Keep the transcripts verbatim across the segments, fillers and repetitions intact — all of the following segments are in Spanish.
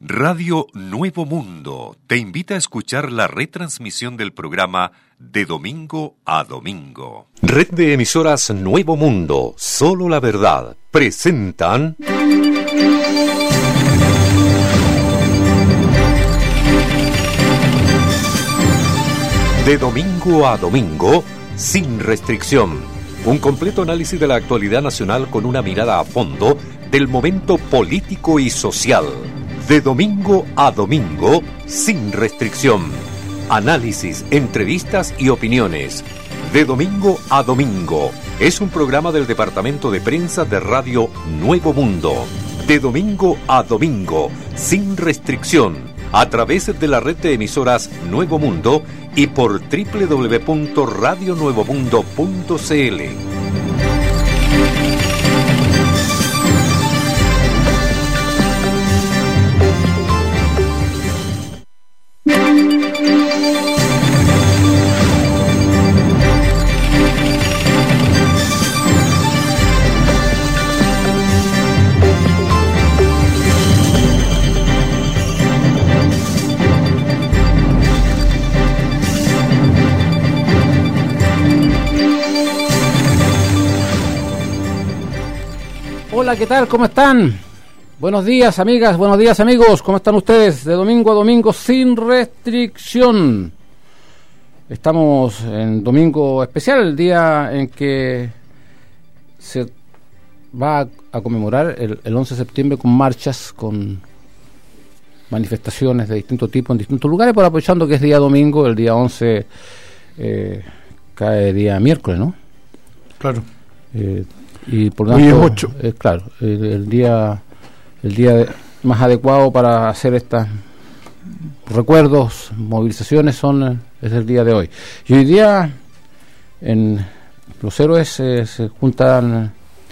Radio Nuevo Mundo te invita a escuchar la retransmisión del programa De Domingo a Domingo. Red de emisoras Nuevo Mundo, solo la verdad, presentan... De Domingo a Domingo, sin restricción. Un completo análisis de la actualidad nacional con una mirada a fondo del momento político y social. De domingo a domingo, sin restricción. Análisis, entrevistas y opiniones. De domingo a domingo. Es un programa del Departamento de Prensa de Radio Nuevo Mundo. De domingo a domingo, sin restricción. A través de la red de emisoras Nuevo Mundo y por doble u doble u doble u punto radio nuevo mundo punto c l. Hola, ¿qué tal? ¿Cómo están? Buenos días, amigas, buenos días, amigos. ¿Cómo están ustedes? De domingo a domingo, sin restricción. Estamos en domingo especial, el día en que se va a, a conmemorar el, el once de septiembre con marchas, con manifestaciones de distinto tipo en distintos lugares, por aprovechando que es día domingo, el día once eh, cae día miércoles, ¿no? Claro. Eh, y por lo tanto, hoy es ocho. Eh, claro, el, el día el día de, más adecuado para hacer estos recuerdos, movilizaciones son es el día de hoy. Y hoy día en Los Héroes eh, se juntan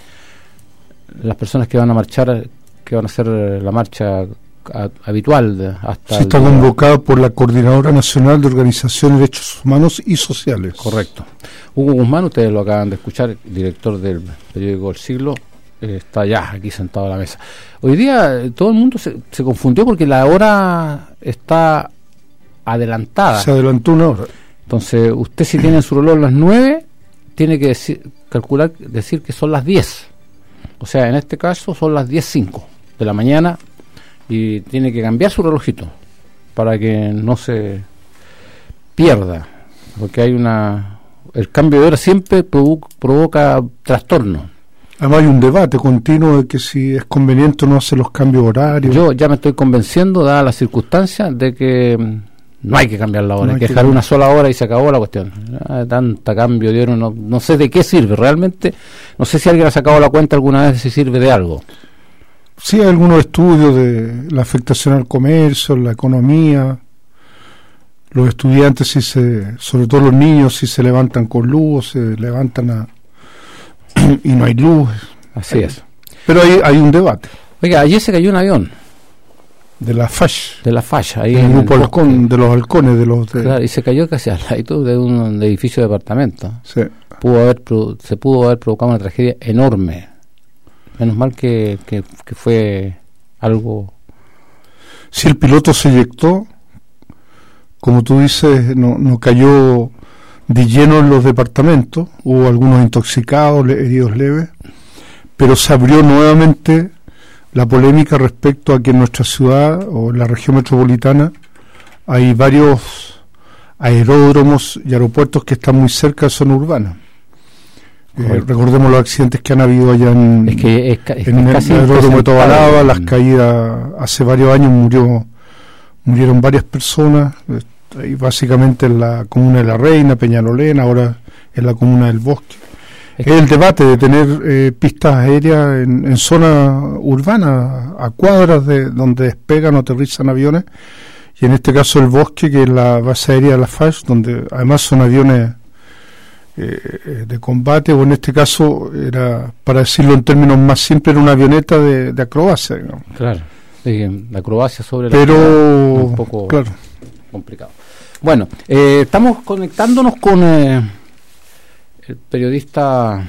las personas que van a marchar, que van a hacer la marcha a, habitual de, hasta se está día... convocada por la Coordinadora Nacional de Organizaciones de Derechos Humanos y Sociales. Correcto. Hugo Guzmán, ustedes lo acaban de escuchar, director del periódico El Siglo, eh, está ya aquí sentado a la mesa. Hoy día eh, todo el mundo se, se confundió porque la hora está adelantada. Se adelantó una hora. Entonces, usted si tiene en su reloj las nueve, tiene que decir, calcular, decir que son las diez. O sea, en este caso son las diez cinco de la mañana y tiene que cambiar su relojito para que no se pierda, porque hay una... El cambio de hora siempre provo- provoca trastorno. Además hay un debate continuo de que si es conveniente o no hacer los cambios horarios. Yo ya me estoy convenciendo, dadas las circunstancias, de que no hay que cambiar la hora, No hay que dejar una sola hora y se acabó la cuestión. Ah, tanta cambio de hora, no, no sé de qué sirve realmente. No sé si alguien ha sacado la cuenta alguna vez si sirve de algo. Sí, hay algunos estudios de la afectación al comercio, la economía. Los estudiantes, si se, sobre todo los niños, si se levantan con luz, se levantan a, y no hay luz. Así es. Pero hay, hay un debate. Oiga, ayer se cayó un avión. De la F A Sh. De la falla. Ahí el en grupo el halcón, de los halcones. de los de, Claro, y se cayó casi al lado de un edificio de departamento. Sí. Pudo haber, se pudo haber provocado una tragedia enorme. Menos mal que, que, que fue algo... Si el piloto se eyectó, como tú dices, no, no cayó de lleno en los departamentos, hubo algunos intoxicados, le, heridos leves, pero se abrió nuevamente la polémica respecto a que en nuestra ciudad o en la región metropolitana hay varios aeródromos y aeropuertos que están muy cerca de zona urbana. Eh, recordemos los accidentes que han habido allá en, es que es, es en que el aeródromo de Tobalaba, las caídas, hace varios años murió murieron varias personas, y básicamente en la comuna de La Reina, Peñalolén, ahora en la comuna del Bosque. Es, es el debate de tener eh, pistas aéreas en, en zona urbana, a cuadras de donde despegan o aterrizan aviones, y en este caso el Bosque, que es la base aérea de la F A Sh, donde además son aviones eh, de combate, o en este caso, era, para decirlo en términos más simples, era una avioneta de, de acrobacia, digamos. Claro, de, de acrobacia sobre la pero ciudad, un poco claro. complicado. Bueno, eh, estamos conectándonos con eh, el periodista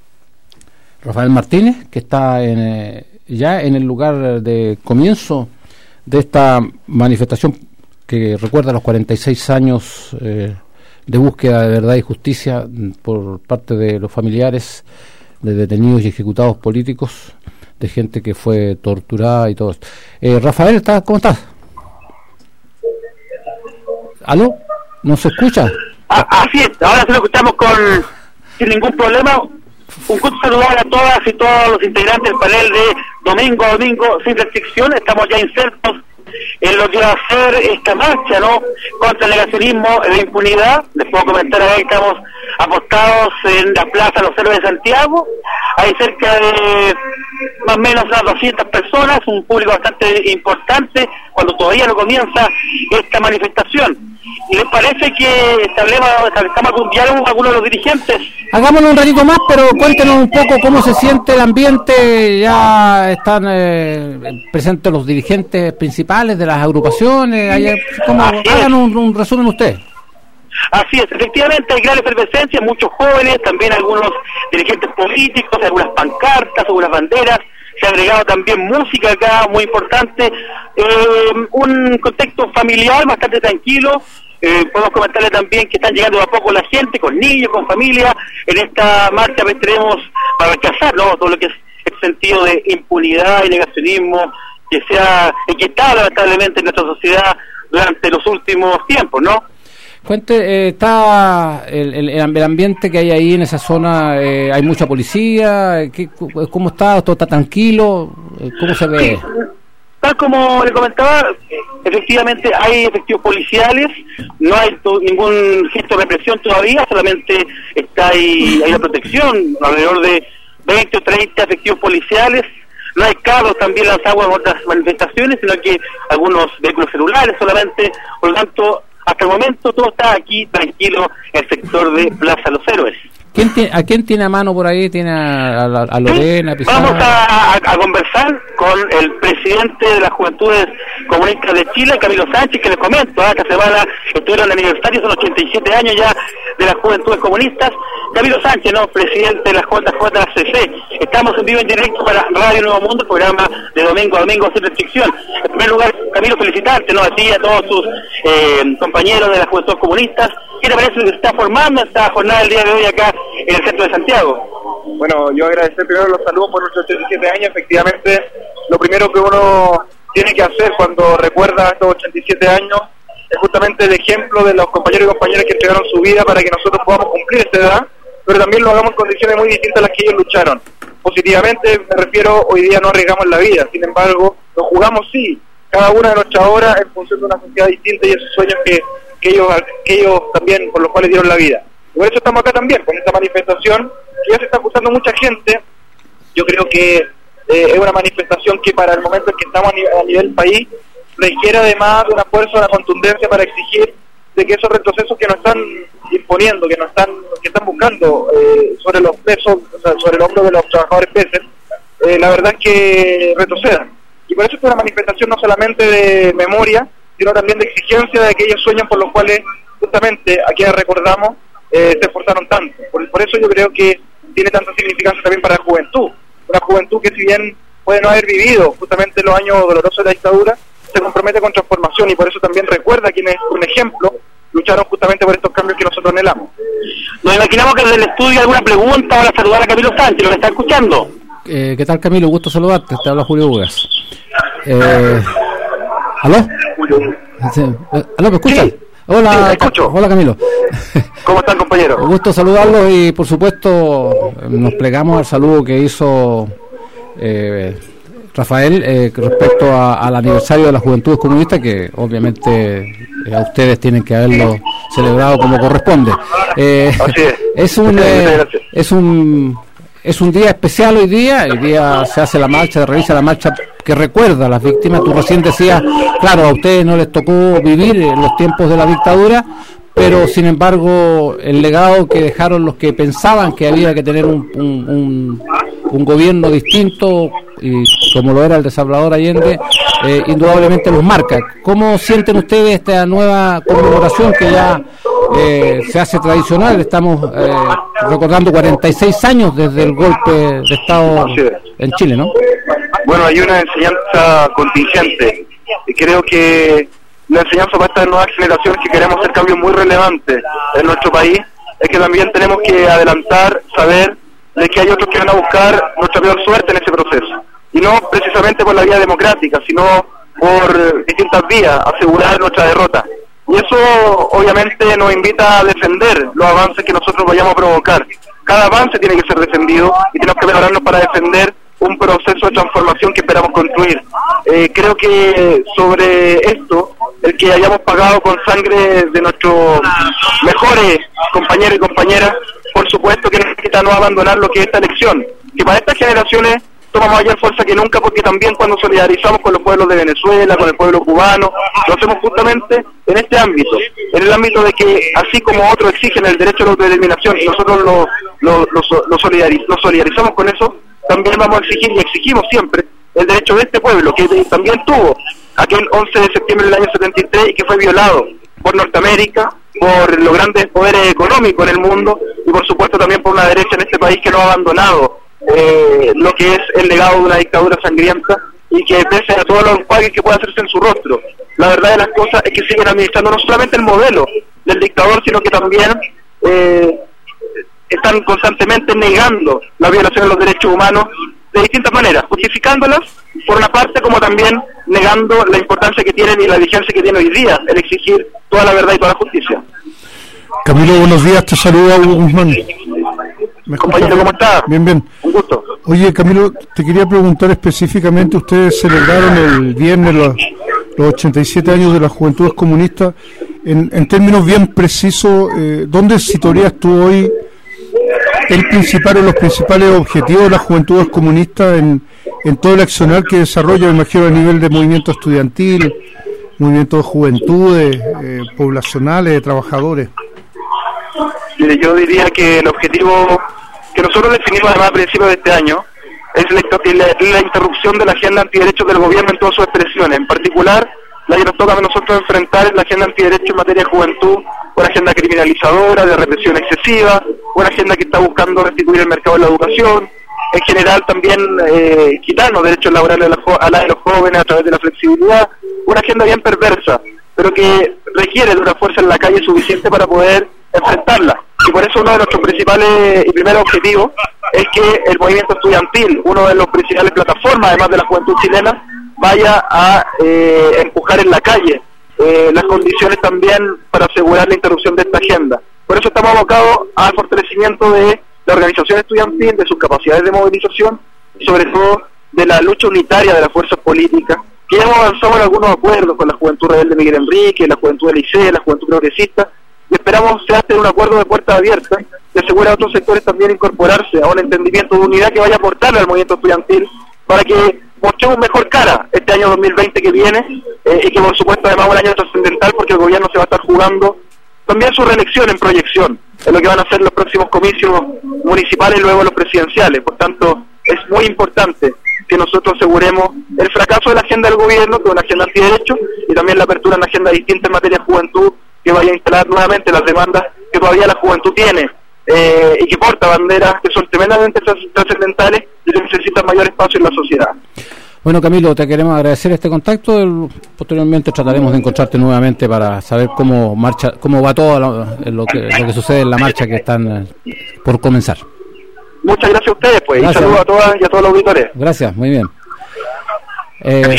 Rafael Martínez, que está en, eh, ya en el lugar de comienzo de esta manifestación que recuerda los cuarenta y seis años eh, de búsqueda de verdad y justicia por parte de los familiares de detenidos y ejecutados políticos, de gente que fue torturada y todo esto. Eh, Rafael, ¿cómo estás? ¿Aló? ¿No se escucha? Ah, así es, ahora sí lo escuchamos con sin ningún problema. Un gusto saludar a todas y todos los integrantes del panel de Domingo a Domingo sin restricción. Estamos ya insertos en lo que va a ser esta marcha, ¿no?, contra el negacionismo y la impunidad. Les puedo comentar ahora que estamos apostados en la Plaza Los Héroes de Santiago. Hay cerca de más o menos unas doscientas personas, un público bastante importante cuando todavía no comienza esta manifestación. ¿Y les parece que establezcamos, establezcamos algún diálogo con algunos de los dirigentes? Hagámoslo un ratito más, pero cuéntenos un poco cómo se siente el ambiente. Ya están eh, presentes los dirigentes principales de las agrupaciones. Hay, ¿cómo, hagan un, un resumen ustedes. Así es, efectivamente hay gran efervescencia, muchos jóvenes, también algunos dirigentes políticos, algunas pancartas, algunas banderas. Se ha agregado también música acá, muy importante, eh, un contexto familiar bastante tranquilo. Eh, podemos comentarle también que están llegando de a poco la gente, con niños, con familia, en esta marcha que tenemos para rechazar, ¿no?, todo lo que es el sentido de impunidad y negacionismo que se ha inquietado lamentablemente en nuestra sociedad durante los últimos tiempos, ¿no? Cuente, eh, está el, el, el ambiente que hay ahí en esa zona, eh, hay mucha policía, ¿qué, ¿cómo está? ¿Todo está tranquilo? ¿Cómo se ve? Sí, tal como le comentaba, efectivamente hay efectivos policiales, no hay to- ningún gesto de represión todavía, solamente está ahí, hay la protección, alrededor de veinte o treinta efectivos policiales. No hay carros también lanzados en otras manifestaciones, sino que algunos vehículos celulares solamente. Por lo tanto, hasta el momento todo está aquí tranquilo en el sector de Plaza Los Héroes. ¿Quién tiene, ¿A quién tiene a mano por ahí? ¿Tiene a, a, a Lorena, sí, Pizarro? Vamos a, a, a conversar con el presidente de las Juventudes Comunistas de Chile, Camilo Sánchez, que les comento, ¿eh? esta semana estuvieron en el aniversario, son ochenta y siete años ya de las Juventudes Comunistas. Camilo Sánchez, ¿no?, presidente de la J J C C. Estamos en vivo en directo para Radio Nuevo Mundo, el programa de Domingo a Domingo sin restricción. En primer lugar, Camilo, felicitarte, ¿no?, a ti y a todos tus eh, compañeros de las Juventudes Comunistas. ¿Qué te parece que se está formando esta jornada del día de hoy acá en el centro de Santiago? Bueno, yo agradecer primero los saludos por nuestros ochenta y siete años. Efectivamente, lo primero que uno tiene que hacer cuando recuerda estos ochenta y siete años es justamente el ejemplo de los compañeros y compañeras que entregaron su vida para que nosotros podamos cumplir esta edad, pero también lo hagamos en condiciones muy distintas a las que ellos lucharon. Positivamente me refiero, hoy día no arriesgamos la vida, sin embargo, lo jugamos sí, cada una de nuestras horas en función de una sociedad distinta y esos sueños que, que, ellos, que ellos también, por los cuales dieron la vida. Y por eso estamos acá también, con esta manifestación, que ya se está escuchando mucha gente. Yo creo que eh, es una manifestación que para el momento en que estamos a nivel, a nivel país, requiere además de una fuerza, una contundencia para exigir de que esos retrocesos que nos están imponiendo, que nos están que están buscando eh, sobre los pesos, o sea, sobre el hombro de los trabajadores peces, eh, la verdad es que retrocedan. Y por eso es una manifestación no solamente de memoria, sino también de exigencia de aquellos sueños por los cuales justamente a quienes recordamos eh, se esforzaron tanto. Por, por eso yo creo que tiene tanta significancia también para la juventud. Una juventud que, si bien puede no haber vivido justamente los años dolorosos de la dictadura, se compromete con transformación y por eso también recuerda a quienes, un ejemplo, lucharon justamente por estos cambios que nosotros anhelamos. Nos imaginamos que desde el estudio hay alguna pregunta para saludar a Camilo Sánchez, ¿lo que está escuchando? Eh, ¿Qué tal, Camilo? Gusto saludarte, te habla Julio Ugas. Eh, ¿Aló? ¿Aló, me escuchas? Sí. Hola, sí, te escucho. Hola, Camilo. ¿Cómo están, compañeros? Un gusto saludarlos y, por supuesto, nos plegamos al saludo que hizo eh, Rafael eh, respecto a, al aniversario de las Juventudes Comunistas, que obviamente eh, a ustedes tienen que haberlo celebrado como corresponde. Eh, Así es. Es un, eh, es un es un día especial hoy día. Hoy día se hace la marcha, se realiza la marcha que recuerda a las víctimas. Tú recién decías, claro, a ustedes no les tocó vivir en los tiempos de la dictadura, pero sin embargo el legado que dejaron los que pensaban que había que tener un, un, un, un gobierno distinto, y como lo era el de Salvador Allende, eh, indudablemente los marca. ¿Cómo sienten ustedes esta nueva conmemoración que ya eh, se hace tradicional? Estamos eh, recordando cuarenta y seis años desde el golpe de Estado en Chile, ¿no? Bueno, hay una enseñanza contingente Y creo que la enseñanza para estas nuevas generaciones que queremos hacer cambios muy relevantes en nuestro país es que también tenemos que adelantar, saber de que hay otros que van a buscar nuestra peor suerte en ese proceso. Y no precisamente por la vía democrática, sino por distintas vías, asegurar nuestra derrota. Y eso obviamente nos invita a defender los avances que nosotros vayamos a provocar. Cada avance tiene que ser defendido y tenemos que prepararnos para defender un proceso de transformación que esperamos construir. Eh, creo que sobre esto, el que hayamos pagado con sangre de nuestros mejores compañeros y compañeras, por supuesto que necesita no abandonar lo que es esta elección, que para estas generaciones toma mayor fuerza que nunca, porque también cuando solidarizamos con los pueblos de Venezuela, con el pueblo cubano, lo hacemos justamente en este ámbito, en el ámbito de que así como otros exigen el derecho a la autodeterminación y nosotros lo, lo, lo, lo, solidariz- lo solidarizamos con eso, también vamos a exigir y exigimos siempre el derecho de este pueblo, que también tuvo aquel once de septiembre del año setenta y tres y que fue violado por Norteamérica, por los grandes poderes económicos en el mundo y por supuesto también por una derecha en este país que no ha abandonado eh, lo que es el legado de una dictadura sangrienta y que pese a todos los enjuagues que pueda hacerse en su rostro, la verdad de las cosas es que siguen administrando no solamente el modelo del dictador, sino que también eh, están constantemente negando la violación de los derechos humanos de distintas maneras, justificándolas por una parte, como también negando la importancia que tienen y la vigencia que tiene hoy día el exigir toda la verdad y toda la justicia. Camilo, buenos días, te saluda Hugo Guzmán. ¿Me Compañero, ¿cómo estás? Bien, bien. Un gusto. Oye, Camilo, te quería preguntar específicamente, ustedes celebraron el viernes los, los ochenta y siete años de las Juventudes Comunistas, en, en términos bien precisos, eh, ¿dónde situarías tú hoy el principal o los principales objetivos de las Juventudes Comunistas en, en todo el accionar que desarrolla, me imagino, a nivel de movimiento estudiantil, movimiento de juventudes, eh, poblacionales, de trabajadores? Mire, yo diría que el objetivo que nosotros definimos además a principios de este año es la, la, la interrupción de la agenda antiderechos del gobierno en todas sus expresiones. En particular, la que nos toca a nosotros enfrentar es la agenda antiderechos en materia de juventud, una agenda criminalizadora, de represión excesiva, una agenda que está buscando restituir el mercado de la educación, en general también eh, quitarnos derechos laborales a la, a la de los jóvenes a través de la flexibilidad, una agenda bien perversa, pero que requiere de una fuerza en la calle suficiente para poder enfrentarla. Y por eso uno de nuestros principales y primeros objetivos es que el movimiento estudiantil, uno de los principales plataformas además de la juventud chilena, vaya a eh, empujar en la calle eh, las condiciones también para asegurar la interrupción de esta agenda. Por eso estamos abocados al fortalecimiento de la organización estudiantil, de sus capacidades de movilización y sobre todo de la lucha unitaria de las fuerzas políticas, que ya hemos avanzado en algunos acuerdos con la Juventud Rebelde Miguel Enrique, la Juventud del Liceo, la Juventud Progresista, y esperamos se hace un acuerdo de puertas abiertas que asegura a otros sectores también incorporarse a un entendimiento de unidad que vaya a aportarle al movimiento estudiantil para que mostremos mejor cara este año dos mil veinte que viene eh, y que por supuesto además un año trascendental porque el gobierno se va a estar jugando también su reelección en proyección, en lo que van a ser los próximos comicios municipales y luego los presidenciales. Por tanto, es muy importante que nosotros aseguremos el fracaso de la agenda del gobierno, que es una agenda antiderecho, y también la apertura de una agenda distinta en materia de juventud, que vaya a instalar nuevamente las demandas que todavía la juventud tiene, eh, y que porta banderas que son tremendamente trascendentales y que necesitan mayor espacio en la sociedad. Bueno, Camilo, te queremos agradecer este contacto. El, posteriormente trataremos de encontrarte nuevamente para saber cómo marcha, cómo va todo lo, lo, que, lo que sucede en la marcha que están eh, por comenzar. Muchas gracias a ustedes, pues, gracias. Y saludos a todas y a todos los auditores. Gracias, muy bien. Eh,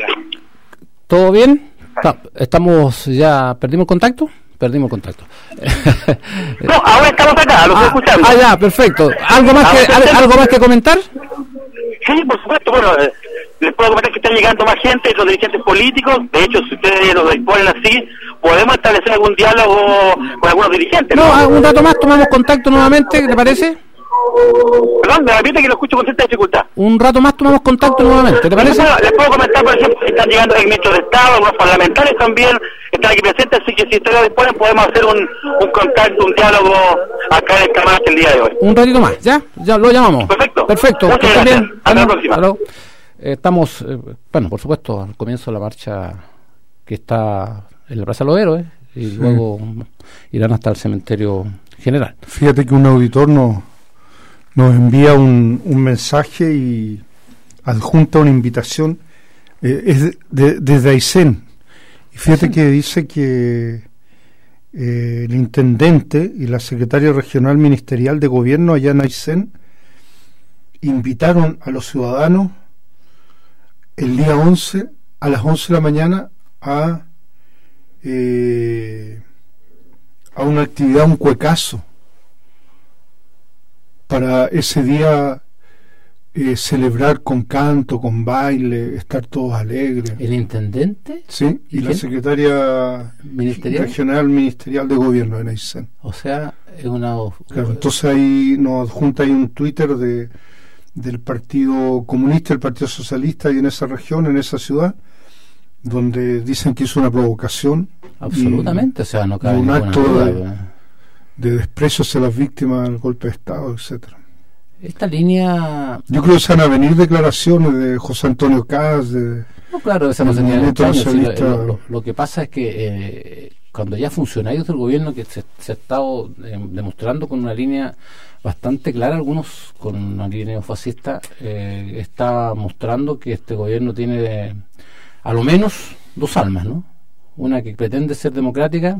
¿Todo bien? Estamos ya, ¿perdimos contacto? Perdimos contacto. No, ahora estamos acá, lo estoy ah, escuchando. Ah, ya, perfecto. ¿Algo más, que, al, ¿algo más que comentar? Sí, por supuesto, bueno, eh, les puedo comentar que están llegando más gente, los dirigentes políticos. De hecho, si ustedes lo disponen así, podemos establecer algún diálogo con algunos dirigentes. No, ¿no? un rato más tomamos contacto nuevamente, ¿te parece? Perdón, me repite que lo escucho con cierta dificultad. Un rato más tomamos contacto nuevamente, ¿te parece? Bueno, les puedo comentar, por ejemplo, que están llegando ministros de Estado, algunos parlamentarios también están aquí presentes, así que si ustedes lo disponen, podemos hacer un, un contacto, un diálogo acá en el Camacho el día de hoy. Un ratito más, ¿ya? Ya lo llamamos. Perfecto. Perfecto. Muchas gracias. Bien. Hasta la próxima. Hello. Eh, estamos, eh, bueno, por supuesto, al comienzo de la marcha que está en la Plaza de los Héroes y sí. Luego irán hasta el cementerio general. Fíjate que un auditor nos, nos envía un, un mensaje y adjunta una invitación Eh, es de, de, desde Aysén. Y fíjate que dice que eh, el intendente y la secretaria regional ministerial de gobierno allá en Aysén invitaron a los ciudadanos el día once a las once de la mañana a eh, a una actividad, un cuecazo, para ese día eh, celebrar con canto, con baile, estar todos alegres. ¿El intendente? Sí, y, ¿Y la quién? secretaria ¿Ministerial? regional ministerial de gobierno en Aysén. O sea, es una... Claro, entonces ahí nos adjunta ahí un Twitter de del Partido Comunista, el Partido Socialista, y en esa región, en esa ciudad, donde dicen que hizo una provocación. Absolutamente, y, o sea, no cabe un ninguna acto duda. de, de desprecio hacia las víctimas del golpe de Estado, etcétera. Esta línea... Yo creo que se van a venir declaraciones de José Antonio Caz, de... No, claro, esa no el sería movimiento extraño, sí, socialista. lo, lo- lo que pasa es que eh, cuando ya funcionarios del gobierno que se, se ha estado eh, demostrando con una línea bastante clara, algunos con una línea neofascista, eh, está mostrando que este gobierno tiene a lo menos dos almas, ¿no? Una que pretende ser democrática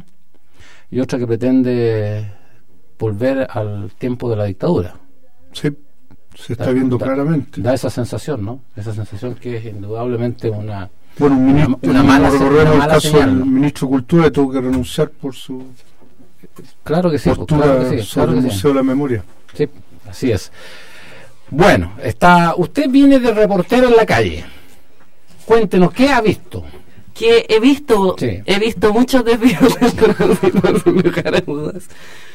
y otra que pretende volver al tiempo de la dictadura. Sí, se está Da- viendo da- claramente. Da esa sensación, ¿no? Esa sensación que es indudablemente una... Bueno, un ministro, una- una mala se- recordemos una el mala caso señal, del ¿no? ministro de Cultura, que tuvo que renunciar por su Claro que sí, pues, postura claro que sí, sobre claro el que sí. Museo de la Memoria. Sí, así es. Bueno, está, usted viene de reportero en la calle. Cuéntenos, ¿qué ha visto? Que he visto, Sí. he visto muchos desvíos del tránsito, sin lugar a dudas.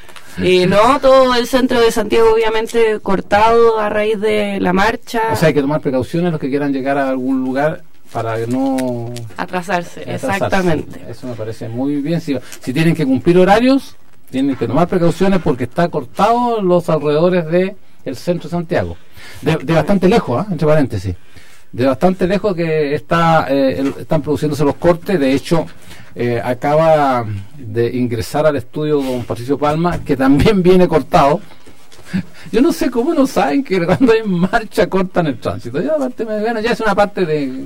Eh, no, todo el centro de Santiago obviamente cortado a raíz de la marcha, O sea, hay que tomar precauciones los que quieran llegar a algún lugar para no atrasarse, atrasarse. exactamente. Eso me parece muy bien. Si, si tienen que cumplir horarios, tienen que tomar precauciones porque está cortado los alrededores de el centro de Santiago. De, de bastante lejos, ¿eh? Entre paréntesis. De bastante lejos que está eh, el- están produciéndose los cortes. De hecho, eh, acaba de ingresar al estudio don Patricio Palma, que también viene cortado. Yo no sé cómo no saben que cuando hay marcha cortan el tránsito. Ya, aparte, me- bueno, ya es una parte de...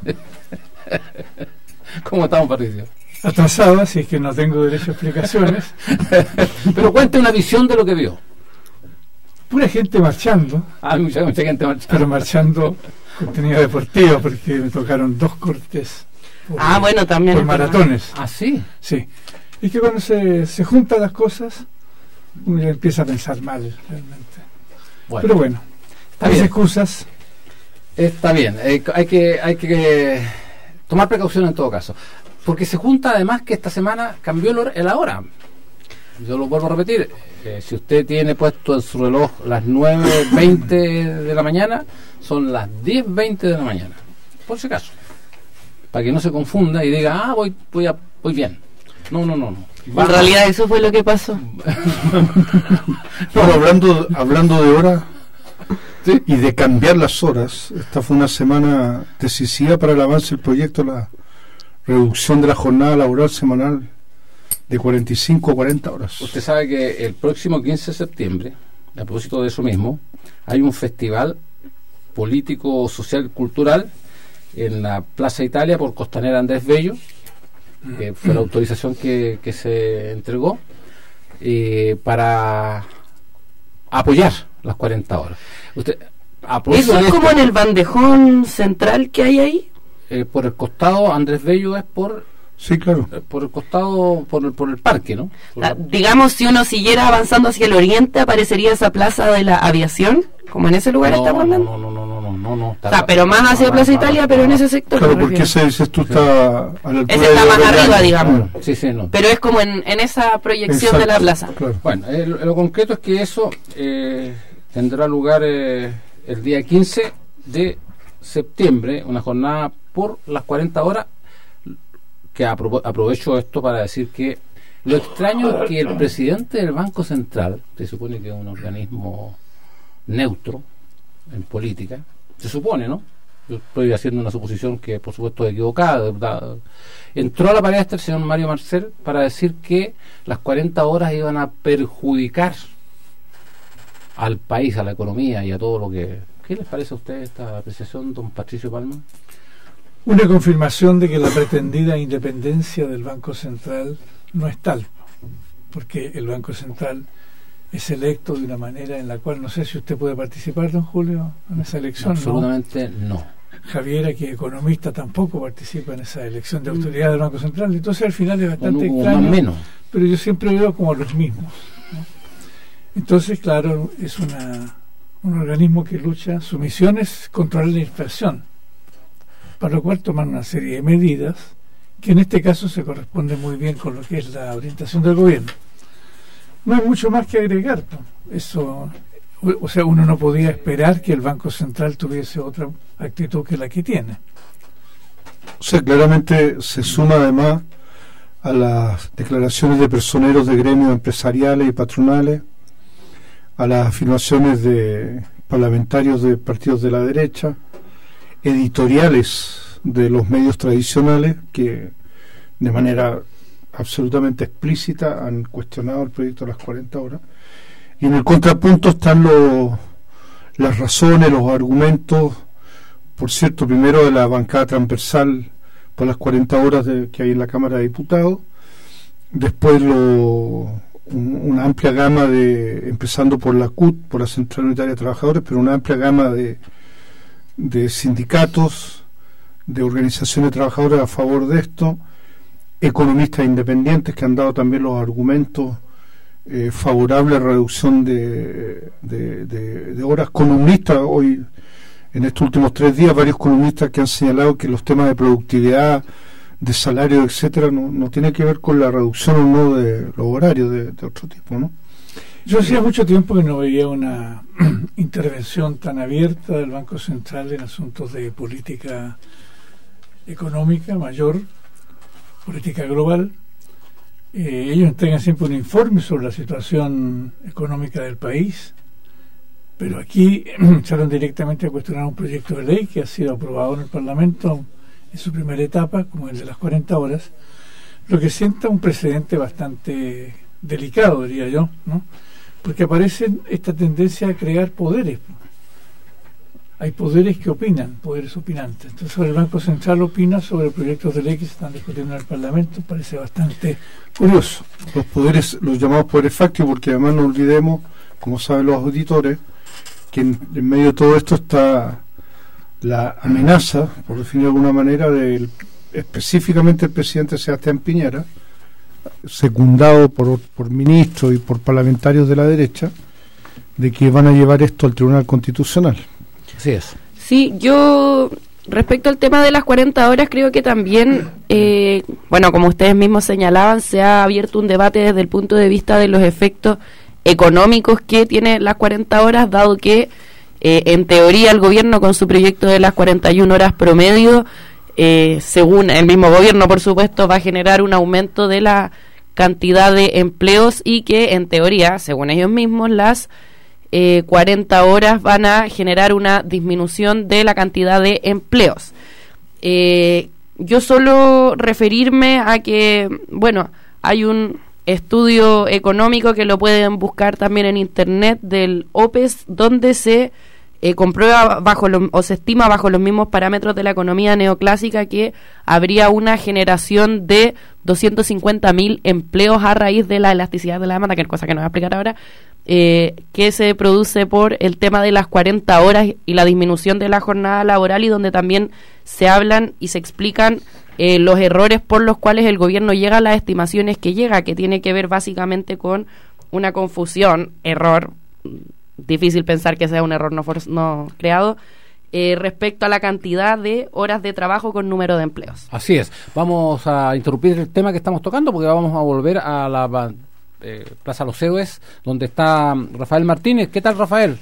¿Cómo estamos, Patricio? Atrasado, así es que no tengo derecho a explicaciones. Pero cuente una visión de lo que vio. Pura gente marchando, Hay mucha, mucha gente marchando. pero marchando contenido deportivo, porque me tocaron dos cortes por, Ah, bueno, también. por es verdad. maratones. Ah, sí. Sí. Y que cuando se, se juntan las cosas, uno ya empieza a pensar mal, realmente. Bueno, Pero bueno, está hay bien. excusas. Está bien. Eh, hay que hay que tomar precaución en todo caso. Porque se junta además que esta semana cambió el, hor- el hora. Yo lo vuelvo a repetir. Eh, si usted tiene puesto en su reloj las nueve veinte de la mañana, son las diez veinte de la mañana. Por si acaso. Para que no se confunda y diga, ah, voy, voy, a, voy bien. No, no, no. no. En Baja. realidad eso fue lo que pasó. Bueno, hablando, hablando de horas Sí. y de cambiar las horas, esta fue una semana decisiva para el avance del proyecto de la reducción de la jornada laboral semanal de cuarenta y cinco a cuarenta horas. Usted sabe que el próximo quince de septiembre, a propósito de eso mismo, hay un festival político, social, cultural en la Plaza Italia por Costanera Andrés Bello. Eh, fue la autorización que, que se entregó eh, para apoyar las cuarenta horas. Usted, a propósito Eso de es como esto, en el bandejón central que hay ahí. eh, por el costado Andrés Bello es por Sí, claro. eh, por el costado por el, por el parque, ¿no? Por La- la- digamos, si uno siguiera avanzando hacia el oriente, aparecería esa plaza de la aviación, como en ese lugar no, estamos no, hablando. no, no, no, no, no, no, está- O sea, pero más hacia no, Plaza no, Italia, no, pero en no. ese sector. Claro, me porque refiero. ese dices tú está a la altura Ese está de más Bellavista. arriba, digamos. Claro, Sí, sí, no. Pero es como en, en esa proyección de la exacto, plaza. claro. Bueno, eh, lo, lo concreto es que eso eh, tendrá lugar eh, el día quince de septiembre, una jornada por las cuarenta horas, que apro- aprovecho esto para decir que lo extraño es que el presidente del Banco Central, se supone que es un organismo neutro en política, se supone, ¿no? Yo estoy haciendo una suposición que por supuesto es equivocada. da- Entró a la palestra el señor Mario Marcel para decir que las cuarenta horas iban a perjudicar al país, a la economía y a todo lo que... ¿Qué les parece a usted esta apreciación, don Patricio Palma? una confirmación de que la pretendida independencia del Banco Central no es tal, porque el Banco Central es electo de una manera en la cual no sé si usted puede participar, don Julio, en esa elección. Absolutamente no. no. Javiera, que es economista, tampoco participa en esa elección de autoridad del Banco Central. Entonces al final es bastante no, extraño, más menos. Pero yo siempre veo como los mismos, ¿no? Entonces, claro, es una, un organismo que lucha, su misión es controlar la inflación, para lo cual toman una serie de medidas que en este caso se corresponde muy bien con lo que es la orientación del gobierno. No hay mucho más que agregar, ¿no? Eso, o, o sea, uno no podía esperar que el Banco Central tuviese otra actitud que la que tiene. O sea, claramente se suma además a las declaraciones de personeros de gremios empresariales y patronales, a las afirmaciones de parlamentarios de partidos de la derecha, editoriales de los medios tradicionales que de manera absolutamente explícita han cuestionado el proyecto de las cuarenta horas, y en el contrapunto están los, las razones, los argumentos, por cierto, primero de la bancada transversal por las cuarenta horas de, que hay en la Cámara de Diputados, después lo, un, una amplia gama de, empezando por la C U T, por la Central Unitaria de Trabajadores, pero una amplia gama de, de sindicatos, de organizaciones de trabajadores a favor de esto, economistas independientes que han dado también los argumentos eh, favorables a la reducción de, de, de, de horas, columnistas hoy, en estos últimos tres días, varios columnistas que han señalado que los temas de productividad, de salario, etcétera, no, no tiene que ver con la reducción o no de los horarios de, de otro tipo, ¿no? Yo hacía mucho tiempo que no veía una intervención tan abierta del Banco Central en asuntos de política económica mayor, política global. Eh, ellos entregan siempre un informe sobre la situación económica del país, pero aquí echaron directamente a cuestionar un proyecto de ley que ha sido aprobado en el Parlamento en su primera etapa, como el de las cuarenta horas, lo que sienta un precedente bastante delicado, diría yo, ¿no? Porque aparece esta tendencia a crear poderes. Hay poderes que opinan, poderes opinantes. Entonces, el Banco Central opina sobre proyectos de ley que se están discutiendo en el Parlamento, parece bastante curioso. Los poderes, los llamados poderes fácticos, porque además no olvidemos, como saben los auditores, que en, en medio de todo esto está la amenaza, por definir de alguna manera, del específicamente el presidente Sebastián Piñera, secundado por, por ministros y por parlamentarios de la derecha, de que van a llevar esto al Tribunal Constitucional. Así es. Sí, yo respecto al tema de las cuarenta horas creo que también, eh, bueno, como ustedes mismos señalaban, se ha abierto un debate desde el punto de vista de los efectos económicos que tiene las cuarenta horas, dado que eh, en teoría el gobierno con su proyecto de las cuarenta y una horas promedio, eh, según el mismo gobierno por supuesto, va a generar un aumento de la cantidad de empleos y que en teoría, según ellos mismos, las eh, cuarenta horas van a generar una disminución de la cantidad de empleos. Eh, yo solo referirme a que, bueno, hay un estudio económico que lo pueden buscar también en internet del O P E S, donde se eh, comprueba bajo lo, o se estima bajo los mismos parámetros de la economía neoclásica que habría una generación de doscientos cincuenta mil empleos a raíz de la elasticidad de la demanda, que es cosa que nos va a explicar ahora, eh, que se produce por el tema de las cuarenta horas y la disminución de la jornada laboral, y donde también se hablan y se explican Eh, los errores por los cuales el gobierno llega a las estimaciones que llega, que tiene que ver básicamente con una confusión, error, difícil pensar que sea un error no, for- no creado, eh, respecto a la cantidad de horas de trabajo con número de empleos. Así es. Vamos a interrumpir el tema que estamos tocando porque vamos a volver a la eh, Plaza Los Héroes, donde está Rafael Martínez. ¿Qué tal, Rafael?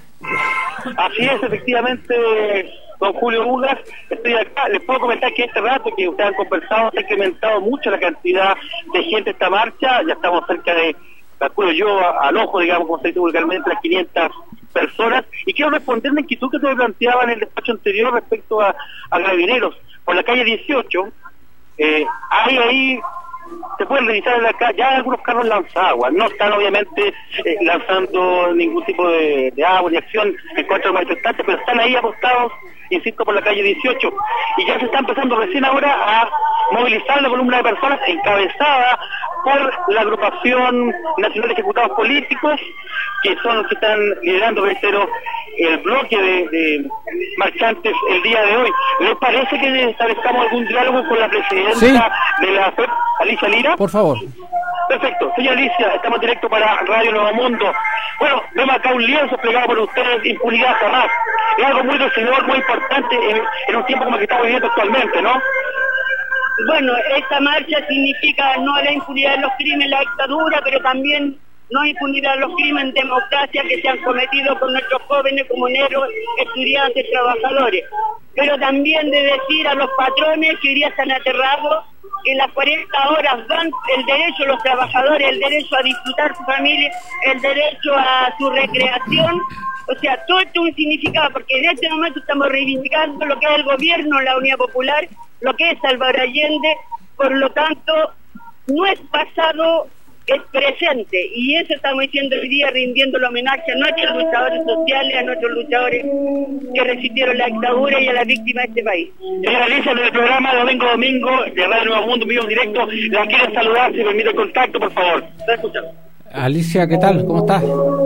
Así es, efectivamente, don Julio Ugas, estoy acá. Les puedo comentar que este rato que ustedes han conversado se ha incrementado mucho la cantidad de gente en esta marcha. Ya estamos cerca de, calculo yo, a, al ojo, digamos, como se dice vulgarmente, las quinientas personas. Y quiero responder la inquietud que te planteaba en el despacho anterior respecto a, a Carabineros. Por la calle dieciocho, eh, hay ahí se pueden revisar en acá, ya algunos carros lanzan agua, no están obviamente eh, lanzando ningún tipo de, de agua ni acción en contra de los manifestantes, pero están ahí apostados, insisto, por la calle dieciocho, y ya se está empezando recién ahora a movilizar la columna de personas encabezada por la agrupación nacional de ejecutados políticos, que son los que están liderando, reitero, el bloque de, de marchantes el día de hoy. ¿Les parece que establezcamos algún diálogo con la presidenta sí. de la F E P, Alicia Lira? Por favor. Perfecto. Señora Alicia, estamos directo para Radio Nuevo Mundo. Bueno, vemos acá un lienzo plegado por ustedes, impunidad jamás. Es algo muy decidor, muy importante en, en un tiempo como el que estamos viviendo actualmente, ¿no? Bueno, esta marcha significa no a la impunidad de los crímenes, la dictadura, pero también no impunidad de los crímenes, democracia que se han cometido con nuestros jóvenes, comuneros, estudiantes, trabajadores. Pero también de decir a los patrones que hoy día están aterrados, que en las cuarenta horas van el derecho a los trabajadores, el derecho a disfrutar su familia, el derecho a su recreación. O sea, todo esto es un significado, porque en este momento estamos reivindicando lo que es el gobierno, la Unidad Popular, lo que es Salvador Allende, por lo tanto, no es pasado, es presente, y eso estamos diciendo hoy día, rindiendo el homenaje a nuestros luchadores sociales, a nuestros luchadores que resistieron la dictadura y a las víctimas de este país. Señora Alicia, del programa Domingo Domingo, de Radio Nuevo Mundo, vivo en directo, la quiero saludar, si permite el contacto, por favor. ¿Me escuchan? Alicia, ¿qué tal? ¿Cómo estás?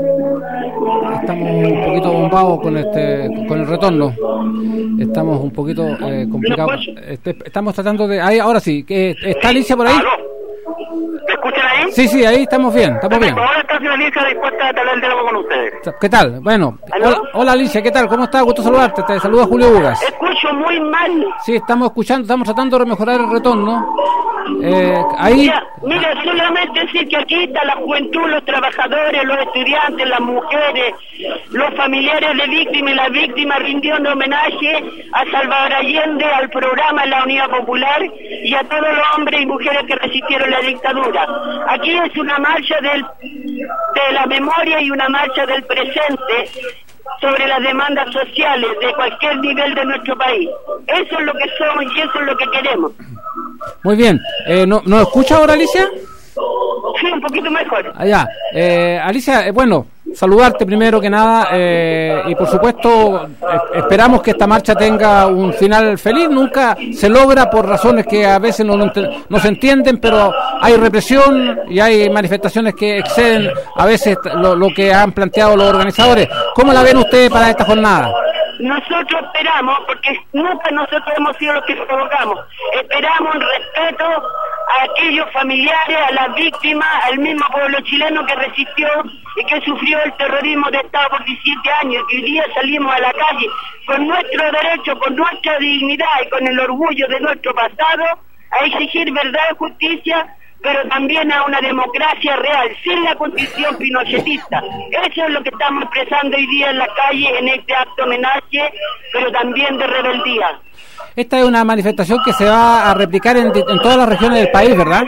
Estamos un poquito bombados con este, con el retorno. Estamos un poquito eh, complicados. Este, estamos tratando de... Ahí, ahora sí. ¿Está Alicia por ahí? ¿Me escuchan ahí? Sí, sí, ahí estamos bien, estamos bien. Ahora está señora Alicia dispuesta a hablar el diálogo con ustedes. ¿Qué tal? Bueno, hola, hola Alicia, ¿qué tal? ¿Cómo estás? Gusto saludarte. Te saluda Julio Bugas. Escucho muy mal. Sí, estamos escuchando, estamos tratando de mejorar el retorno. Eh, ahí... Mira, mira, solamente decir que aquí está la juventud, los trabajadores, los estudiantes, las mujeres, los familiares de víctimas y las víctimas rindiendo homenaje a Salvador Allende, al programa de la Unidad Popular y a todos los hombres y mujeres que resistieron la dictadura. Aquí es una marcha del, de la memoria y una marcha del presente sobre las demandas sociales de cualquier nivel de nuestro país. Eso es lo que somos y eso es lo que queremos. Muy bien. Eh, ¿no, ¿Nos escucha ahora, Alicia? Sí, un poquito mejor. Allá. Eh, Alicia, eh, bueno, saludarte primero que nada eh, y por supuesto eh, esperamos que esta marcha tenga un final feliz. Nunca se logra por razones que a veces no, no, no se entienden, pero hay represión y hay manifestaciones que exceden a veces lo, lo que han planteado los organizadores. ¿Cómo la ven ustedes para esta jornada? Nosotros esperamos, porque nunca nosotros hemos sido los que provocamos, esperamos un respeto a aquellos familiares, a las víctimas, al mismo pueblo chileno que resistió y que sufrió el terrorismo de Estado por diecisiete años, y que hoy día salimos a la calle con nuestro derecho, con nuestra dignidad y con el orgullo de nuestro pasado a exigir verdad y justicia, pero también a una democracia real, sin la condición pinochetista. Eso es lo que estamos expresando hoy día en la calle, en este acto homenaje, pero también de rebeldía. Esta es una manifestación que se va a replicar en, en todas las regiones del país, ¿verdad?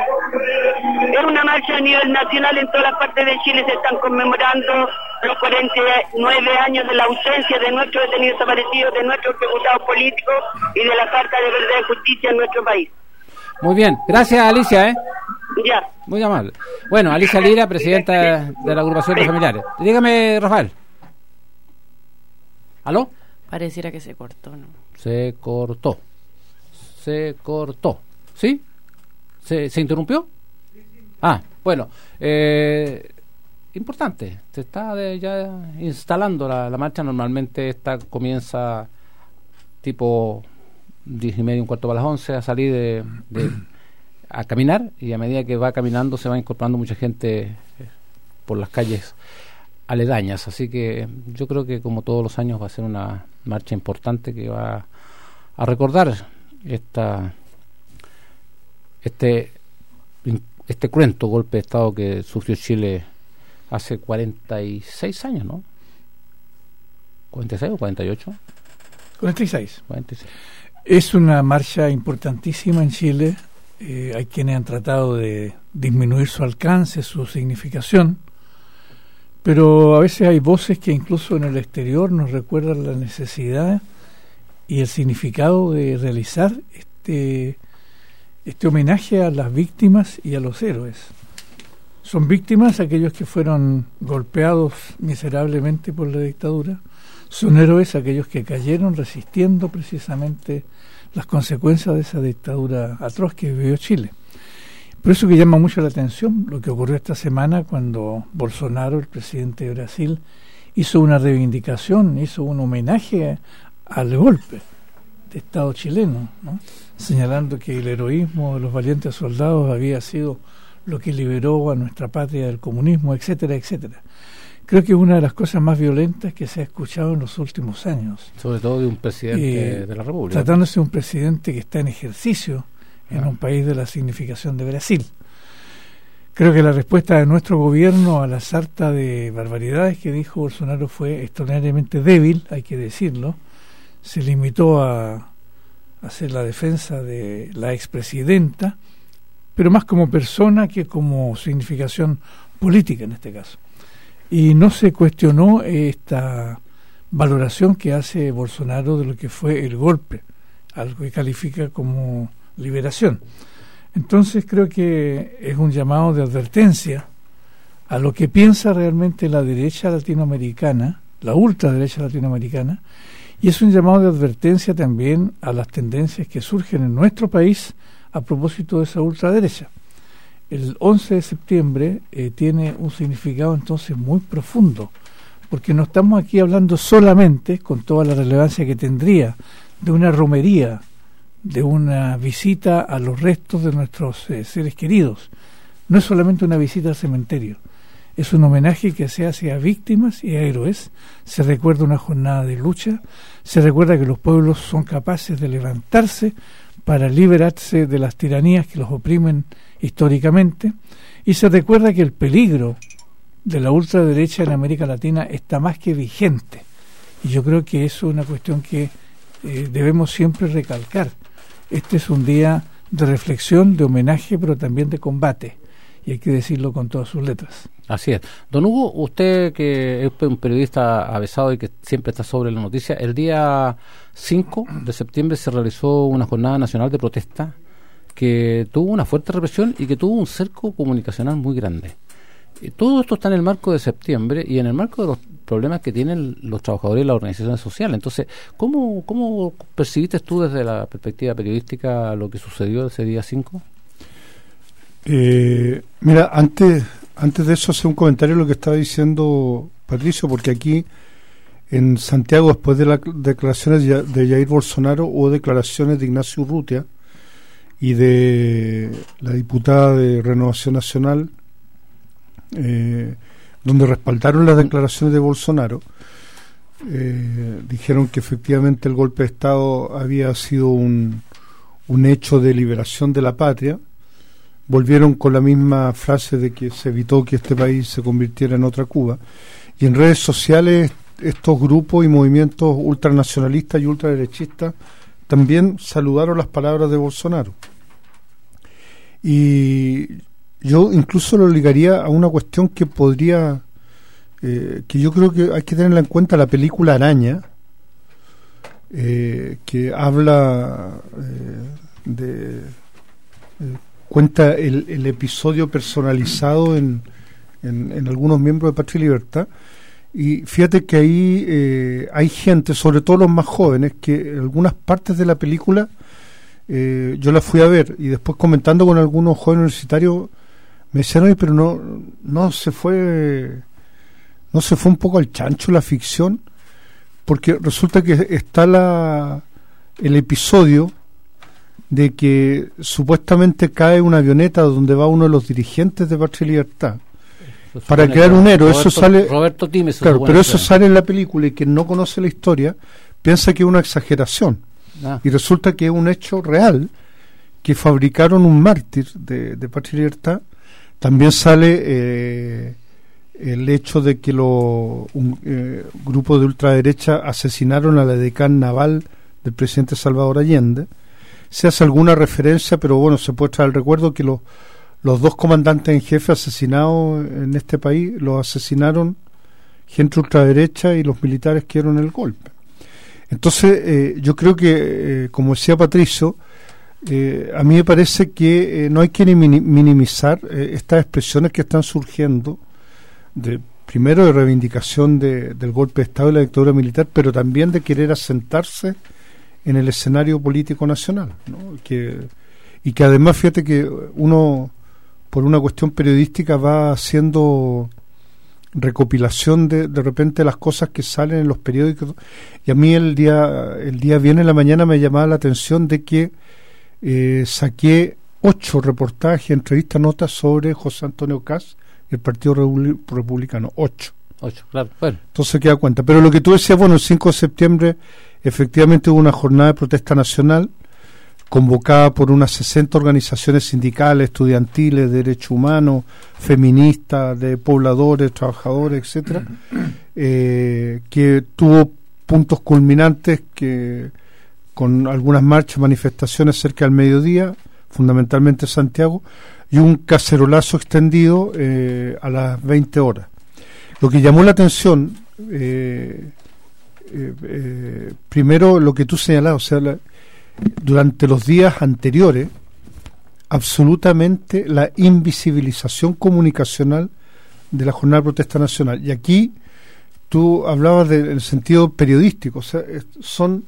Es una marcha a nivel nacional, en todas las partes de Chile se están conmemorando los cuarenta y nueve años de la ausencia de nuestros detenidos desaparecidos, de nuestros ejecutados políticos y de la falta de verdad y justicia en nuestro país. Muy bien, gracias Alicia, ¿eh? Ya. Muy amable. Bueno, Alicia Lira, presidenta de la agrupación de familiares. Dígame, Rafael. ¿Aló? Pareciera que se cortó, ¿no? Se cortó. Se cortó. ¿Sí? ¿Se, ¿se interrumpió? Ah, bueno. Eh, importante. Se está de, ya instalando la, la marcha. Normalmente esta comienza tipo diez y media, un cuarto para las once, a salir de, de a caminar, y a medida que va caminando se va incorporando mucha gente por las calles aledañas, así que yo creo que como todos los años va a ser una marcha importante que va a recordar esta este este cruento golpe de Estado que sufrió Chile hace cuarenta y seis años, ¿no? ¿cuarenta y seis o cuarenta y ocho? cuarenta y seis. cuarenta y seis. Es una marcha importantísima en Chile. Eh, hay quienes han tratado de disminuir su alcance, su significación, pero a veces hay voces que incluso en el exterior nos recuerdan la necesidad y el significado de realizar este este homenaje a las víctimas y a los héroes. Son víctimas aquellos que fueron golpeados miserablemente por la dictadura, son héroes aquellos que cayeron resistiendo precisamente las consecuencias de esa dictadura atroz que vivió Chile. Por eso que llama mucho la atención lo que ocurrió esta semana cuando Bolsonaro, el presidente de Brasil, hizo una reivindicación, hizo un homenaje al golpe de Estado chileno, ¿no? Señalando que el heroísmo de los valientes soldados había sido lo que liberó a nuestra patria del comunismo, etcétera, etcétera. Creo que es una de las cosas más violentas que se ha escuchado en los últimos años. Sobre todo de un presidente eh, de la República. Tratándose de un presidente que está en ejercicio en ah. un país de la significación de Brasil. Creo que la respuesta de nuestro gobierno a la sarta de barbaridades que dijo Bolsonaro fue extraordinariamente débil, hay que decirlo. Se limitó a hacer la defensa de la expresidenta, pero más como persona que como significación política en este caso. Y no se cuestionó esta valoración que hace Bolsonaro de lo que fue el golpe, algo que califica como liberación. Entonces creo que es un llamado de advertencia a lo que piensa realmente la derecha latinoamericana, la ultraderecha latinoamericana, y es un llamado de advertencia también a las tendencias que surgen en nuestro país a propósito de esa ultraderecha. El once de septiembre eh, tiene un significado entonces muy profundo, porque no estamos aquí hablando solamente, con toda la relevancia que tendría, de una romería, de una visita a los restos de nuestros eh, seres queridos. No es solamente una visita al cementerio, es un homenaje que se hace a víctimas y a héroes. Se recuerda una jornada de lucha, se recuerda que los pueblos son capaces de levantarse para liberarse de las tiranías que los oprimen históricamente, y se recuerda que el peligro de la ultraderecha en América Latina está más que vigente, y yo creo que eso es una cuestión que eh, debemos siempre recalcar. Este es un día de reflexión, de homenaje, pero también de combate, y hay que decirlo con todas sus letras. Así es. Don Hugo, usted que es un periodista avesado y que siempre está sobre la noticia, el día cinco de septiembre se realizó una jornada nacional de protesta que tuvo una fuerte represión y que tuvo un cerco comunicacional muy grande. Y todo esto está en el marco de septiembre y en el marco de los problemas que tienen los trabajadores y las organizaciones sociales. Entonces, ¿cómo, cómo percibiste tú desde la perspectiva periodística lo que sucedió ese día cinco? Eh, mira, antes antes de eso hacer un comentario a lo que estaba diciendo Patricio, porque aquí en Santiago, después de las declaraciones de Jair Bolsonaro, hubo declaraciones de Ignacio Urrutia y de la diputada de Renovación Nacional, eh, donde respaldaron las declaraciones de Bolsonaro. Eh, dijeron que efectivamente el golpe de Estado había sido un, un hecho de liberación de la patria. Volvieron con la misma frase de que se evitó que este país se convirtiera en otra Cuba. Y en redes sociales estos grupos y movimientos ultranacionalistas y ultraderechistas también saludaron las palabras de Bolsonaro. Y yo incluso lo ligaría a una cuestión que podría, eh, que yo creo que hay que tenerla en cuenta, la película Araña, eh, que habla eh, de... Eh, cuenta el, el episodio personalizado en, en, en algunos miembros de Patria y Libertad, y fíjate que ahí eh, hay gente, sobre todo los más jóvenes, que en algunas partes de la película eh, yo la fui a ver y después comentando con algunos jóvenes universitarios me decían, oye, pero no, no se fue no se fue un poco al chancho la ficción, porque resulta que está la el episodio de que supuestamente cae una avioneta donde va uno de los dirigentes de Patria y Libertad para crear un héroe. Roberto, eso sale, Roberto Times, claro, pero eso sale en la película y quien no conoce la historia piensa que es una exageración. Ah. Y resulta que es un hecho real, que fabricaron un mártir de, de Patria y Libertad. También sale eh, el hecho de que lo, un eh, grupo de ultraderecha asesinaron a la decán naval del presidente Salvador Allende. Se hace alguna referencia, pero bueno, se puede traer el recuerdo que los, los dos comandantes en jefe asesinados en este país los asesinaron gente ultraderecha y los militares que dieron el golpe. Entonces, eh, yo creo que, eh, como decía Patricio, Eh, a mí me parece que eh, no hay que minimizar eh, estas expresiones que están surgiendo, de primero de reivindicación de, del golpe de Estado y la dictadura militar, pero también de querer asentarse en el escenario político nacional, ¿no? Que, y que además, fíjate que uno, por una cuestión periodística, va haciendo recopilación de de repente las cosas que salen en los periódicos, y a mí el día el día viernes en la mañana me llamaba la atención de que eh, saqué ocho reportajes, entrevistas, notas sobre José Antonio Kast y el Partido Republicano, ocho. Ocho, claro. Bueno. Entonces queda cuenta. Pero lo que tú decías, bueno, el cinco de septiembre efectivamente hubo una jornada de protesta nacional convocada por unas sesenta organizaciones sindicales, estudiantiles, de derechos humanos, feministas, de pobladores, trabajadores, etcétera, eh, que tuvo puntos culminantes que con algunas marchas, manifestaciones cerca del mediodía, fundamentalmente Santiago, y un cacerolazo extendido eh, a las veinte horas. Lo que llamó la atención, eh, eh, eh, primero lo que tú señalabas, o sea, la, durante los días anteriores, absolutamente la invisibilización comunicacional de la jornada de protesta nacional. Y aquí tú hablabas del sentido periodístico, o sea, son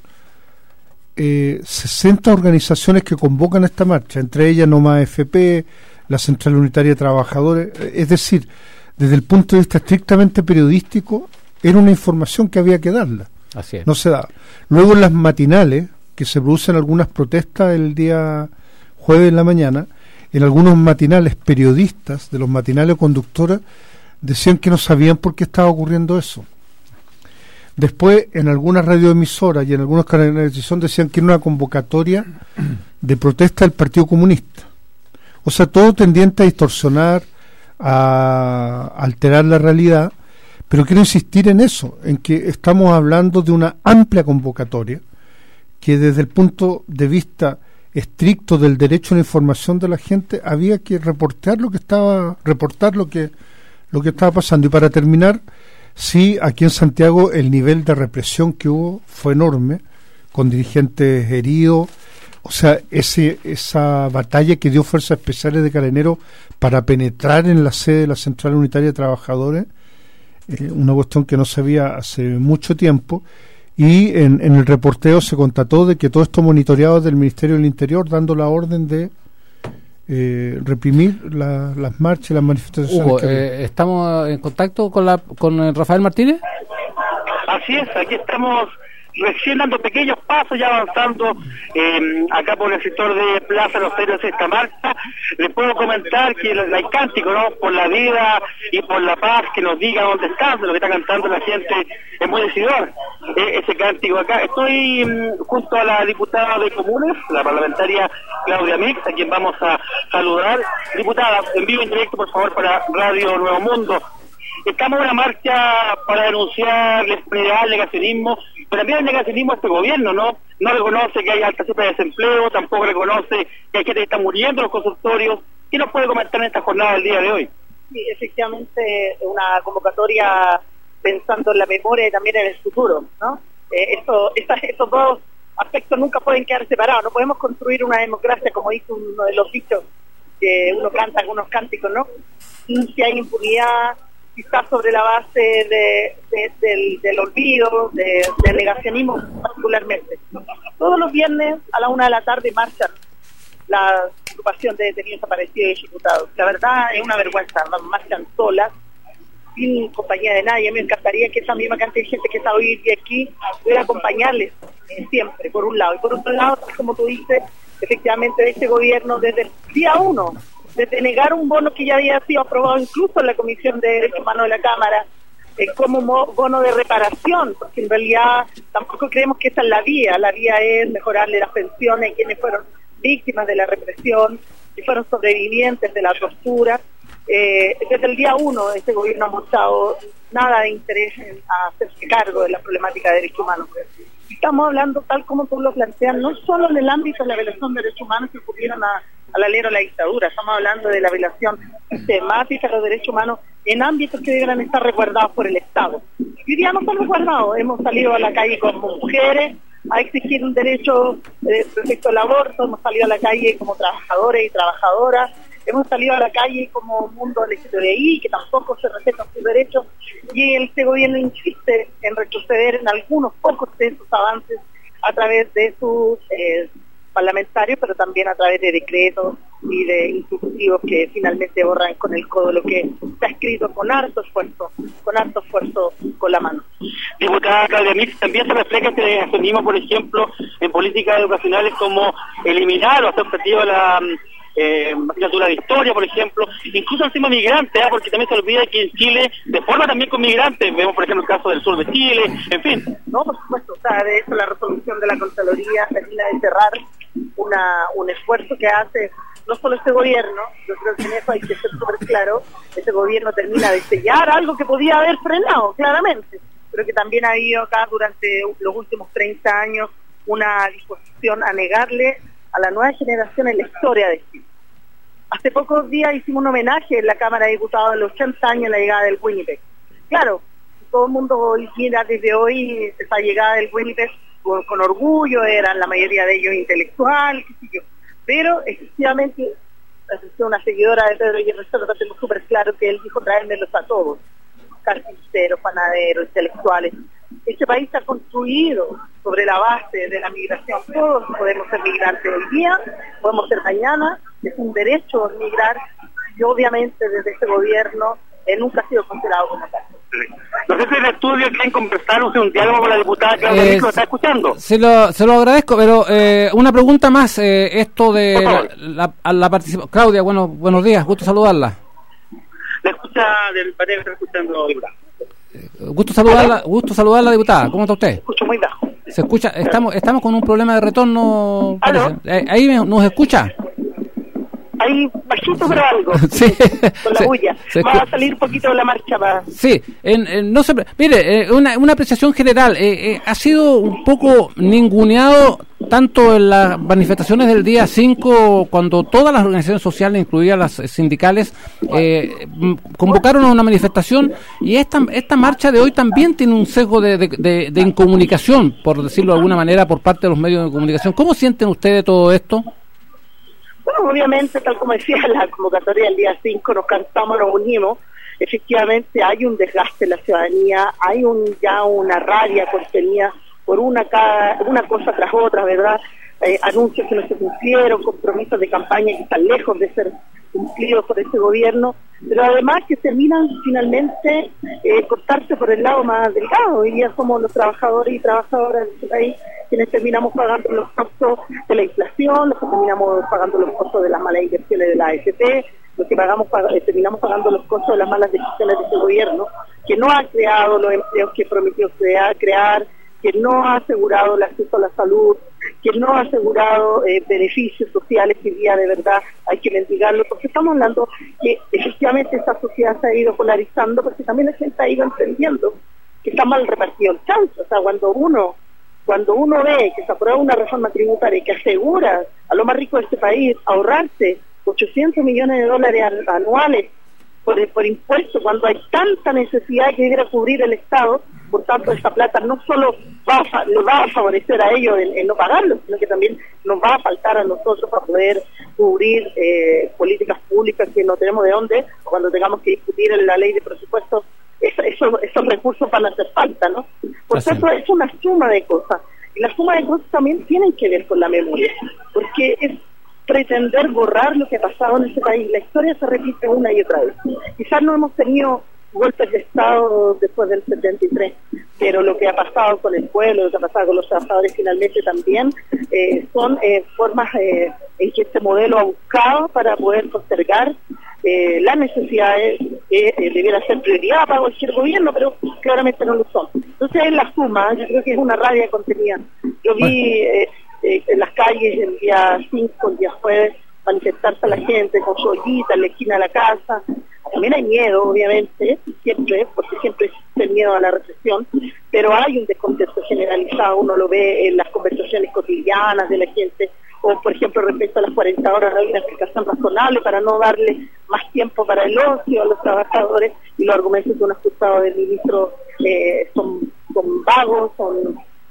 eh, sesenta organizaciones que convocan esta marcha, entre ellas No Más F P, la Central Unitaria de Trabajadores, es decir, desde el punto de vista estrictamente periodístico, era una información que había que darla. Así es. No se da. Luego en las matinales, que se producen algunas protestas el día jueves en la mañana, en algunos matinales periodistas, de los matinales conductoras, decían que no sabían por qué estaba ocurriendo eso. Después, en algunas radioemisoras y en algunos canales de televisión decían que era una convocatoria de protesta del Partido Comunista. O sea, todo tendiente a distorsionar, a alterar la realidad, pero quiero insistir en eso, en que estamos hablando de una amplia convocatoria que desde el punto de vista estricto del derecho a la información de la gente había que reportar lo que estaba reportar lo que lo que estaba pasando. Y para terminar, sí, aquí en Santiago el nivel de represión que hubo fue enorme, con dirigentes heridos. O sea, ese esa batalla que dio Fuerzas Especiales de Carabineros para penetrar en la sede de la Central Unitaria de Trabajadores, eh, una cuestión que no se veía hace mucho tiempo. Y en, en el reporteo se constató de que todo esto monitoreado del Ministerio del Interior, dando la orden de eh, reprimir la, las marchas y las manifestaciones. Hugo, eh, ¿estamos en contacto con, la, con Rafael Martínez? Así es, aquí estamos recién dando pequeños pasos, ya avanzando eh, acá por el sector de Plaza Los Héroes de esta marcha. Les puedo comentar que el, el cántico, ¿no?, por la vida y por la paz, que nos diga dónde están, lo que está cantando la gente es muy decidor, eh, ese cántico acá. Estoy mm, junto a la diputada de Comunes, la parlamentaria Claudia Mix, a quien vamos a saludar. Diputada, en vivo en directo, por favor, para Radio Nuevo Mundo. Estamos en una marcha para denunciar la impunidad, el negacionismo, pero también el negacionismo a este gobierno, ¿no? No reconoce que hay alta cifra de desempleo, tampoco reconoce que hay gente que está muriendo en los consultorios. ¿Qué nos puede comentar en esta jornada del día de hoy? Sí, efectivamente, una convocatoria pensando en la memoria y también en el futuro, ¿no? Eh, esto, estas, estos dos aspectos nunca pueden quedar separados. No podemos construir una democracia, como dice uno de los dichos que uno canta, algunos cánticos, ¿no? Si hay impunidad, está sobre la base de, de, del, del olvido, de, del negacionismo particularmente. Todos los viernes a la una de la tarde marchan la agrupación de detenidos desaparecidos y ejecutados. La verdad es una vergüenza, marchan solas, sin compañía de nadie. Me encantaría que esa misma cantidad de gente que está hoy día aquí pudiera acompañarles eh, siempre, por un lado. Y por otro lado, como tú dices, efectivamente de este gobierno desde el día uno, desde negar un bono que ya había sido aprobado incluso en la Comisión de Derechos Humanos de la Cámara, eh, como mo- bono de reparación, porque en realidad tampoco creemos que esa es la vía. La vía es mejorarle las pensiones a quienes fueron víctimas de la represión, que fueron sobrevivientes de la tortura. Eh, desde el día uno este gobierno ha mostrado nada de interés en hacerse cargo de la problemática de derechos humanos. Estamos hablando, tal como tú lo planteas, no solo en el ámbito de la violación de derechos humanos que ocurrieron a al alero de la dictadura, estamos hablando de la violación sistemática de los derechos humanos en ámbitos que deberán estar resguardados por el Estado. Y hoy día no están resguardados, hemos salido a la calle con mujeres, a exigir un derecho eh, respecto al aborto, hemos salido a la calle como trabajadores y trabajadoras, hemos salido a la calle como mundo L G T B I, que tampoco se respetan sus derechos, y este gobierno insiste en retroceder en algunos pocos de esos avances a través de sus eh, parlamentarios, pero también a través de decretos y de instructivos que finalmente borran con el codo lo que está escrito con harto esfuerzo, con harto esfuerzo con la mano. Diputada Claudia Mix, también se refleja este accionismo, por ejemplo, en políticas educacionales como eliminar o hacer objetivo la eh, asignatura de historia, por ejemplo, incluso el tema migrante, ¿eh? Porque también se olvida que en Chile se forma también con migrantes, vemos por ejemplo el caso del sur de Chile, en fin. No, por supuesto, o sea, de hecho la resolución de la Contraloría termina de cerrar una un esfuerzo que hace no solo este gobierno, yo creo que en eso hay que ser súper claro, este gobierno termina de sellar algo que podía haber frenado, claramente, pero que también ha habido acá durante los últimos treinta años una disposición a negarle a la nueva generación en la historia de Chile. Hace pocos días hicimos un homenaje en la Cámara de Diputados de los ochenta años a la llegada del Winnipeg. Claro, todo el mundo hoy mira desde hoy esa llegada del Winnipeg con, con orgullo, eran la mayoría de ellos intelectual, qué sé yo. Pero efectivamente, una seguidora de Pedro Aguirre Cerda, tengo súper claro que él dijo traérmelos a todos, carpinteros, panaderos, intelectuales. Este país está construido sobre la base de la migración. Todos podemos ser migrantes hoy día, podemos ser mañana, es un derecho migrar, y obviamente desde este gobierno él nunca ha sido considerado como tal. No sé si en el estudio quieren conversar, o sea, un diálogo con la diputada Claudia Mix, Eh, ¿lo está escuchando? Se lo, se lo agradezco, pero eh, una pregunta más, eh, esto de la, la, a la participación. Claudia, bueno, buenos días, gusto saludarla. La escucha del panel que está escuchando, diputada. Gusto saludarla, gusto saludarla, diputada. ¿Cómo está usted? Escucho muy bajo. Se escucha, estamos estamos con un problema de retorno, parece. Eh, ahí me- nos escucha. Ahí bajito pero algo, Sí. con la Se- bulla. se Va escu- a salir un poquito de la marcha para... Sí, en, en- no se, mire, eh, una, una apreciación general, eh, eh, ha sido un poco ninguneado tanto en las manifestaciones del día cinco, cuando todas las organizaciones sociales, incluidas las eh, sindicales, eh, m- convocaron a una manifestación, y esta, esta marcha de hoy también tiene un sesgo de, de, de- de incomunicación, por decirlo de alguna manera, por parte de los medios de comunicación. ¿Cómo sienten ustedes todo esto? Bueno, obviamente, tal como decía la convocatoria del día cinco, nos cansamos, nos unimos. Efectivamente, hay un desgaste en la ciudadanía, hay un ya una rabia contenida por una cada, una cosa tras otra, ¿verdad? Eh, anuncios que no se cumplieron, compromisos de campaña que están lejos de ser cumplidos por este gobierno, pero además que terminan finalmente eh, cortarse por el lado más delgado. Hoy día somos los trabajadores y trabajadoras de este país quienes terminamos pagando los costos de la inflación, los que terminamos pagando los costos de las malas inversiones de la A F P, los que pagamos pag- eh, terminamos pagando los costos de las malas decisiones de este gobierno, que no ha creado los empleos que prometió crea- crear, que no ha asegurado el acceso a la salud, que no ha asegurado eh, beneficios sociales que hoy día de verdad hay que mendigarlo, porque estamos hablando que efectivamente esta sociedad se ha ido polarizando, porque también la gente ha ido entendiendo que está mal repartido el chance. O sea, cuando uno cuando uno ve que se aprueba una reforma tributaria que asegura a los más ricos de este país ahorrarse ochocientos millones de dólares an- anuales por, por impuestos, cuando hay tanta necesidad que debiera cubrir el Estado, por tanto esta plata no solo va a, fa- le va a favorecer a ellos en, en no pagarlo, sino que también nos va a faltar a nosotros para poder cubrir eh, políticas públicas que no tenemos de dónde, o cuando tengamos que discutir en la ley de presupuestos, eso, eso, esos recursos van a hacer falta, ¿no? Por Así. tanto, es una suma de cosas, y la suma de cosas también tienen que ver con la memoria, porque es pretender borrar lo que ha pasado en este país. La historia se repite una y otra vez. Quizás no hemos tenido golpes de Estado después del setenta y tres, pero lo que ha pasado con el pueblo, lo que ha pasado con los trabajadores finalmente también, eh, son eh, formas eh, en que este modelo ha buscado para poder postergar eh, las necesidades que eh, debiera ser prioridad para cualquier gobierno, pero claramente no lo son. Entonces es la suma, yo creo que es una rabia contenida. Yo vi eh, eh, en las calles el día cinco, el día jueves, manifestarse a la gente con su ollita en la esquina de la casa. También hay miedo, obviamente, siempre, porque siempre existe el miedo a la represión, pero hay un descontento generalizado, uno lo ve en las conversaciones cotidianas de la gente, o por ejemplo respecto a las cuarenta horas no hay una explicación razonable para no darle más tiempo para el ocio a los trabajadores, y los argumentos que uno ha escuchado del ministro eh, son, son vagos, son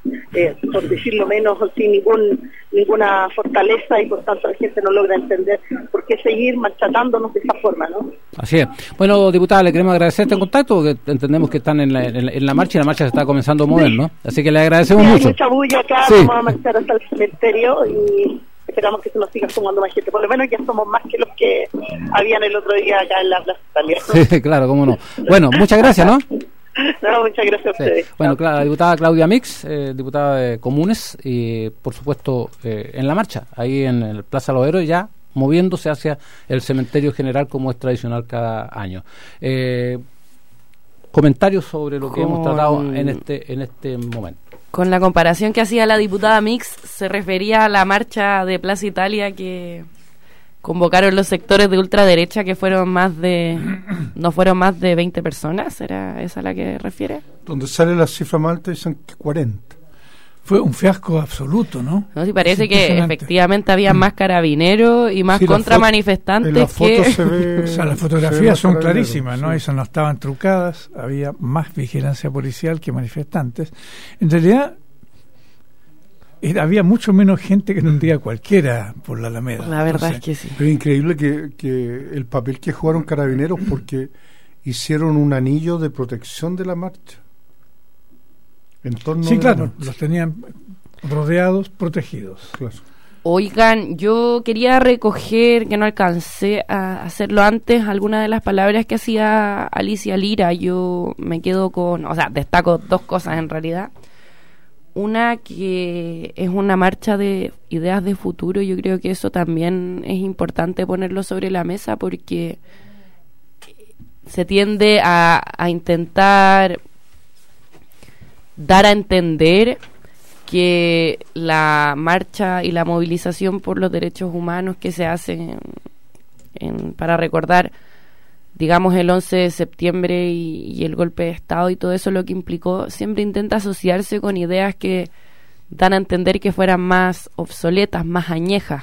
eh, por decirlo menos, sin ningún ninguna fortaleza, y por tanto la gente no logra entender por qué seguir maltratándonos de esa forma, ¿no? Así es. Bueno, diputada, le queremos agradecer este contacto, que entendemos que están en la, en la, en la marcha, y la marcha se está comenzando a mover, ¿no? Así que le agradecemos sí, mucho. Hay mucha bulla acá, sí. Vamos a marchar hasta el cementerio y esperamos que se nos siga sumando más gente. Por lo menos ya somos más que los que habían el otro día acá en la Plaza Italia. Sí, claro, cómo no. Bueno, muchas gracias, ¿no? No, muchas gracias a ustedes. Sí. Bueno, la diputada Claudia Mix, eh, diputada de Comunes, y por supuesto eh, en la marcha, ahí en el Plaza Los Héroes, ya moviéndose hacia el cementerio general como es tradicional cada año. Eh, comentarios sobre lo que Con... hemos tratado en este en este momento. Con la comparación que hacía la diputada Mix, se refería a la marcha de Plaza Italia que convocaron los sectores de ultraderecha, que fueron más de no fueron más de veinte personas. ¿Era esa a la que refiere? Donde sale la cifra más alta dicen que cuarenta. Fue un fiasco absoluto, ¿no? No, sí, parece que efectivamente había más carabineros y más sí, contramanifestantes la foto, que... Se ve, o sea, las fotografías son clarísimas, ¿no? Sí. Esas no estaban trucadas, había más vigilancia policial que manifestantes. En realidad, era, había mucho menos gente que en un día cualquiera por la Alameda. La verdad Entonces, es que sí. Es increíble que, que el papel que jugaron carabineros, porque hicieron un anillo de protección de la marcha. En torno sí, de claro, los tenían rodeados, protegidos. Claro. Oigan, yo quería recoger, que no alcancé a hacerlo antes, algunas de las palabras que hacía Alicia Lira. Yo me quedo con, o sea, destaco dos cosas en realidad. Una, que es una marcha de ideas de futuro. Yo creo que eso también es importante ponerlo sobre la mesa, porque se tiende a, a intentar dar a entender que la marcha y la movilización por los derechos humanos que se hacen en, en, para recordar, digamos, el once de septiembre y, y el golpe de Estado y todo eso lo que implicó, siempre intenta asociarse con ideas que dan a entender que fueran más obsoletas, más añejas.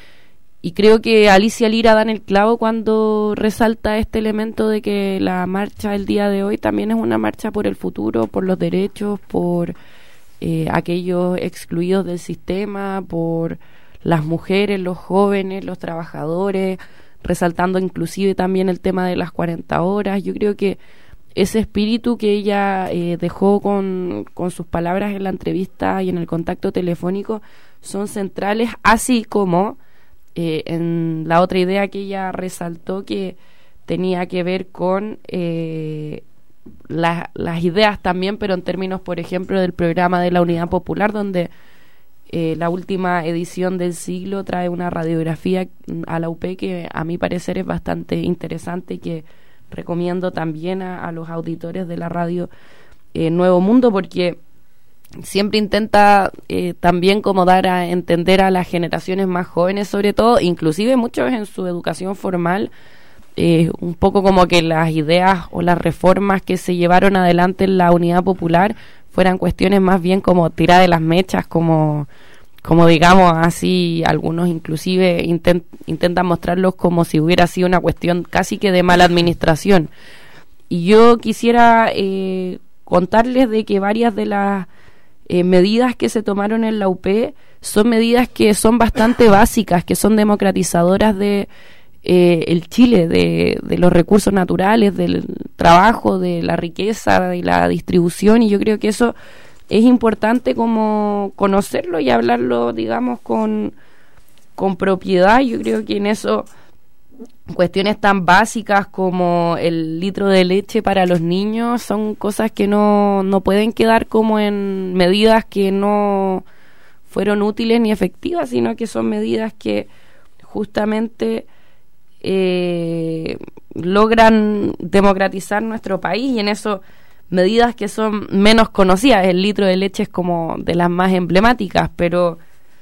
Y creo que Alicia Lira da en el clavo cuando resalta este elemento de que la marcha el día de hoy también es una marcha por el futuro, por los derechos, por eh, aquellos excluidos del sistema, por las mujeres, los jóvenes, los trabajadores, resaltando inclusive también el tema de las cuarenta horas. Yo creo que ese espíritu que ella eh, dejó con, con sus palabras en la entrevista y en el contacto telefónico son centrales, así como Eh, en la otra idea que ella resaltó, que tenía que ver con eh, la, las ideas también, pero en términos, por ejemplo, del programa de la Unidad Popular, donde eh, la última edición del siglo trae una radiografía a la U P que a mi parecer es bastante interesante y que recomiendo también a, a los auditores de la radio eh, Nuevo Mundo, porque siempre intenta eh, también como dar a entender a las generaciones más jóvenes, sobre todo, inclusive muchos en su educación formal, eh, un poco como que las ideas o las reformas que se llevaron adelante en la Unidad Popular fueran cuestiones más bien como tirar de las mechas, como, como digamos así, algunos inclusive intent, intentan mostrarlos como si hubiera sido una cuestión casi que de mala administración. Y yo quisiera eh, contarles de que varias de las Eh, medidas que se tomaron en la U P son medidas que son bastante básicas, que son democratizadoras de eh, el Chile, de, de los recursos naturales, del trabajo, de la riqueza, de la distribución, y yo creo que eso es importante como conocerlo y hablarlo, digamos, con, con propiedad. Yo creo que en eso cuestiones tan básicas como el litro de leche para los niños son cosas que no, no pueden quedar como en medidas que no fueron útiles ni efectivas, sino que son medidas que justamente eh, logran democratizar nuestro país, y en eso medidas que son menos conocidas. El litro de leche es como de las más emblemáticas, pero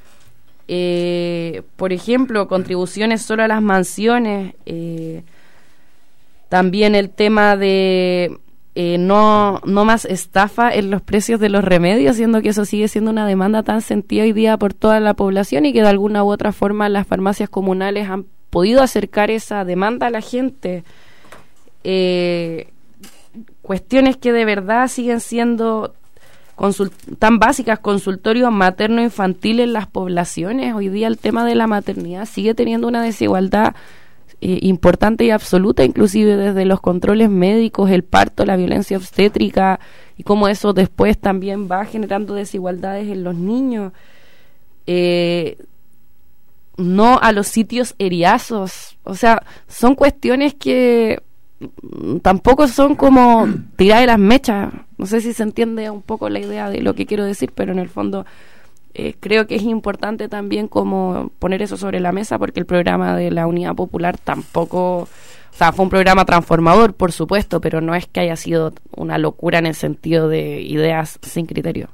Eh, por ejemplo, contribuciones solo a las mansiones, eh, también el tema de eh, no, no más estafa en los precios de los remedios, siendo que eso sigue siendo una demanda tan sentida hoy día por toda la población, y que de alguna u otra forma las farmacias comunales han podido acercar esa demanda a la gente. Eh, cuestiones que de verdad siguen siendo consult- tan básicas, consultorios materno-infantiles en las poblaciones. Hoy día el tema de la maternidad sigue teniendo una desigualdad eh, importante y absoluta, inclusive desde los controles médicos, el parto, la violencia obstétrica, y cómo eso después también va generando desigualdades en los niños. Eh, no a los sitios eriazos, o sea, son cuestiones que tampoco son como tirar de las mechas. No sé si se entiende un poco la idea de lo que quiero decir, pero en el fondo eh, creo que es importante también como poner eso sobre la mesa, porque el programa de la Unidad Popular tampoco, o sea, fue un programa transformador, por supuesto, pero no es que haya sido una locura en el sentido de ideas sin criterio.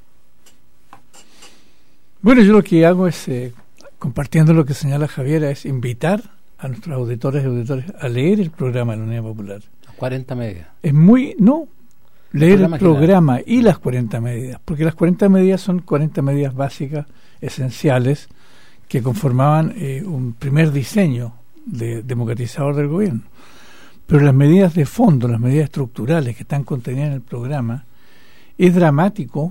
Bueno, yo lo que hago es, eh, compartiendo lo que señala Javiera, es invitar a nuestros auditores y auditores a leer el programa de la Unidad Popular. cuarenta medidas. Es muy, no, leer el programa, el programa y las cuarenta medidas, porque las cuarenta medidas son cuarenta medidas básicas, esenciales, que conformaban eh, un primer diseño de democratizador del gobierno. Pero las medidas de fondo, las medidas estructurales que están contenidas en el programa, es dramático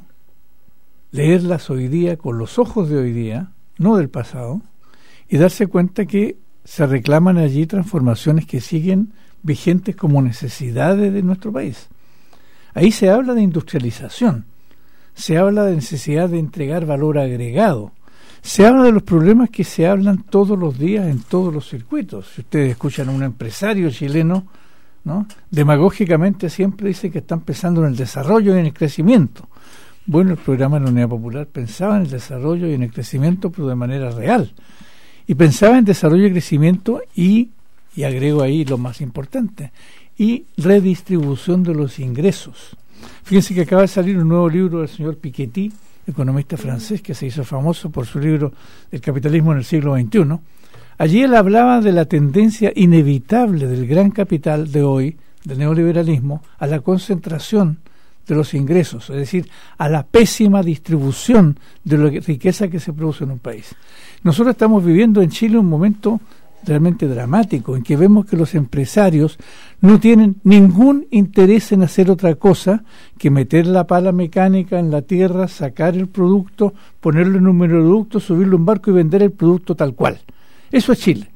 leerlas hoy día con los ojos de hoy día, no del pasado, y darse cuenta que se reclaman allí transformaciones que siguen vigentes como necesidades de nuestro país. Ahí se habla de industrialización, se habla de necesidad de entregar valor agregado, se habla de los problemas que se hablan todos los días en todos los circuitos. Si ustedes escuchan a un empresario chileno, ¿no?, demagógicamente siempre dice que están pensando en el desarrollo y en el crecimiento. Bueno, el programa de la Unidad Popular pensaba en el desarrollo y en el crecimiento, pero de manera real. Y pensaba en desarrollo y crecimiento y, y agrego ahí lo más importante, y redistribución de los ingresos. Fíjense que acaba de salir un nuevo libro del señor Piketty, economista francés, que se hizo famoso por su libro El capitalismo en el siglo veintiuno. Allí él hablaba de la tendencia inevitable del gran capital de hoy, del neoliberalismo, a la concentración de los ingresos, es decir, a la pésima distribución de la riqueza que se produce en un país. Nosotros estamos viviendo en Chile un momento realmente dramático, en que vemos que los empresarios no tienen ningún interés en hacer otra cosa que meter la pala mecánica en la tierra, sacar el producto, ponerlo en un monoducto, subirlo a un barco y vender el producto tal cual. Eso es Chile.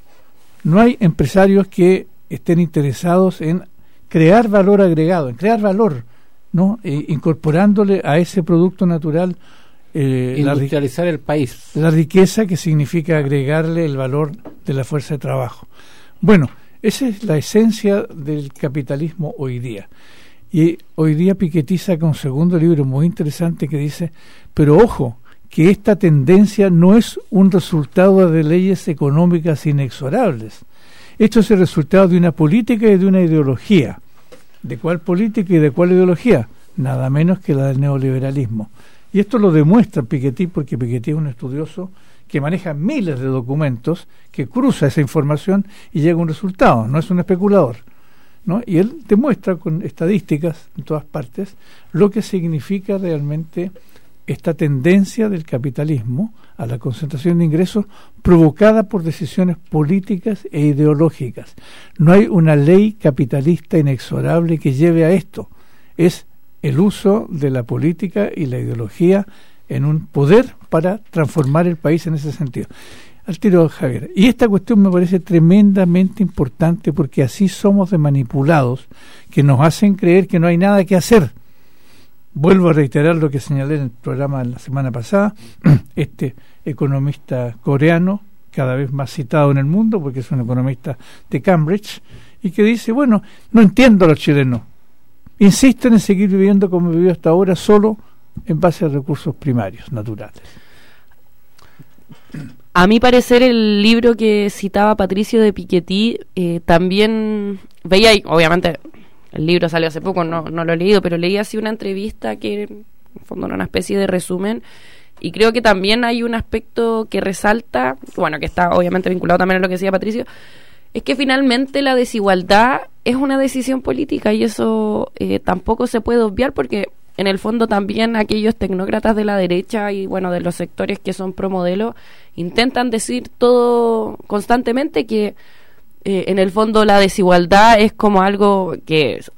No hay empresarios que estén interesados en crear valor agregado, en crear valor, ¿no? Eh, incorporándole a ese producto natural eh, industrializar la, el país, la riqueza que significa agregarle el valor de la fuerza de trabajo. Bueno, esa es la esencia del capitalismo hoy día. Y hoy día Piketty saca un segundo libro muy interesante que dice, pero ojo, que esta tendencia no es un resultado de leyes económicas inexorables. Esto es el resultado de una política y de una ideología. ¿De cuál política y de cuál ideología? Nada menos que la del neoliberalismo. Y esto lo demuestra Piketty, porque Piketty es un estudioso que maneja miles de documentos, que cruza esa información y llega a un resultado, no es un especulador, ¿no? Y él demuestra con estadísticas en todas partes lo que significa realmente esta tendencia del capitalismo a la concentración de ingresos provocada por decisiones políticas e ideológicas. No hay una ley capitalista inexorable que lleve a esto. Es el uso de la política y la ideología en un poder para transformar el país en ese sentido. Al tiro, Javier. Y esta cuestión me parece tremendamente importante porque así somos de manipulados, que nos hacen creer que no hay nada que hacer. Vuelvo a reiterar lo que señalé en el programa la semana pasada, este economista coreano, cada vez más citado en el mundo, porque es un economista de Cambridge, y que dice, bueno, no entiendo a los chilenos, insisten en seguir viviendo como vivió hasta ahora, solo en base a recursos primarios, naturales. A mi parecer, el libro que citaba Patricio de Piketty eh, también veía, y obviamente el libro salió hace poco, no, no lo he leído, pero leí así una entrevista que en el fondo era una especie de resumen, y creo que también hay un aspecto que resalta, bueno, que está obviamente vinculado también a lo que decía Patricio, es que finalmente la desigualdad es una decisión política, y eso eh, tampoco se puede obviar, porque en el fondo también aquellos tecnócratas de la derecha y bueno, de los sectores que son pro modelo, intentan decir todo constantemente que Eh, en el fondo la desigualdad es como algo que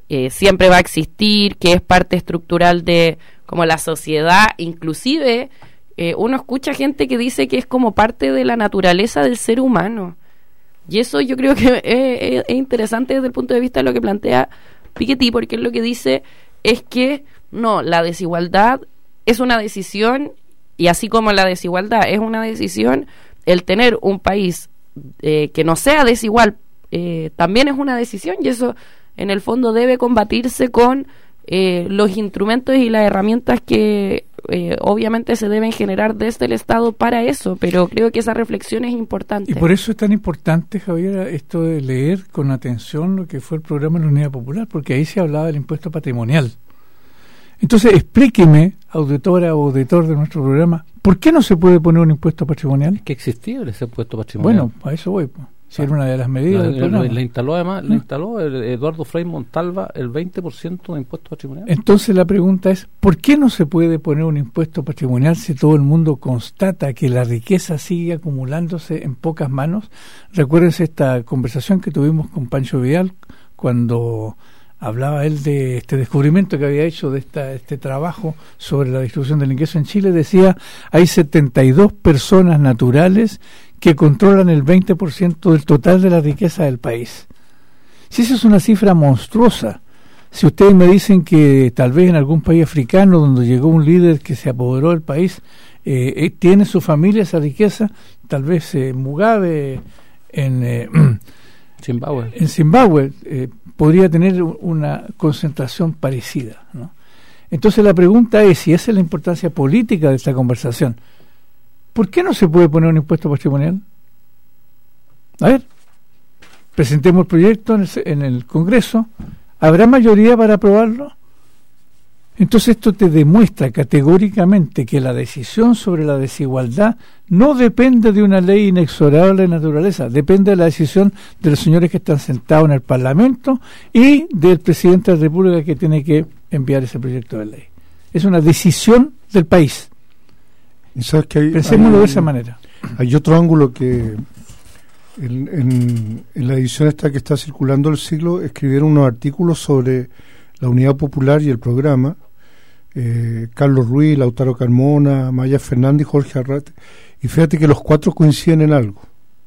eh, siempre va a existir, que es parte estructural de como la sociedad, inclusive eh, uno escucha gente que dice que es como parte de la naturaleza del ser humano. Y eso yo creo que es, es interesante desde el punto de vista de lo que plantea Piketty, porque él lo que dice es que no, la desigualdad es una decisión, y así como la desigualdad es una decisión, el tener un país eh, que no sea desigual eh, también es una decisión, y eso en el fondo debe combatirse con eh, los instrumentos y las herramientas que eh, obviamente se deben generar desde el Estado para eso, pero creo que esa reflexión es importante. Y por eso es tan importante, Javier, esto de leer con atención lo que fue el programa de la Unidad Popular, porque ahí se hablaba del impuesto patrimonial. Entonces, explíqueme, auditora o auditor de nuestro programa, ¿por qué no se puede poner un impuesto patrimonial? Es que existía ese impuesto patrimonial. Bueno, a eso voy. Si era una de las medidas la, del programa. La, la instaló además, ¿no? la instaló el Eduardo Frei Montalva el veinte por ciento de impuesto patrimonial. Entonces la pregunta es, ¿por qué no se puede poner un impuesto patrimonial si todo el mundo constata que la riqueza sigue acumulándose en pocas manos? Recuérdense esta conversación que tuvimos con Pancho Vidal cuando hablaba él de este descubrimiento que había hecho de esta, este trabajo sobre la distribución del ingreso en Chile. Decía, hay setenta y dos personas naturales que controlan el veinte por ciento del total de la riqueza del país. Si esa es una cifra monstruosa, si ustedes me dicen que tal vez en algún país africano donde llegó un líder que se apoderó del país, eh, eh, tiene su familia esa riqueza, tal vez eh, Mugabe en eh, Zimbabue, en Zimbabue eh, podría tener una concentración parecida, ¿no? Entonces la pregunta es, si esa es la importancia política de esta conversación, ¿por qué no se puede poner un impuesto patrimonial? A ver, presentemos el proyecto en el, en el Congreso, ¿habrá mayoría para aprobarlo? Entonces esto te demuestra categóricamente que la decisión sobre la desigualdad no depende de una ley inexorable de naturaleza, depende de la decisión de los señores que están sentados en el Parlamento y del presidente de la República que tiene que enviar ese proyecto de ley. Es una decisión del país. ¿Y sabes que hay, Pensémoslo hay, de esa manera. Hay otro ángulo que en, en, en la edición esta que está circulando el Siglo escribieron unos artículos sobre la Unidad Popular y el programa, eh, Carlos Ruiz, Lautaro Carmona, Maya Fernández y Jorge Arrate, y fíjate que los cuatro coinciden en algo.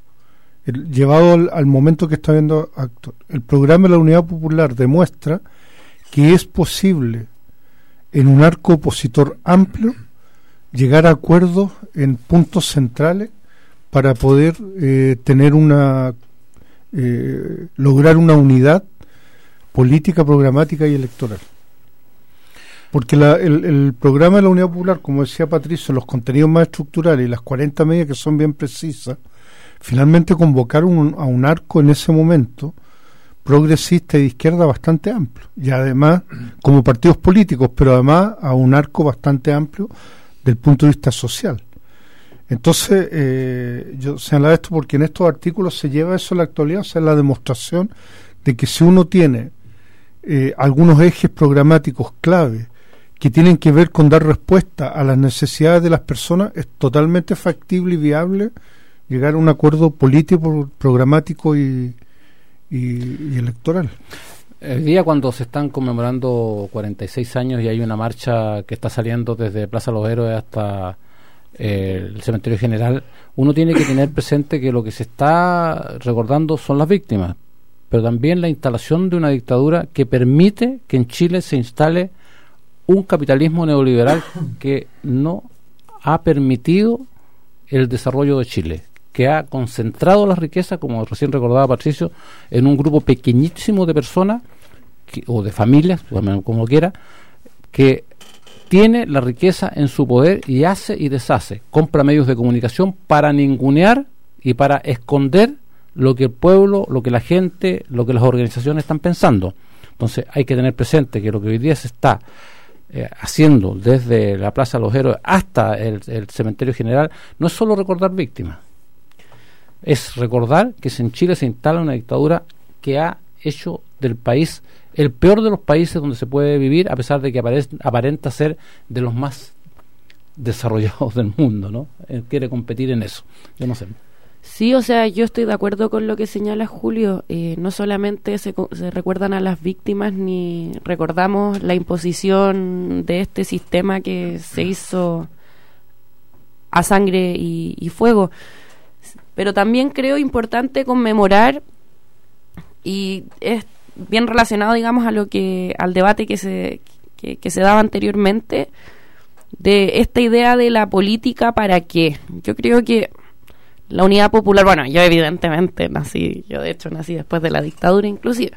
El, llevado al, al momento que está viendo actual, el programa de la Unidad Popular demuestra que es posible en un arco opositor amplio llegar a acuerdos en puntos centrales para poder eh, tener una eh, lograr una unidad política, programática y electoral. Porque la, el, el programa de la Unidad Popular, como decía Patricio, los contenidos más estructurales y las cuarenta medidas que son bien precisas, finalmente convocaron un, a un arco en ese momento progresista y de izquierda bastante amplio, y además como partidos políticos, pero además a un arco bastante amplio del punto de vista social. Entonces, eh, yo señalaba esto porque en estos artículos se lleva eso a la actualidad, o sea, la demostración de que si uno tiene eh, algunos ejes programáticos clave que tienen que ver con dar respuesta a las necesidades de las personas, es totalmente factible y viable llegar a un acuerdo político, programático y, y, y electoral. El día cuando se están conmemorando cuarenta y seis años y hay una marcha que está saliendo desde Plaza Los Héroes hasta eh, el Cementerio General, uno tiene que tener presente que lo que se está recordando son las víctimas, pero también la instalación de una dictadura que permite que en Chile se instale un capitalismo neoliberal que no ha permitido el desarrollo de Chile, que ha concentrado la riqueza, como recién recordaba Patricio, en un grupo pequeñísimo de personas que, o de familias, como quiera, que tiene la riqueza en su poder y hace y deshace, compra medios de comunicación para ningunear y para esconder lo que el pueblo, lo que la gente, lo que las organizaciones están pensando. Entonces hay que tener presente que lo que hoy día se está Eh, haciendo desde la Plaza de los Héroes hasta el, el Cementerio General no es solo recordar víctimas, es recordar que en Chile se instala una dictadura que ha hecho del país el peor de los países donde se puede vivir, a pesar de que aparece, aparenta ser de los más desarrollados del mundo, ¿no? Él quiere competir en eso. Yo no sé. Sí, o sea, yo estoy de acuerdo con lo que señala Julio. Eh, no solamente se, se recuerdan a las víctimas, ni recordamos la imposición de este sistema que se hizo a sangre y, y fuego. Pero también creo importante conmemorar, y es bien relacionado, digamos, a lo que al debate que se que, que se daba anteriormente, de esta idea de la política para qué. Yo creo que la Unidad Popular, bueno, yo evidentemente nací, yo de hecho nací después de la dictadura inclusive,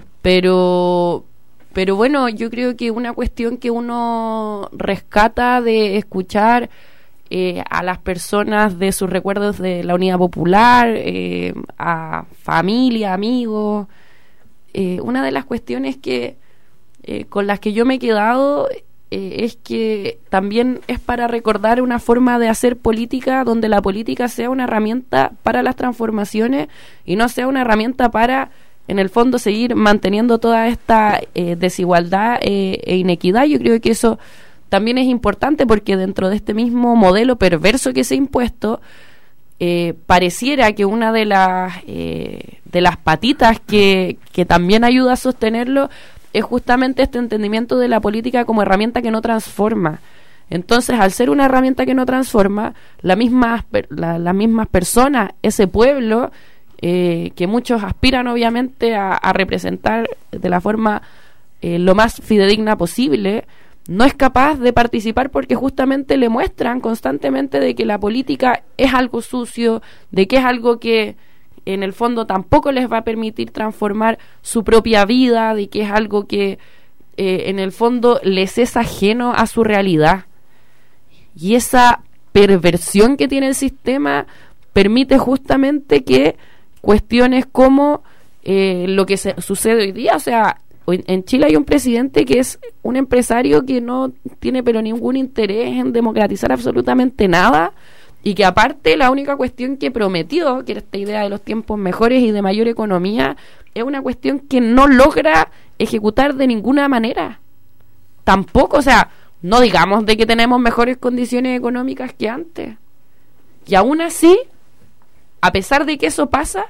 pero pero bueno, yo creo que una cuestión que uno rescata de escuchar eh, a las personas de sus recuerdos de la Unidad Popular, eh, a familia, amigos, eh, una de las cuestiones que eh, con las que yo me he quedado Eh, es que también es para recordar una forma de hacer política donde la política sea una herramienta para las transformaciones y no sea una herramienta para, en el fondo, seguir manteniendo toda esta eh, desigualdad eh, e inequidad. Yo creo que eso también es importante, porque dentro de este mismo modelo perverso que se ha impuesto, eh, pareciera que una de las eh, de las patitas que, que también ayuda a sostenerlo es justamente este entendimiento de la política como herramienta que no transforma. Entonces, al ser una herramienta que no transforma, la misma, la, las mismas personas, ese pueblo, eh, que muchos aspiran obviamente a, a representar de la forma eh, lo más fidedigna posible, no es capaz de participar porque justamente le muestran constantemente de que la política es algo sucio, de que es algo que en el fondo tampoco les va a permitir transformar su propia vida, de que es algo que eh, en el fondo les es ajeno a su realidad. Y esa perversión que tiene el sistema permite justamente que cuestiones como eh, lo que se, sucede hoy día, o sea, en Chile hay un presidente que es un empresario que no tiene pero ningún interés en democratizar absolutamente nada, y que aparte la única cuestión que prometió, que era esta idea de los tiempos mejores y de mayor economía, es una cuestión que no logra ejecutar de ninguna manera. Tampoco, o sea, no digamos de que tenemos mejores condiciones económicas que antes. Y aún así, a pesar de que eso pasa,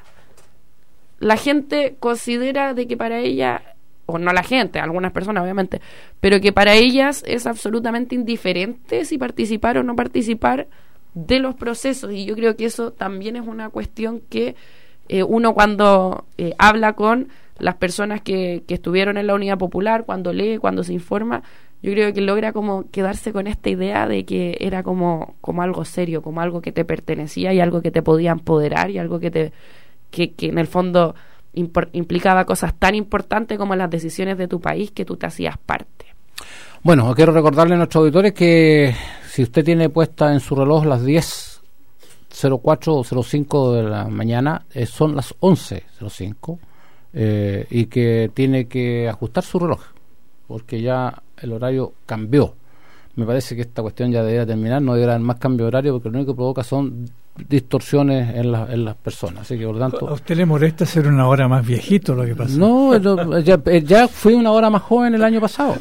la gente considera de que para ella, o no la gente, algunas personas obviamente, pero que para ellas es absolutamente indiferente si participar o no participar de los procesos. Y yo creo que eso también es una cuestión que eh, uno cuando eh, habla con las personas que, que estuvieron en la Unidad Popular, cuando lee, cuando se informa, yo creo que logra como quedarse con esta idea de que era como, como algo serio, como algo que te pertenecía y algo que te podía empoderar y algo que te que, que en el fondo impor, implicaba cosas tan importantes como las decisiones de tu país, que tú te hacías parte. Bueno, quiero recordarle a nuestros auditores que si usted tiene puesta en su reloj las diez cero cuatro o cero cinco de la mañana, eh, son las once cero cinco, eh, y que tiene que ajustar su reloj, porque ya el horario cambió. Me parece que esta cuestión ya debería terminar, no debería haber más cambio de horario, porque lo único que provoca son distorsiones en, la, en las personas. Así que, por tanto, ¿a usted le molesta ser una hora más viejito lo que pasa? No, no ya, ya fui una hora más joven el año pasado.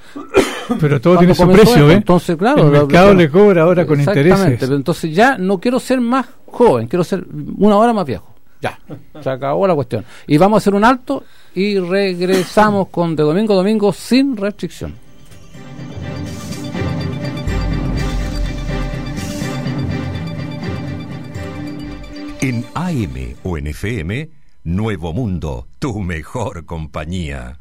Pero todo tiene su precio, ¿eh? Entonces, claro, el mercado lo, le cobra ahora con intereses. Pero entonces ya no quiero ser más joven, quiero ser una hora más viejo. Ya, se acabó la cuestión. Y vamos a hacer un alto y regresamos con De Domingo a Domingo sin restricción. En A M o en F M, Nuevo Mundo, tu mejor compañía.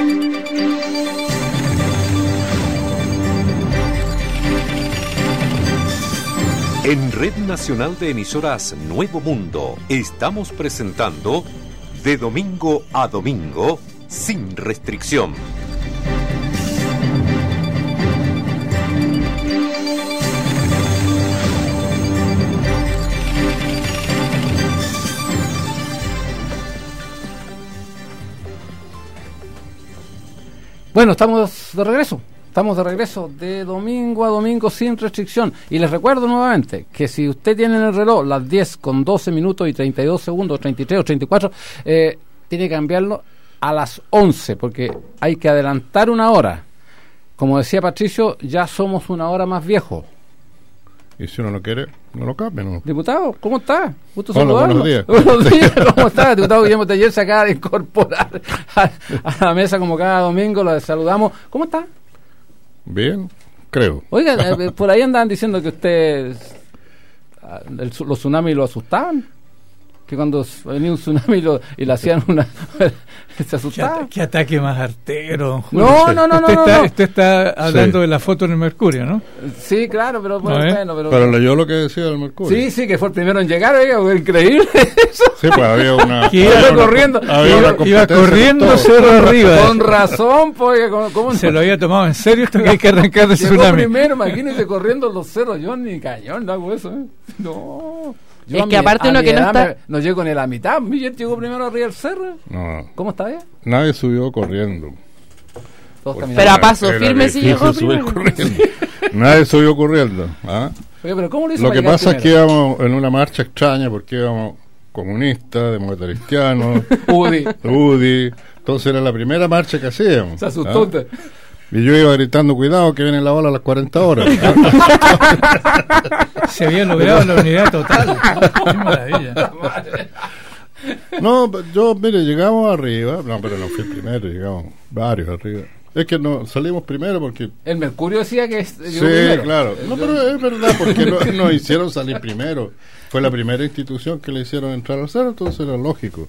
En Red Nacional de Emisoras Nuevo Mundo estamos presentando De Domingo a Domingo sin restricción. Bueno, estamos de regreso. Estamos de regreso de domingo a domingo sin restricción. Y les recuerdo nuevamente que si usted tiene en el reloj las diez con doce minutos y treinta y dos segundos, treinta y tres o treinta y cuatro, eh, tiene que cambiarlo a las once, porque hay que adelantar una hora. Como decía Patricio, ya somos una hora más viejos. ¿Y si uno no quiere? no lo cambien. ¿No? Diputado, ¿cómo está? Gusto Hola, saludarlo. buenos días. Buenos días, ¿cómo está? Diputado Guillermo Teller se acaba de incorporar a, a la mesa como cada domingo, lo saludamos. ¿Cómo está? Bien, creo. Oiga, eh, por ahí andaban diciendo que usted, el, los tsunamis lo asustaban. Que cuando venía un tsunami lo, y le hacían una... se asustaba. ¿Qué, ¿Qué ataque más artero, don Julio? No, no, no, usted no, está, no. Usted está hablando Sí. de la foto en el Mercurio, ¿no? Sí, claro, pero bueno, ¿No, eh? bueno pero, Pero leyó lo que decía el Mercurio. sí, sí, que fue el primero en llegar, oiga, fue increíble eso. Sí, pues había una... Que había iba una- corriendo. había Iba, una iba competencia corriendo con todo. cerro arriba. Con razón, pues, oiga, ¿cómo, cómo Se lo había tomado en serio esto que hay que arrancar de Llegó tsunami. primero, imagínese corriendo los cerros, yo ni cañón, no hago eso, ¿eh? No. Yo Es a que mi- aparte a uno mi que no edad está- me- no llego ni a la mitad, Miguel llegó primero arriba del cerro. No, ¿Cómo está ella? nadie subió corriendo. Todos Porque caminando. Pero a paso era firme sí difícil llegó subir primero. corriendo. Nadie subió corriendo. ¿ah? Oye, pero ¿cómo lo hizo Lo para que llegar pasa es que primero? íbamos en una marcha extraña porque íbamos comunistas, demócratas cristianos, Udi, U D I. Entonces era la primera marcha que hacíamos. se asustó ¿ah? usted. Y yo iba gritando, cuidado que viene la ola a las cuarenta horas. Se había logrado la unidad total. Qué maravilla. No, yo, mire, llegamos arriba. No, pero no fui el primero, llegamos varios arriba. Es que no salimos primero porque... El Mercurio decía que es- Sí, llegó primero. claro. No, pero es verdad, porque no, nos hicieron salir primero. Fue la primera institución que le hicieron entrar al cerro, entonces era lógico.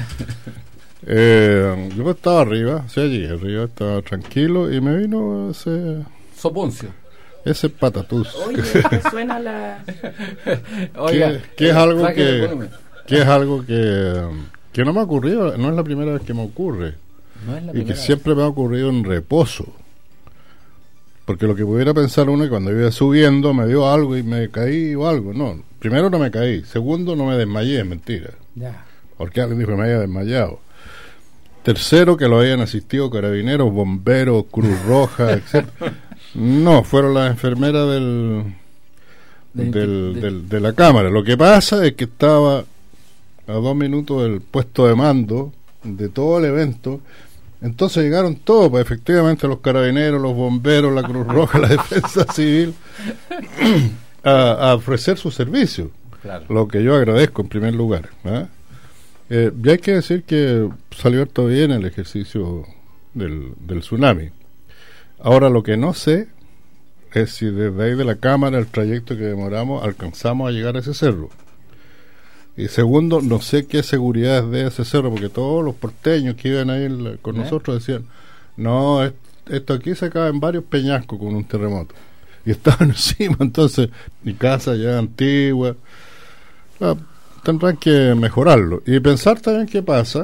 Eh, yo estaba arriba, sí, allí arriba, estaba tranquilo y me vino ese Soponcio. ese patatús. Oye, que suena la... Oiga, que, que es algo sáquele el que, volumen. que es algo que, que no me ha ocurrido, no es la primera vez que me ocurre No es la y que primera siempre me ha ocurrido en reposo. Porque lo que pudiera pensar uno es que cuando iba subiendo me dio algo y me caí o algo. No, primero no me caí, segundo no me desmayé, es mentira. vez. Ya. Porque alguien dijo que me había desmayado. Tercero, que lo habían asistido carabineros, bomberos, Cruz Roja, etcétera. No, fueron las enfermeras del, Del- del, del- del- de la cámara. Lo que pasa es que estaba a dos minutos del puesto de mando de todo el evento. Entonces llegaron todos, pues efectivamente los carabineros, los bomberos, la Cruz Roja, la Defensa Civil, a, a ofrecer su servicio. Claro. Lo que yo agradezco en primer lugar. ¿ah? Eh, y hay que decir que salió harto bien el ejercicio del, del tsunami. Ahora lo que no sé es si desde ahí de la cámara, el trayecto que demoramos, alcanzamos a llegar a ese cerro. Y segundo, no sé qué seguridad es de ese cerro, porque todos los porteños que iban ahí en la- con ¿Eh? nosotros decían, no, es- esto aquí se acaba en varios peñascos con un terremoto. Y estaban encima, entonces, mi casa ya antigua. Ah, tendrán que mejorarlo. Y pensar también qué pasa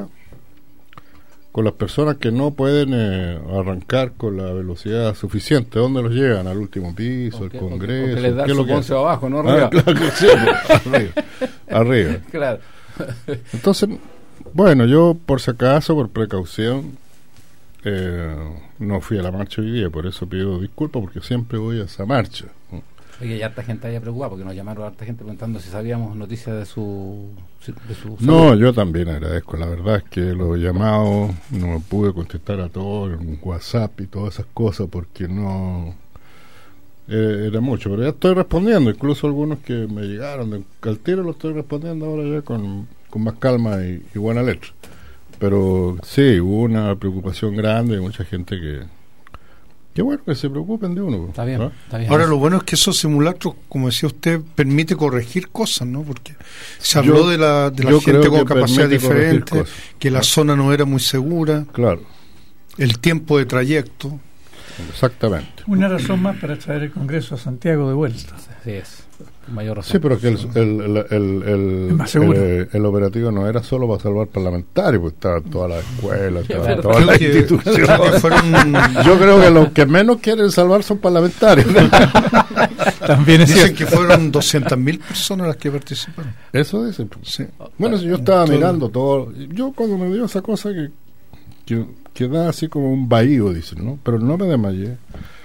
con las personas que no pueden eh, arrancar con la velocidad suficiente. ¿Dónde los llegan? ¿Al último piso? ¿Al Porque- Congreso? porque les da ¿Qué es su lo que poncio hacen? abajo, no Ah, arriba. claro que sí, arriba. Arriba. Claro. Entonces, bueno, yo por si acaso, por precaución, eh, no fui a la marcha hoy día, por eso pido disculpas, porque siempre voy a esa marcha. Oye, hay harta gente ahí preocupada porque nos llamaron harta gente preguntando si sabíamos noticias de su, de su No, salud. yo también agradezco. La verdad es que los llamados no me pude contestar a todos en WhatsApp y todas esas cosas porque no eh, era mucho. Pero ya estoy respondiendo, incluso algunos que me llegaron de, al tiro los estoy respondiendo ahora ya con, con más calma y, y buena letra. Pero sí, hubo una preocupación grande de mucha gente que qué bueno que se preocupen de uno. Está bien, ¿no? está bien. Ahora, lo bueno es que esos simulacros, como decía usted, permite corregir cosas, ¿no? Porque se Yo- habló de la, de la yo gente creo con que capacidad permite corregir diferente, cosas. que la zona no era muy segura, Claro, el tiempo de trayecto. exactamente. Una razón más para traer el Congreso a Santiago de vuelta. Así es. Mayor razón. Sí, pero que el, el, el, el, el- Es más seguro. el- el operativo no era solo para salvar parlamentarios, pues estaban todas las escuelas, estaban verdad. todas Creo las que, instituciones. creo que fueron, Yo creo que los que menos quieren salvar son parlamentarios. También es dicen cierto. que fueron doscientas mil personas las que participaron. Eso dicen. Sí. Bueno, si yo estaba Todo. mirando todo. Yo cuando me dio esa cosa que, que, que da así como un bahío, dicen, ¿no? Pero no me desmayé.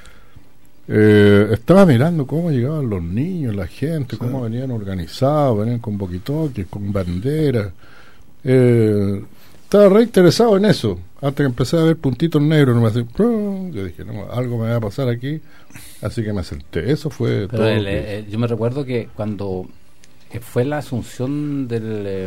Eh, estaba mirando cómo llegaban los niños, la gente, cómo venían organizados, venían con boquitoques, con banderas. Eh, estaba re interesado en eso. hasta que empecé a ver puntitos negros, no me hacía, yo dije, no, algo me va a pasar aquí, así que me senté. Eso fue Pero todo. el, que... eh, yo me recuerdo que cuando eh, fue la asunción del eh,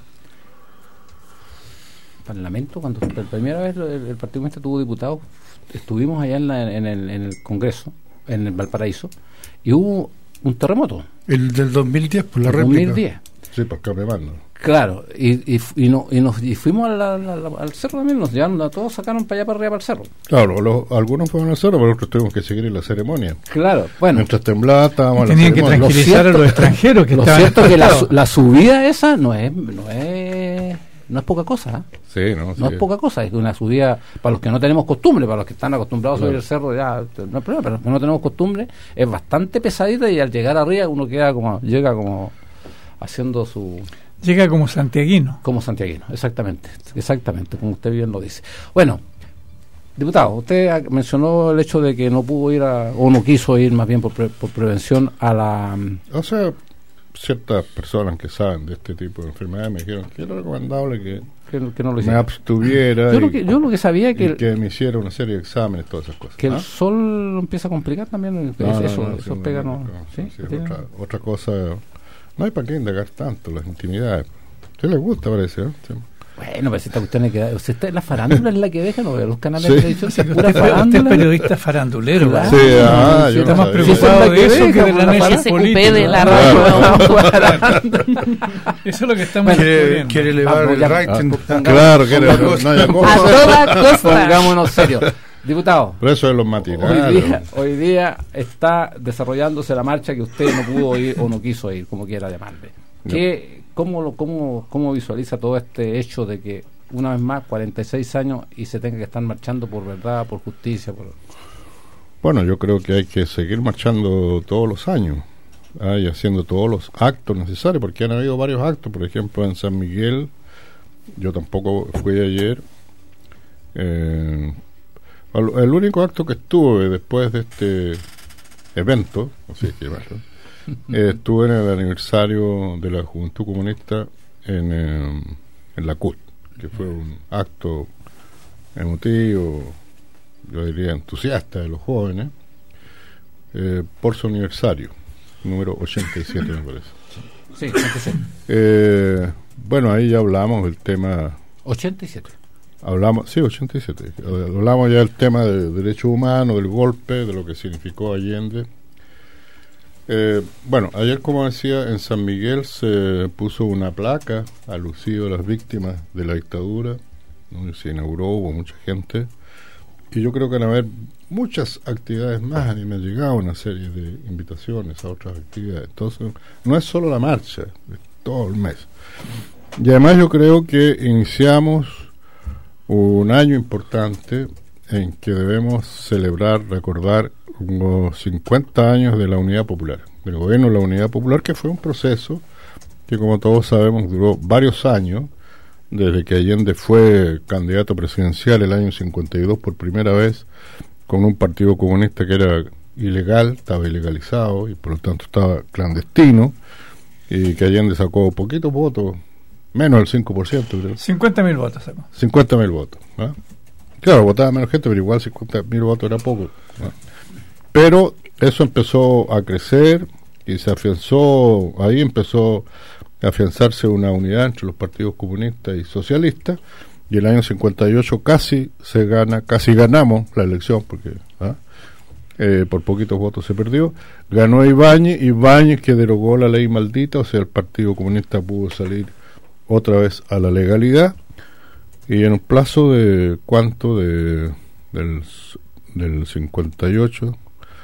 Parlamento, cuando por primera vez el, el Partido Comunista tuvo diputados, estuvimos allá en, la, en, el, en el Congreso, en el Valparaíso, y hubo un terremoto. El del dos mil diez, por la el réplica. dos mil diez. Sí, pues Capemando. Claro, y, y, y, no, y, nos, y fuimos a la, la, la, al cerro también, nos llevaron, a todos sacaron para allá, para arriba, para el cerro. Claro, los, algunos fueron al cerro, pero otros tuvimos que seguir en la ceremonia. Claro, bueno. Mientras temblaba, estábamos Tenían en la que ceremonia. tranquilizar a los extranjeros que lo estaban. Lo cierto es que la, la subida esa no es, no es, no es poca cosa, ¿eh? Sí, no, sí. No es poca cosa, es una subida para los que no tenemos costumbre, para los que están acostumbrados Claro. a subir el cerro, ya no hay problema, pero los que no tenemos costumbre es bastante pesadita y al llegar arriba uno queda como, llega como haciendo su... Llega como santiaguino. Como santiaguino, exactamente, exactamente, como usted bien lo dice. Bueno, diputado, usted mencionó el hecho de que no pudo ir a, o no quiso ir más bien por, pre, por prevención a la... O sea, ciertas personas que saben de este tipo de enfermedades me dijeron que era recomendable que, que, que no lo me hiciera. abstuviera yo, y, lo que, yo lo que sabía que, y que me hiciera una serie de exámenes, todas esas cosas. Que ¿Ah? el sol empieza a complicar también, No, no, eso, no, eso sí, pega, no, no, no, ¿sí? sí, ¿Sí? otra, otra cosa, no hay para qué indagar tanto las intimidades. ¿Qué les gusta, parece? ¿No? Sí. Bueno, pero si esta cuestión es que o sea, esta, la farándula es la que deja, no veo los canales Sí. de televisión, Sí, es pura usted, farándula. usted es periodista farandulero. Claro. Sí, ah, Sí, yo está no más sabía. preocupado Sí, de eso deja, que de por la la análisis S Q P político. de la Claro. radio. Eso es lo que estamos Quiere, descubriendo. quiere elevar Vamos, el ya. rating. Ah, Claro, que era, Pongamos- no haya A cosa. toda costa. Pongámonos serios. Diputado, Pero eso es los hoy matinales. día, hoy día está desarrollándose la marcha que usted no pudo ir o no quiso ir, como quiera llamarle. ¿Qué, cómo, lo, cómo, ¿Cómo visualiza todo este hecho de que una vez más, cuarenta y seis años y se tenga que estar marchando por verdad, por justicia? Por... Bueno, yo creo que hay que seguir marchando todos los años, ¿ah? y haciendo todos los actos necesarios, porque han habido varios actos. Por ejemplo, en San Miguel, yo tampoco fui ayer. Eh, el el único acto que estuve después de este evento, así es que llamarlo, eh, estuve en el aniversario de la Juventud Comunista en, eh, en la C U T, que fue un acto emotivo, yo diría entusiasta de los jóvenes, eh, por su aniversario, número ochenta y siete me parece. Sí, ochenta y siete. Eh, bueno, ahí ya hablamos del tema, ochenta y siete. hablamos, sí, ochenta y siete, hablamos ya del tema de derechos humanos, del golpe, de lo que significó Allende. Eh, bueno, ayer, como decía, en San Miguel se puso una placa alusiva a las víctimas de la dictadura, ¿no? Se inauguró, hubo mucha gente, y yo creo que van a haber muchas actividades más. Y me han llegado una serie de invitaciones a otras actividades. Entonces, no es solo la marcha, es todo el mes. Y además yo creo que iniciamos un año importante en que debemos celebrar, recordar los cincuenta años de la Unidad Popular, del gobierno de la Unidad Popular, que fue un proceso que, como todos sabemos, duró varios años, desde que Allende fue candidato presidencial el año cincuenta y dos por primera vez, con un partido comunista que era ilegal, estaba ilegalizado y por lo tanto estaba clandestino, y que Allende sacó poquitos votos, menos del cinco por ciento, creo. cincuenta mil votos sacó. cincuenta mil votos. ¿Ah? Claro, votaba menos gente, pero igual cincuenta mil votos era poco. ¿Ah? Pero eso empezó a crecer y se afianzó, ahí empezó a afianzarse una unidad entre los partidos comunistas y socialistas, y el año cincuenta y ocho casi se gana, casi ganamos la elección, porque ¿ah? eh, por poquitos votos se perdió, ganó Ibáñez, Ibáñez que derogó la ley maldita, o sea, el Partido Comunista pudo salir otra vez a la legalidad, y en un plazo de ¿cuánto? de del, del cincuenta y ocho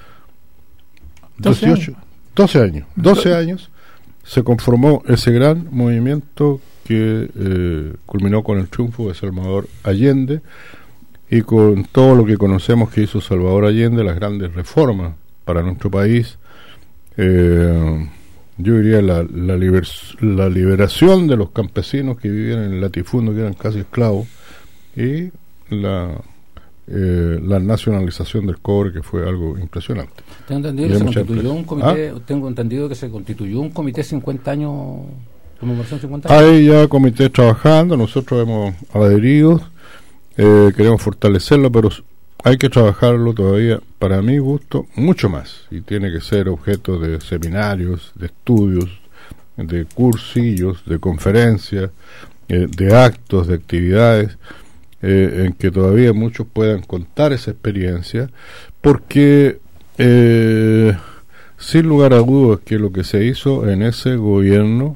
doce dieciocho, doce años doce años se conformó ese gran movimiento que eh, culminó con el triunfo de Salvador Allende, y con todo lo que conocemos que hizo Salvador Allende, las grandes reformas para nuestro país. eh, yo diría la, la, liber, la liberación de los campesinos que vivían en el latifundio, que eran casi esclavos, y la eh, la nacionalización del cobre, que fue algo impresionante. Tengo entendido, que se constituyó un comité, ¿Ah? tengo entendido que se constituyó un comité cincuenta años, conmemoración cincuenta años. Hay ya comités trabajando, nosotros hemos adherido. eh, queremos fortalecerlo, pero hay que trabajarlo todavía, para mi gusto, mucho más, y tiene que ser objeto de seminarios, de estudios, de cursillos, de conferencias, eh, de actos, de actividades, eh, en que todavía muchos puedan contar esa experiencia, porque eh, sin lugar a dudas que lo que se hizo en ese gobierno,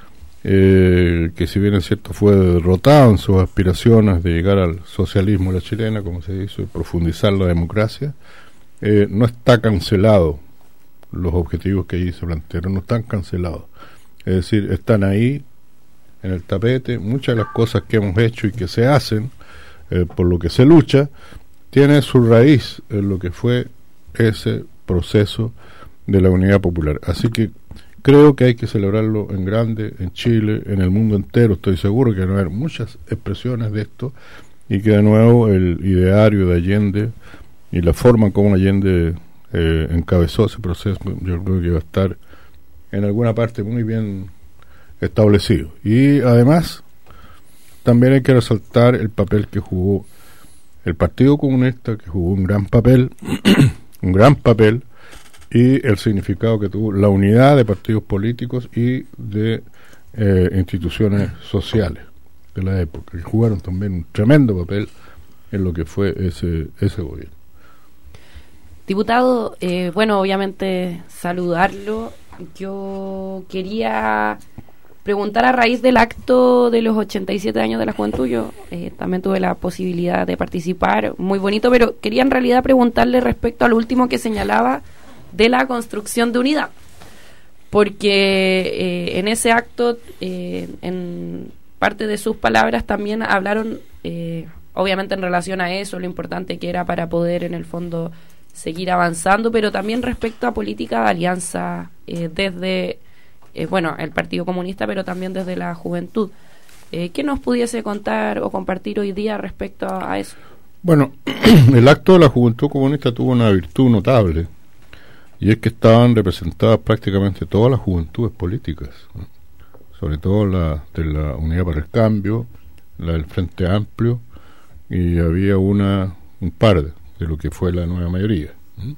eh, que si bien es cierto fue derrotado en sus aspiraciones de llegar al socialismo a la chilena, como se hizo, y profundizar la democracia, eh, no está cancelado. Los objetivos que allí se plantearon no están cancelados, es decir, están ahí en el tapete. Muchas de las cosas que hemos hecho y que se hacen, eh, por lo que se lucha, tiene su raíz en lo que fue ese proceso de la unidad popular. Así que creo que hay que celebrarlo en grande, en Chile, en el mundo entero. Estoy seguro que van a haber muchas expresiones de esto, y que de nuevo el ideario de Allende y la forma como Allende eh, encabezó ese proceso, yo creo que va a estar en alguna parte muy bien establecido. Y además también hay que resaltar el papel que jugó el Partido Comunista, que jugó un gran papel, un gran papel, y el significado que tuvo la unidad de partidos políticos y de eh, instituciones sociales de la época, que jugaron también un tremendo papel en lo que fue ese ese gobierno. Diputado, eh, bueno, obviamente saludarlo. Yo quería preguntar, a raíz del acto de los ochenta y siete años de la juventud, yo eh, también tuve la posibilidad de participar, muy bonito, pero quería en realidad preguntarle respecto al último que señalaba de la construcción de unidad, porque eh, en ese acto, eh, en parte de sus palabras también hablaron, eh, obviamente en relación a eso, lo importante que era para poder en el fondo seguir avanzando, pero también respecto a política de alianza eh, desde, eh, bueno, el Partido Comunista, pero también desde la juventud. Eh, ¿Qué nos pudiese contar o compartir hoy día respecto a, a eso? Bueno, el acto de la Juventud Comunista tuvo una virtud notable, y es que estaban representadas prácticamente todas las juventudes políticas, ¿no? Sobre todo la de la Unidad para el Cambio, la del Frente Amplio, y había una un par de, de lo que fue la nueva mayoría, ¿no?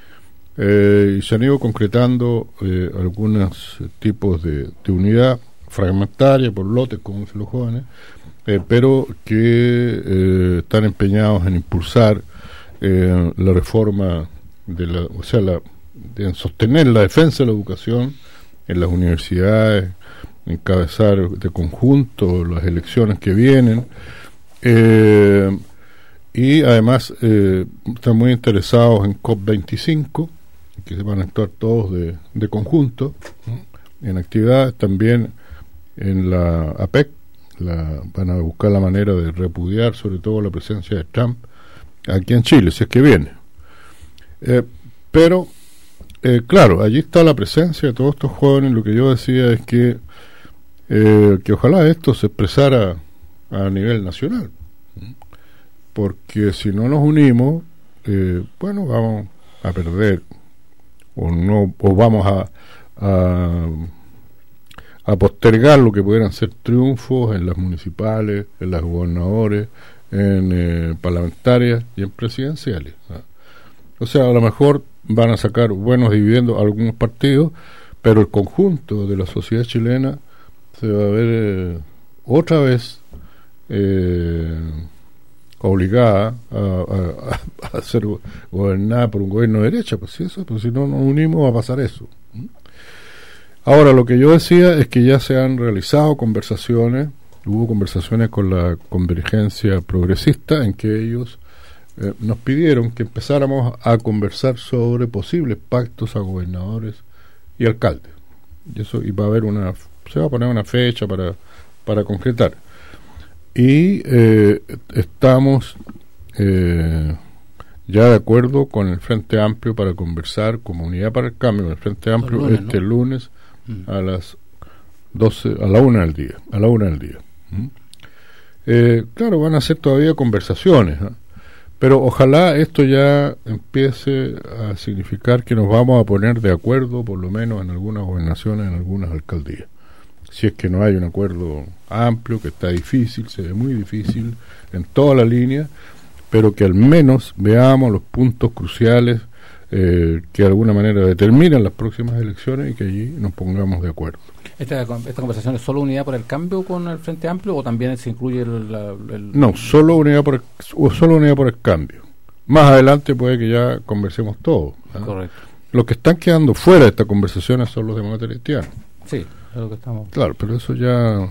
Eh, y se han ido concretando eh, algunos tipos de, de unidad fragmentaria, por lotes, como dicen los jóvenes, eh, pero que eh, están empeñados en impulsar eh, la reforma de la, o sea, la en sostener la defensa de la educación en las universidades, encabezar de conjunto las elecciones que vienen, eh, y además eh, están muy interesados en COP veinticinco, que se van a actuar todos de, de conjunto, ¿no? En actividades también en la APEC, la, van a buscar la manera de repudiar sobre todo la presencia de Trump aquí en Chile, si es que viene. Eh, pero Eh, claro, allí está la presencia de todos estos jóvenes. Lo que yo decía es que eh, que ojalá esto se expresara a nivel nacional, porque si no nos unimos, eh, bueno, vamos a perder, o no, o vamos a, a a postergar lo que pudieran ser triunfos en las municipales, en las gobernadores, en eh, parlamentarias y en presidenciales, ¿no? O sea, a lo mejor van a sacar buenos dividendos algunos partidos, pero el conjunto de la sociedad chilena se va a ver eh, otra vez eh, obligada a, a, a ser gobernada por un gobierno de derecha. Pues si eso, pues si no nos unimos va a pasar eso. Ahora, lo que yo decía es que ya se han realizado conversaciones, hubo conversaciones con la Convergencia Progresista, en que ellos Eh, nos pidieron que empezáramos a conversar sobre posibles pactos a gobernadores y alcaldes, y eso y va a haber una se va a poner una fecha para para concretar, y eh, estamos eh, ya de acuerdo con el Frente Amplio para conversar como Unidad para el Cambio con el Frente Amplio el lunes, este ¿no? lunes mm. a las doce, a la una del día a la una del día ¿Mm? eh, claro, van a ser todavía conversaciones, ¿no? Pero ojalá esto ya empiece a significar que nos vamos a poner de acuerdo, por lo menos en algunas gobernaciones, en algunas alcaldías. si es que no hay un acuerdo amplio, que está difícil, se ve muy difícil en toda la línea, pero que al menos veamos los puntos cruciales eh, que de alguna manera determinan las próximas elecciones y que allí nos pongamos de acuerdo. ¿Esta, esta conversación es solo Unidad por el Cambio con el Frente Amplio o también se incluye el...? La, el... No, solo unidad, por el, solo Unidad por el Cambio. Más adelante puede que ya conversemos todos. ¿eh? Correcto. Los que están quedando fuera de esta conversación son los demócratas cristianos. Sí, es lo que estamos... Claro, pero eso ya...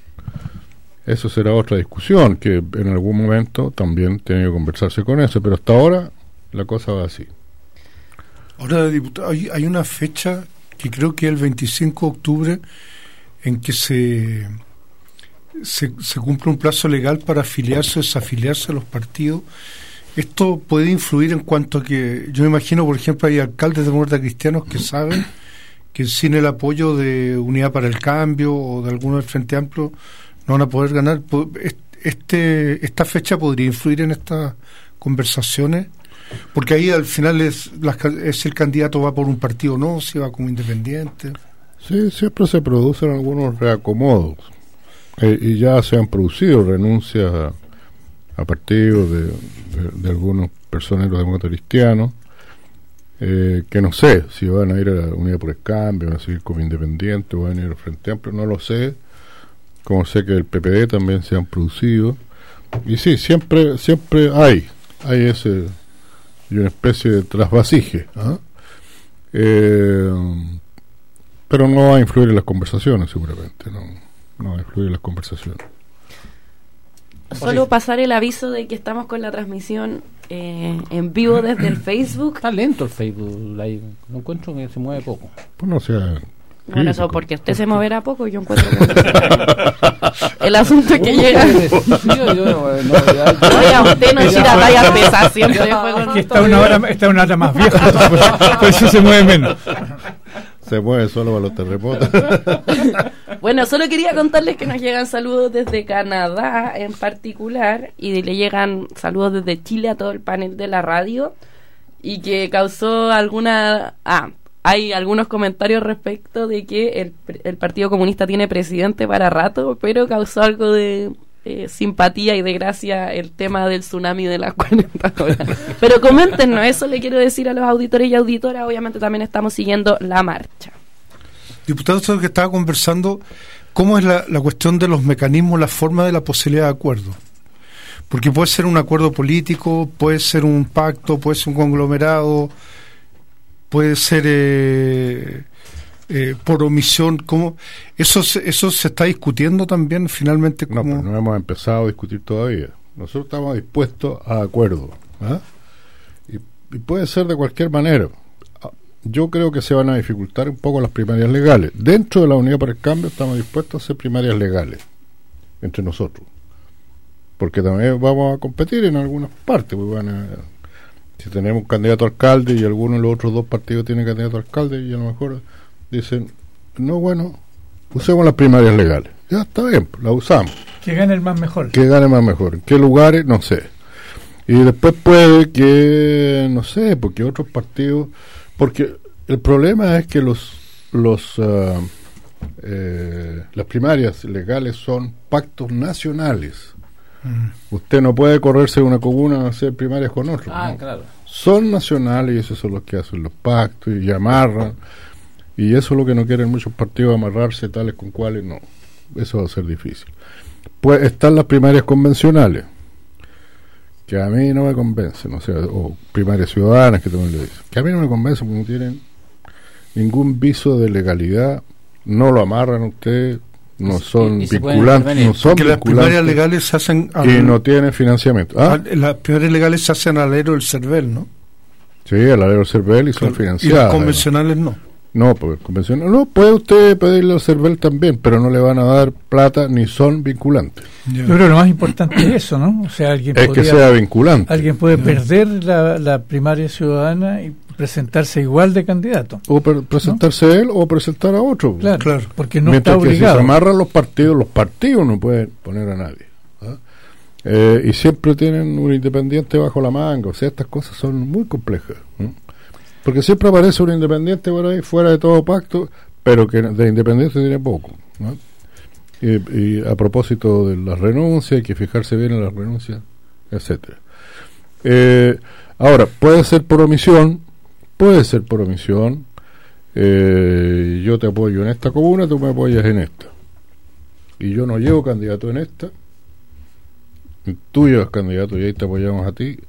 Eso será otra discusión, que en algún momento también tiene que conversarse con eso, pero hasta ahora la cosa va así. Ahora, diputado, hay, hay una fecha que creo que es el veinticinco de octubre en que se, se, se cumple un plazo legal para afiliarse o desafiliarse a los partidos. Esto puede influir en cuanto a que, yo me imagino, por ejemplo, hay alcaldes demócratas cristianos que saben que sin el apoyo de Unidad para el Cambio o de alguno del Frente Amplio no van a poder ganar. Este, esta fecha podría influir en estas conversaciones, porque ahí al final es, las, es el candidato va por un partido o no, si va como independiente. Sí, siempre se producen algunos reacomodos eh, y ya se han producido renuncias a, a partidos de, de, de algunos personeros demócratas cristianos eh, que no sé si van a ir a la Unidad por el Cambio, van a seguir como independientes o van a ir al Frente Amplio, no lo sé. Como sé que el P P D también se han producido, y sí, siempre siempre hay hay ese y una especie de trasvasije, ¿eh? Eh, pero no va a influir en las conversaciones, seguramente no, no va a influir en las conversaciones. Solo pasar el aviso de que estamos con la transmisión eh, en vivo desde el Facebook. Está lento el Facebook Live, no encuentro que se mueve poco. Pues no sea... Bueno, eso porque usted se moverá poco, yo encuentro que el asunto es que llega. Oiga, usted no tira talla pesada siempre. Está una hora, está una hora más vieja, por eso se mueve menos. Se mueve solo para los terremotos. Bueno, solo quería contarles que nos llegan saludos desde Canadá en particular, y le llegan saludos desde Chile a todo el panel de la radio, y que causó alguna... Ah, hay algunos comentarios respecto de que el, el Partido Comunista tiene presidente para rato, pero causó algo de eh, simpatía y de gracia el tema del tsunami de las cuarenta horas. Pero coméntenos, eso le quiero decir a los auditores y auditoras. Obviamente también estamos siguiendo la marcha. Diputado, usted que estaba conversando, ¿cómo es la, la cuestión de los mecanismos, la forma de la posibilidad de acuerdo? Porque puede ser un acuerdo político, puede ser un pacto, puede ser un conglomerado... puede ser eh, eh, por omisión, ¿cómo? Eso se, eso se está discutiendo también finalmente. No, pero no hemos empezado a discutir todavía. Nosotros estamos dispuestos a acuerdo, ¿eh? y, y puede ser de cualquier manera. Yo creo que se van a dificultar un poco las primarias legales. Dentro de la Unidad para el Cambio estamos dispuestos a hacer primarias legales entre nosotros, porque también vamos a competir en algunas partes, pues van a... Si tenemos un candidato a alcalde y alguno de los otros dos partidos tiene candidato a alcalde, y a lo mejor dicen, no, bueno, usemos las primarias legales. Ya está bien, las usamos. Que gane el más mejor. Que gane más mejor. ¿En qué lugares? No sé. Y después puede que, no sé, porque otros partidos... Porque el problema es que los los uh, eh, las primarias legales son pactos nacionales. Usted no puede correrse de una comuna a hacer primarias con otros. Ah, ¿no? claro. Son nacionales y esos son los que hacen los pactos y amarran. Y eso es lo que no quieren muchos partidos, amarrarse tales con cuales no. Eso va a ser difícil. Pues están las primarias convencionales, que a mí no me convencen, o sea, o primarias ciudadanas, que también le dicen, que a mí no me convencen porque no tienen ningún viso de legalidad, no lo amarran a usted. No son vinculantes, no son porque las primarias legales se hacen al, y no tienen financiamiento. ¿Ah? Las primarias legales se hacen al alero del CERVEL, ¿no? Sí, al alero del CERVEL y son claro, financiadas. Y las convencionales no. No, pues convencional no, puede usted pedirle al CERVEL también, pero no le van a dar plata ni son vinculantes. Yo creo que lo más importante es eso, ¿no? O sea, alguien es podría, que sea vinculante. Alguien puede yeah. perder la, la primaria ciudadana y presentarse igual de candidato. O pre- presentarse ¿no? él o presentar a otro. Claro, claro. Porque no Mientras está obligado. Que si se amarran los partidos, los partidos no pueden poner a nadie. ¿ah? Eh, y siempre tienen un independiente bajo la manga. O sea, estas cosas son muy complejas. ¿no? Porque siempre aparece un independiente por ahí, fuera de todo pacto, pero que de independiente tiene poco. ¿no? Y, y a propósito de las renuncias, hay que fijarse bien en las renuncias, etcétera. Eh, ahora, puede ser por omisión, puede ser por omisión, eh, yo te apoyo en esta comuna, tú me apoyas en esta. Y yo no llevo candidato en esta, tú llevas candidato y ahí te apoyamos a ti,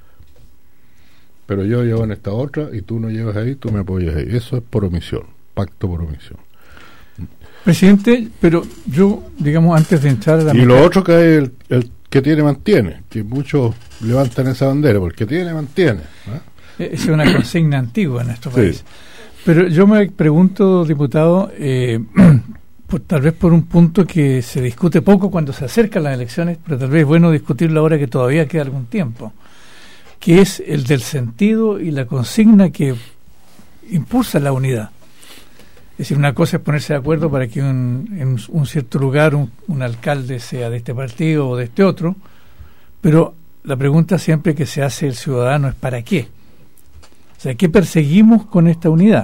pero yo llevo en esta otra y tú no llevas ahí, tú me apoyas ahí. Eso es por omisión, pacto por omisión. Presidente, pero yo, digamos, antes de entrar a la... Y lo otro que hay, el, el que tiene, mantiene, que muchos levantan esa bandera, porque tiene, mantiene. ¿eh? Es una consigna antigua en nuestro país. Sí. Pero yo me pregunto, diputado, eh, por, tal vez por un punto que se discute poco cuando se acercan las elecciones, pero tal vez es bueno discutirlo ahora que todavía queda algún tiempo, que es el del sentido y la consigna que impulsa la unidad. Es decir, una cosa es ponerse de acuerdo para que un, en un cierto lugar un, un alcalde sea de este partido o de este otro, pero la pregunta siempre que se hace el ciudadano es ¿para qué? O sea, ¿qué perseguimos con esta unidad?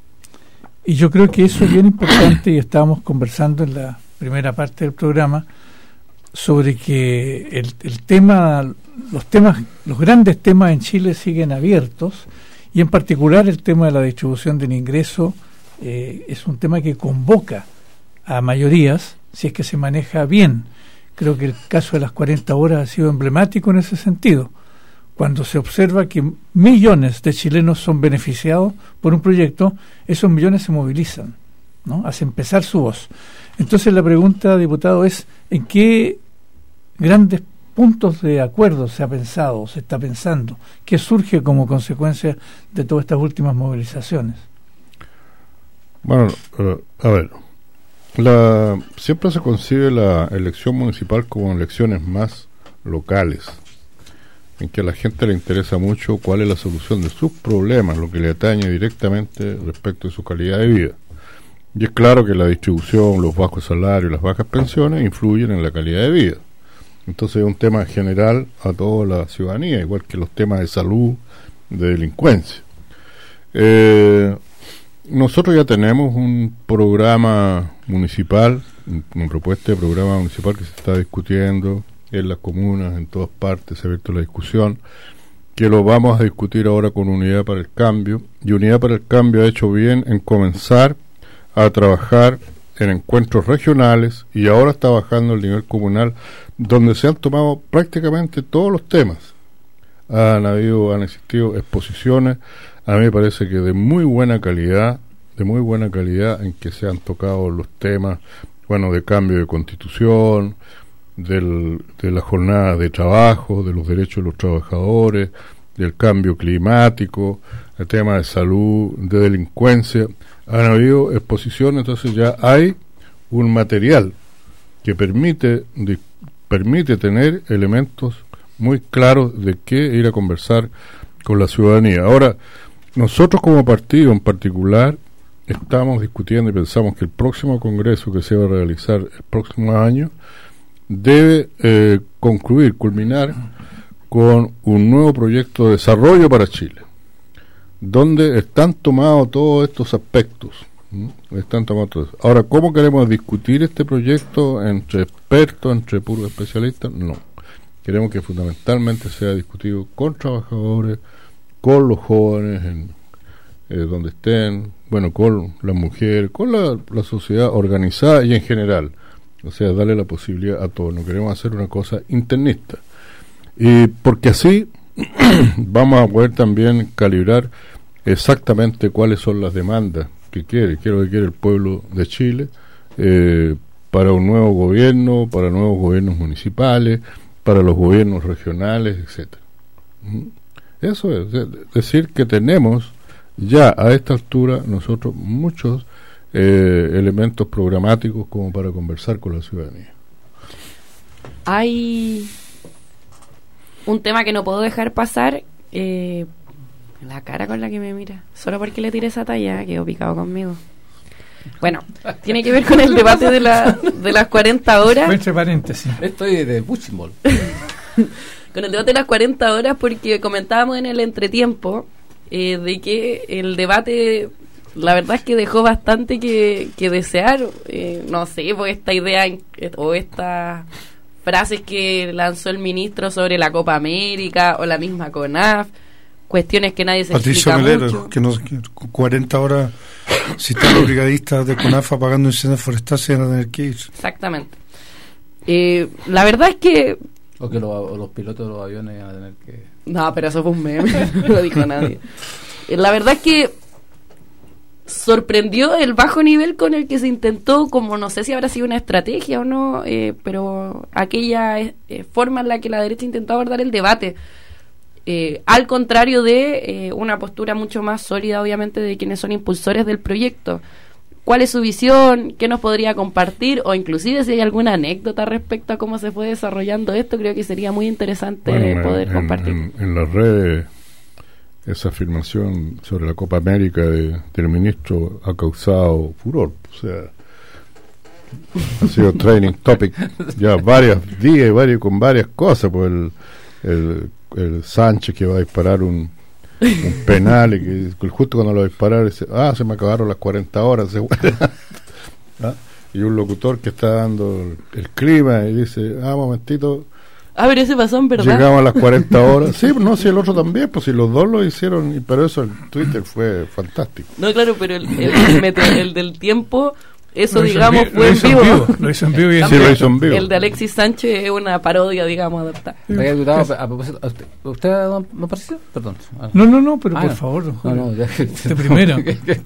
Y yo creo que eso es bien importante, y estábamos conversando en la primera parte del programa sobre que el, el tema, los temas, los grandes temas en Chile siguen abiertos, y en particular el tema de la distribución del ingreso eh, es un tema que convoca a mayorías si es que se maneja bien. Creo que el caso de las cuarenta horas ha sido emblemático en ese sentido, cuando se observa que millones de chilenos son beneficiados por un proyecto, esos millones se movilizan, ¿no? Hacen pesar su voz. Entonces la pregunta, diputado, es ¿en qué grandes puntos de acuerdo se ha pensado, se está pensando? ¿Qué surge como consecuencia de todas estas últimas movilizaciones? Bueno, uh, a ver, la, siempre se concibe la elección municipal como elecciones más locales, en que a la gente le interesa mucho cuál es la solución de sus problemas, lo que le atañe directamente respecto de su calidad de vida. Y es claro que la distribución, los bajos salarios, las bajas pensiones influyen en la calidad de vida. Entonces es un tema general a toda la ciudadanía, igual que los temas de salud, de delincuencia. Eh, nosotros ya tenemos un programa municipal, una propuesta de programa municipal que se está discutiendo en las comunas, en todas partes, se ha abierto la discusión, que lo vamos a discutir ahora con Unidad para el Cambio, y Unidad para el Cambio ha hecho bien en comenzar a trabajar en encuentros regionales, y ahora está bajando el nivel comunal, donde se han tomado prácticamente todos los temas. Han habido, han existido exposiciones, a mí me parece que de muy buena calidad, de muy buena calidad, en que se han tocado los temas, bueno, de cambio de constitución, del, de la jornada de trabajo, de los derechos de los trabajadores, del cambio climático, el tema de salud, de delincuencia. Han habido exposiciones, entonces ya hay un material que permite de, permite tener elementos muy claros de qué ir a conversar con la ciudadanía. Ahora, nosotros como partido en particular estamos discutiendo y pensamos que el próximo congreso que se va a realizar el próximo año debe eh, concluir, culminar con un nuevo proyecto de desarrollo para Chile, donde están tomados todos estos aspectos. ¿Mm? Están tomados todos. Ahora, ¿cómo queremos discutir este proyecto entre expertos, entre puros especialistas? No. Queremos que fundamentalmente sea discutido con trabajadores, con los jóvenes, en, eh, donde estén, bueno, con las mujeres, con la, la sociedad organizada y en general. O sea, darle la posibilidad a todos. No queremos hacer una cosa internista. Y porque así vamos a poder también calibrar exactamente cuáles son las demandas que quiere, quiero que quiere el pueblo de Chile eh, para un nuevo gobierno, para nuevos gobiernos municipales, para los gobiernos regionales, etcétera. Eso es, es decir que tenemos ya a esta altura nosotros muchos eh, elementos programáticos como para conversar con la ciudadanía. Hay un tema que no puedo dejar pasar, eh, la cara con la que me mira, solo porque le tiré esa talla, quedó picado conmigo. Bueno, tiene que ver con el debate de, la, de las cuarenta horas. Entre paréntesis. Estoy de Buchimol. Con el debate de las cuarenta horas, porque comentábamos en el entretiempo eh, de que el debate la verdad es que dejó bastante que, que desear. Eh, no sé, pues esta idea o estas frases que lanzó el ministro sobre la Copa América o la misma CONAF, cuestiones que nadie se Patricio explica Melero, mucho. que, no, que cuarenta horas, si están los brigadistas de CONAF apagando incendios forestales, se van a tener que ir. Exactamente. Eh, la verdad es que... O que los, o los pilotos de los aviones van a tener que... No, pero eso fue un meme, no lo dijo nadie. Eh, la verdad es que sorprendió el bajo nivel con el que se intentó, como no sé si habrá sido una estrategia o no, eh, pero aquella eh, forma en la que la derecha intentó abordar el debate. Eh, al contrario de eh, una postura mucho más sólida, obviamente, de quienes son impulsores del proyecto. ¿Cuál es su visión? ¿Qué nos podría compartir? O inclusive si hay alguna anécdota respecto a cómo se fue desarrollando esto, creo que sería muy interesante bueno, poder en, compartir. En, en las redes, esa afirmación sobre la Copa América de, del ministro ha causado furor. O sea, ha sido training topic ya varios días y varios, con varias cosas. Pues el, el, el Sánchez que va a disparar un un penal y que justo cuando lo dispararon dice, ah, se me acabaron las cuarenta horas. Se ¿Ah? Y un locutor que está dando el, el clima y dice, ah, momentito, a ver, ese pasó en verdad. llegamos a las cuarenta horas. Sí, no, si el otro también, pues si los dos lo hicieron, y pero eso en Twitter fue fantástico. No, claro, pero el, el, el, el del tiempo, eso lo digamos en fue en vivo. vivo. Lo hizo en vivo y en Sí, lo hizo en vivo. El de Alexis Sánchez es una parodia, digamos, adaptada. Oiga, diputado, a propósito, ¿a ¿usted, usted no, no pareció? Perdón. No, no, no, pero Ah, por no. favor, don No, Julio. no, ya que, Usted primero.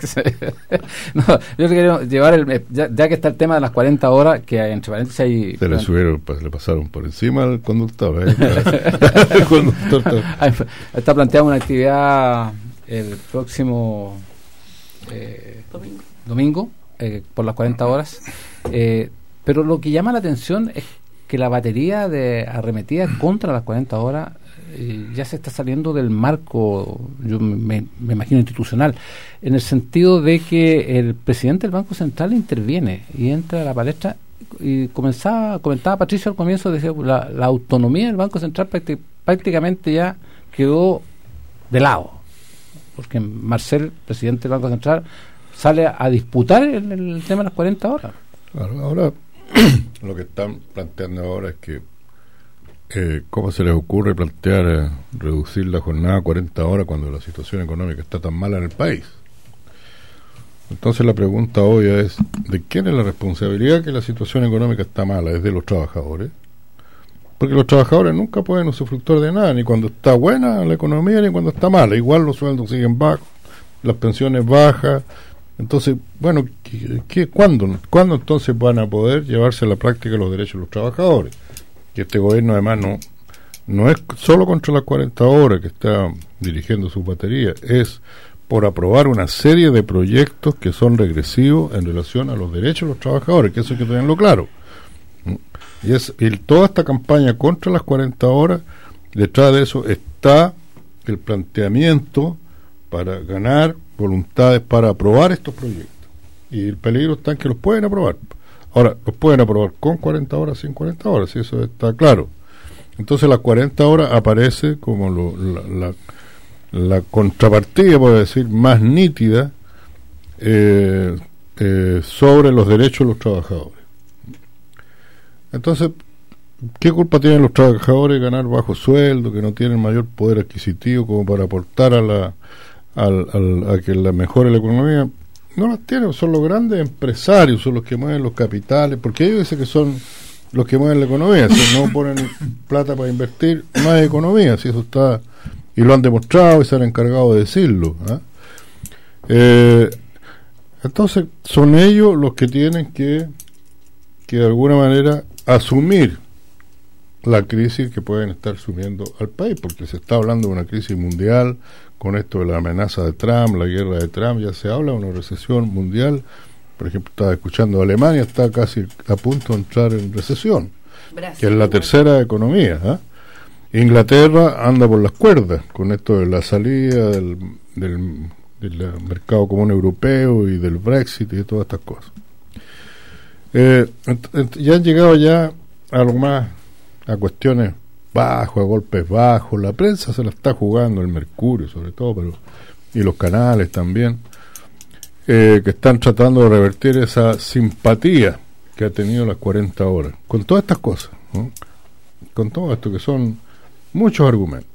no, yo quería llevar el, ya, ya que está el tema de las cuarenta horas, que hay, entre paréntesis hay... Se le subieron, pues, le pasaron por encima al conductor. ¿eh? El conductor está- Está planteada una actividad el próximo eh, Domingo. domingo, eh, por las cuarenta horas, eh, pero lo que llama la atención es que la batería de arremetida contra las cuarenta horas eh, ya se está saliendo del marco, yo me, me imagino, institucional, en el sentido de que el presidente del Banco Central interviene y entra a la palestra y comenzaba, comentaba Patricio al comienzo, decía, la, la autonomía del Banco Central prácti- prácticamente ya quedó de lado, porque Marcel, presidente del Banco Central, sale a, a disputar el, el tema de las cuarenta horas. Claro, ahora lo que están planteando ahora es que eh, ¿cómo se les ocurre plantear eh, reducir la jornada a cuarenta horas cuando la situación económica está tan mala en el país? Entonces la pregunta obvia es, ¿de quién es la responsabilidad que la situación económica está mala? ¿Es de los trabajadores? Porque los trabajadores nunca pueden usufructar de nada, ni cuando está buena la economía ni cuando está mala. Igual los sueldos siguen bajos, las pensiones bajas. Entonces, bueno, ¿qué, qué, cuándo, ¿cuándo entonces van a poder llevarse a la práctica los derechos de los trabajadores? Que este gobierno además no, no es solo contra las cuarenta horas que está dirigiendo sus baterías, es por aprobar una serie de proyectos que son regresivos en relación a los derechos de los trabajadores, que eso hay que tenerlo claro. Y es y toda esta campaña contra las cuarenta horas, detrás de eso está el planteamiento para ganar voluntades para aprobar estos proyectos. Y el peligro está en que los pueden aprobar. Ahora, los pueden aprobar con cuarenta horas, sin cuarenta horas, y eso está claro. Entonces las cuarenta horas aparece como lo, la, la, la contrapartida, por decir, más nítida eh, eh, sobre los derechos de los trabajadores. Entonces, ¿qué culpa tienen los trabajadores de ganar bajo sueldo, que no tienen mayor poder adquisitivo como para aportar a la al, al, a que la mejore la economía? No las tienen, son los grandes empresarios, son los que mueven los capitales, porque ellos dicen que son los que mueven la economía. Si no ponen plata para invertir, no hay economía, si eso está, y lo han demostrado y se han encargado de decirlo, ¿eh? Eh, entonces son ellos los que tienen que que de alguna manera asumir la crisis que pueden estar sumiendo al país, porque se está hablando de una crisis mundial con esto de la amenaza de Trump, la guerra de Trump, ya se habla de una recesión mundial. Por ejemplo, estaba escuchando, Alemania está casi a punto de entrar en recesión, Brasil, que es la tercera economía, ¿eh? Inglaterra anda por las cuerdas con esto de la salida del, del, del mercado común europeo y del Brexit y de todas estas cosas. Eh, ent, ent, ya han llegado ya a lo más a cuestiones bajos, a golpes bajos. La prensa se la está jugando, el Mercurio sobre todo, pero y los canales también, eh, que están tratando de revertir esa simpatía que ha tenido las cuarenta horas, con todas estas cosas, ¿no? Con todo esto que son muchos argumentos.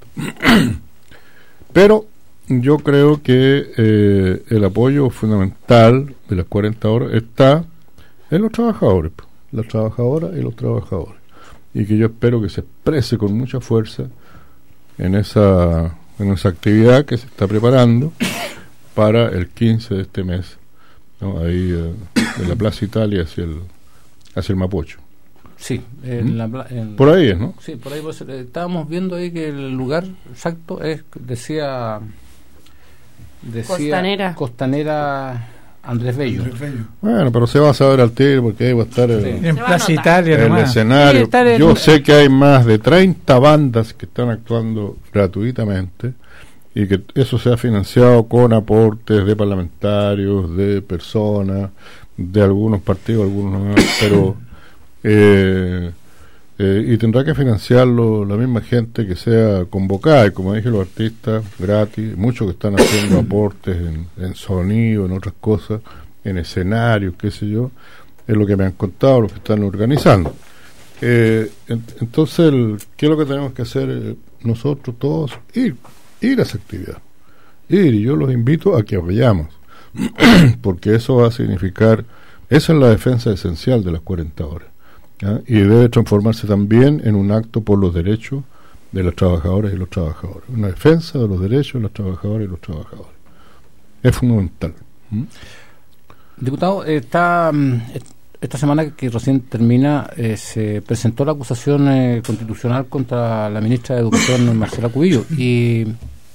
Pero yo creo que eh, el apoyo fundamental de las cuarenta horas está en los trabajadores, las trabajadoras y los trabajadores, y que yo espero que se exprese con mucha fuerza en esa, en esa actividad que se está preparando para el quince de este mes, ¿no? Ahí eh, en la Plaza Italia hacia el, hacia el Mapocho. Sí, en ¿Mm? la, en, por ahí es, ¿no? Sí, por ahí pues, eh, estábamos viendo ahí que el lugar exacto es, decía, decía Costanera. Costanera Andrés Bello. Andrés Bello. Bueno, pero se va a saber al tiro porque ahí va a estar el, Sí. En Plaza Italia, el nomás. escenario. Sí, en- Yo sé que hay más de treinta bandas que están actuando gratuitamente y que eso se ha financiado con aportes de parlamentarios, de personas, de algunos partidos, algunos no, pero eh, eh, y tendrá que financiarlo la misma gente que sea convocada, y como dije, los artistas gratis, muchos que están haciendo aportes en, en sonido, en otras cosas, en escenarios, qué sé yo, es lo que me han contado los que están organizando. Eh, en, entonces, el, ¿qué es lo que tenemos que hacer eh, nosotros todos? Ir, ir a esa actividad, ir, y yo los invito a que vayamos, porque eso va a significar, esa es la defensa esencial de las cuarenta horas. ¿Ya? Y debe transformarse también en un acto por los derechos de las trabajadoras y los trabajadores, una defensa de los derechos de las trabajadoras y los trabajadores. Es fundamental. ¿Mm? Diputado, está mm, esta semana que recién termina, eh, se presentó la acusación eh, constitucional contra la ministra de Educación, Marcela Cubillo, y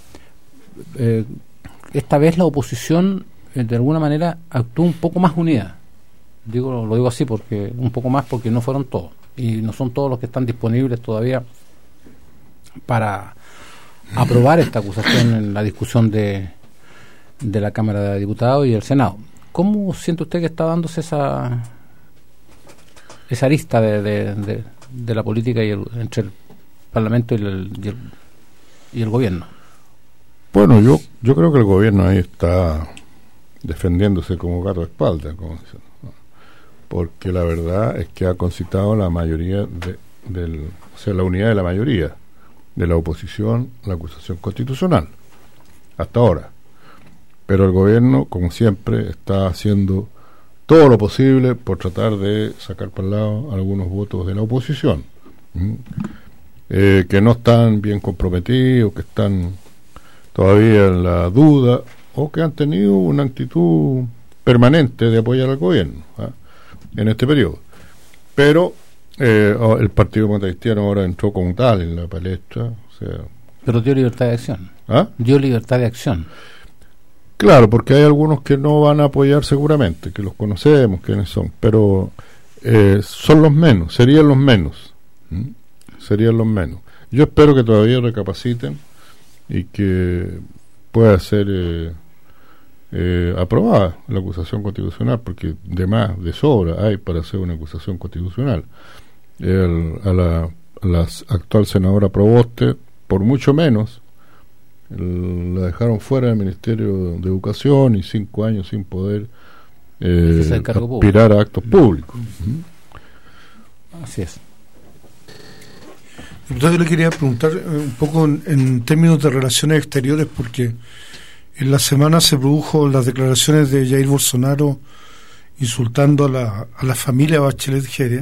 eh, esta vez la oposición eh, de alguna manera actuó un poco más unida. Digo, lo digo así porque un poco más porque no fueron todos y no son todos los que están disponibles todavía para aprobar esta acusación en la discusión de, de la Cámara de Diputados y el Senado. ¿Cómo siente usted que está dándose esa esa arista de, de, de, de la política y el, entre el Parlamento y el, y el, y el gobierno? Bueno, yo yo creo que el gobierno ahí está defendiéndose como gato de espalda, como dicen, ¿no? Porque la verdad es que ha concitado la mayoría de, del, o sea, la unidad de la mayoría de la oposición a la acusación constitucional hasta ahora. Pero el gobierno, como siempre, está haciendo todo lo posible por tratar de sacar para el lado algunos votos de la oposición, ¿Mm? eh, que no están bien comprometidos, que están todavía en la duda o que han tenido una actitud permanente de apoyar al gobierno, ¿ah? en este periodo. Pero eh, el Partido Demócrata Cristiano ahora entró como tal en la palestra, o sea, pero dio libertad de acción. ¿ah? Dio libertad de acción. Claro, porque hay algunos que no van a apoyar seguramente, que los conocemos, quiénes son, pero eh, son los menos, serían los menos, ¿Mm? serían los menos. Yo espero que todavía recapaciten y que pueda ser eh, eh, aprobada la acusación constitucional, porque de más, de sobra hay para hacer una acusación constitucional. El, a, la, a la actual senadora Proboste, por mucho menos, el, la dejaron fuera del Ministerio de Educación y cinco años sin poder eh, aspirar a actos públicos. ¿Mm? Así es. Entonces yo le quería preguntar un poco en, en términos de relaciones exteriores, porque en la semana se produjo las declaraciones de Jair Bolsonaro insultando a la, a la familia Bachelet Gere.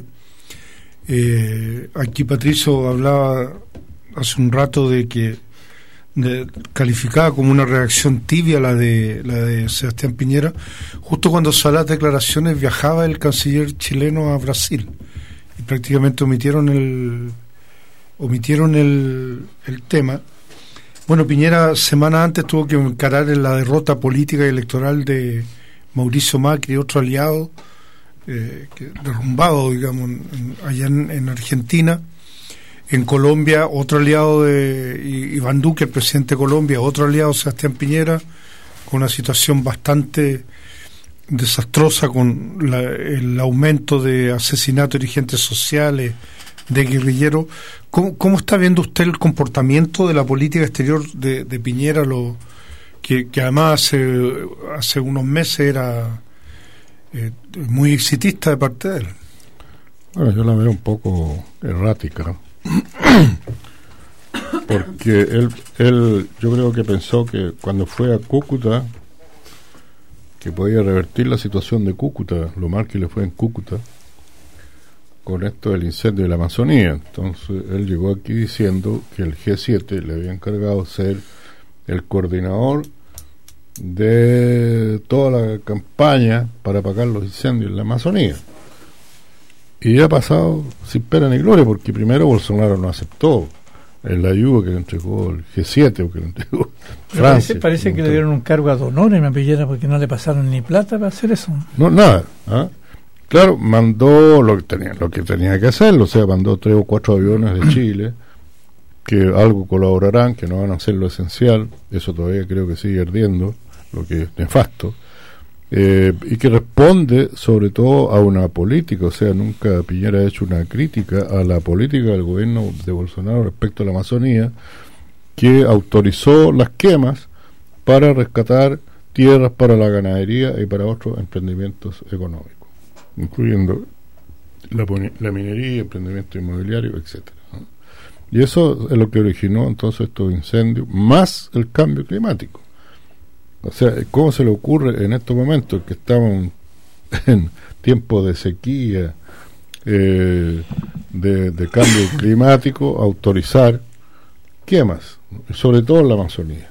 Eh, aquí Patricio hablaba hace un rato de que de, calificaba como una reacción tibia la de la de Sebastián Piñera. Justo cuando salió las declaraciones viajaba el canciller chileno a Brasil y prácticamente omitieron el omitieron el, el tema. Bueno, Piñera semana antes tuvo que encarar en la derrota política y electoral de Mauricio Macri, otro aliado eh, que derrumbado, digamos, en, allá en, en Argentina. En Colombia, otro aliado de Iván Duque, el presidente de Colombia, otro aliado, Sebastián Piñera, con una situación bastante desastrosa, con la, el aumento de asesinatos de dirigentes sociales, de guerrilleros. ¿Cómo, ¿Cómo está viendo usted el comportamiento de la política exterior de, de Piñera, lo que, que además hace, hace unos meses era eh, muy exitista de parte de él. Bueno, yo la veo un poco errática, ¿no? Porque él, él, yo creo que pensó que cuando fue a Cúcuta, que podía revertir la situación de Cúcuta, lo mal que le fue en Cúcuta, con esto del incendio de la Amazonía. Entonces él llegó aquí diciendo que el G siete le había encargado ser el coordinador de toda la campaña para apagar los incendios en la Amazonía. Y ha pasado sin pena ni gloria, porque primero Bolsonaro no aceptó la ayuda que le entregó el G siete, o que le entregó Francia. Parece, parece que le dieron un cargo ad honorem a Piñera porque no le pasaron ni plata para hacer eso. No, nada. ¿Ah? Claro, mandó lo que tenía, lo que tenía que hacer, o sea, mandó tres o cuatro aviones de Chile, que algo colaborarán, que no van a hacer lo esencial, eso todavía creo que sigue ardiendo, lo que es nefasto, eh, y que responde sobre todo a una política, o sea, nunca Piñera ha hecho una crítica a la política del gobierno de Bolsonaro respecto a la Amazonía, que autorizó las quemas para rescatar tierras para la ganadería y para otros emprendimientos económicos, incluyendo la, la minería, emprendimiento inmobiliario, etcétera. Y eso es lo que originó entonces estos incendios, más el cambio climático. O sea, ¿cómo se le ocurre en estos momentos que estamos en tiempo de sequía, eh, de, de cambio climático, autorizar quemas, sobre todo en la Amazonía?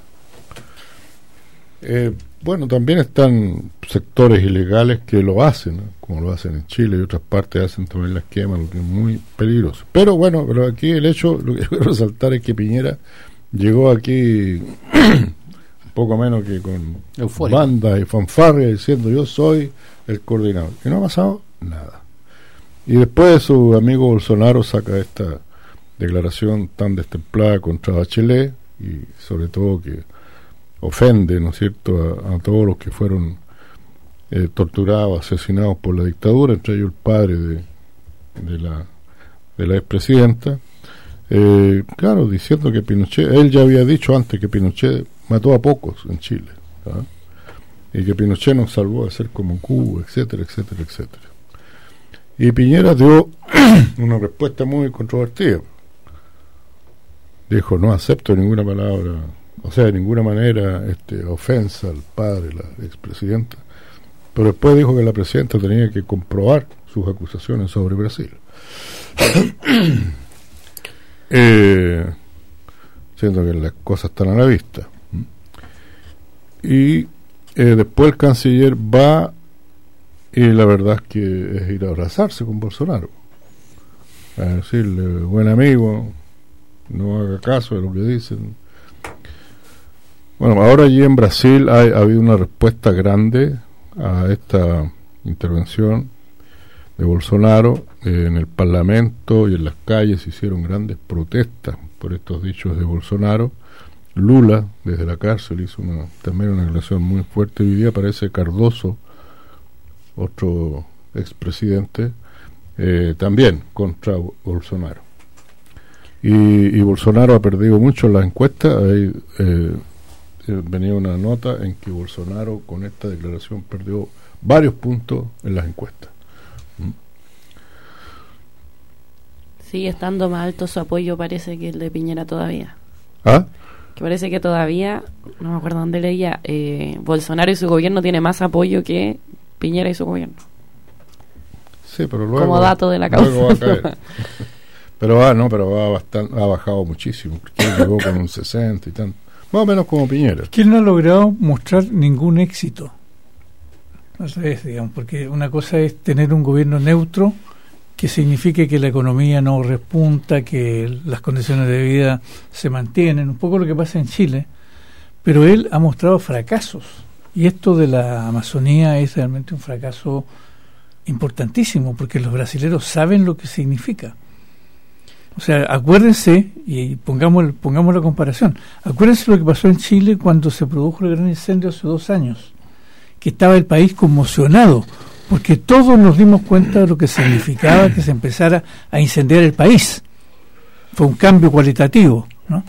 Eh, bueno, también están sectores ilegales que lo hacen, ¿no? Como lo hacen en Chile y otras partes hacen también las quemas, lo que es muy peligroso. Pero bueno, pero aquí el hecho, lo que quiero resaltar es que Piñera llegó aquí poco menos que con Eufórico, banda y fanfarria, diciendo yo soy el coordinador, y no ha pasado nada. Y después su amigo Bolsonaro saca esta declaración tan destemplada contra Bachelet, y sobre todo que ofende, ¿no es cierto?, a, a todos los que fueron eh, torturados, asesinados por la dictadura, entre ellos el padre de, de la de la expresidenta. Eh, claro, diciendo que Pinochet, él ya había dicho antes que Pinochet mató a pocos en Chile, ¿verdad? Y que Pinochet nos salvó de ser como Cuba, etcétera, etcétera, etcétera. Y Piñera dio una respuesta muy controvertida. Dijo, no acepto ninguna palabra, o sea, de ninguna manera este, ofensa al padre de la expresidenta, pero después dijo que la presidenta tenía que comprobar sus acusaciones sobre Brasil. eh, siendo que las cosas están a la vista. Y eh, después el canciller va, y la verdad es que es ir a abrazarse con Bolsonaro, a decirle, buen amigo, no haga caso de lo que dicen. Bueno, ahora allí en Brasil hay, ha habido una respuesta grande a esta intervención de Bolsonaro. Eh, en el Parlamento y en las calles se hicieron grandes protestas por estos dichos de Bolsonaro. Lula, desde la cárcel, hizo una, también una declaración muy fuerte. Hoy día aparece Cardoso, otro expresidente, eh, también contra Bolsonaro. Y, y Bolsonaro ha perdido mucho en las encuestas. Ahí, eh, venía una nota en que Bolsonaro con esta declaración perdió varios puntos en las encuestas. ¿Mm? Sigue estando más alto su apoyo, parece, que el de Piñera todavía. ¿Ah? Que parece que todavía, no me acuerdo dónde leía, eh, Bolsonaro y su gobierno tiene más apoyo que Piñera y su gobierno. Sí, pero luego, como dato de la causa. Luego va a caer. Pero va, no, pero va bastante, ha bajado muchísimo, porque él llegó con un sesenta y tanto. Más o menos como Piñera. Que él no ha logrado mostrar ningún éxito. Al revés, digamos, porque una cosa es tener un gobierno neutro que signifique que la economía no repunta, que las condiciones de vida se mantienen, un poco lo que pasa en Chile, pero él ha mostrado fracasos, y esto de la Amazonía es realmente un fracaso importantísimo, porque los brasileños saben lo que significa. O sea, acuérdense, y pongamos, pongamos la comparación, acuérdense lo que pasó en Chile cuando se produjo el gran incendio hace dos años, que estaba el país conmocionado, porque todos nos dimos cuenta de lo que significaba que se empezara a incendiar el país. Fue un cambio cualitativo, ¿no?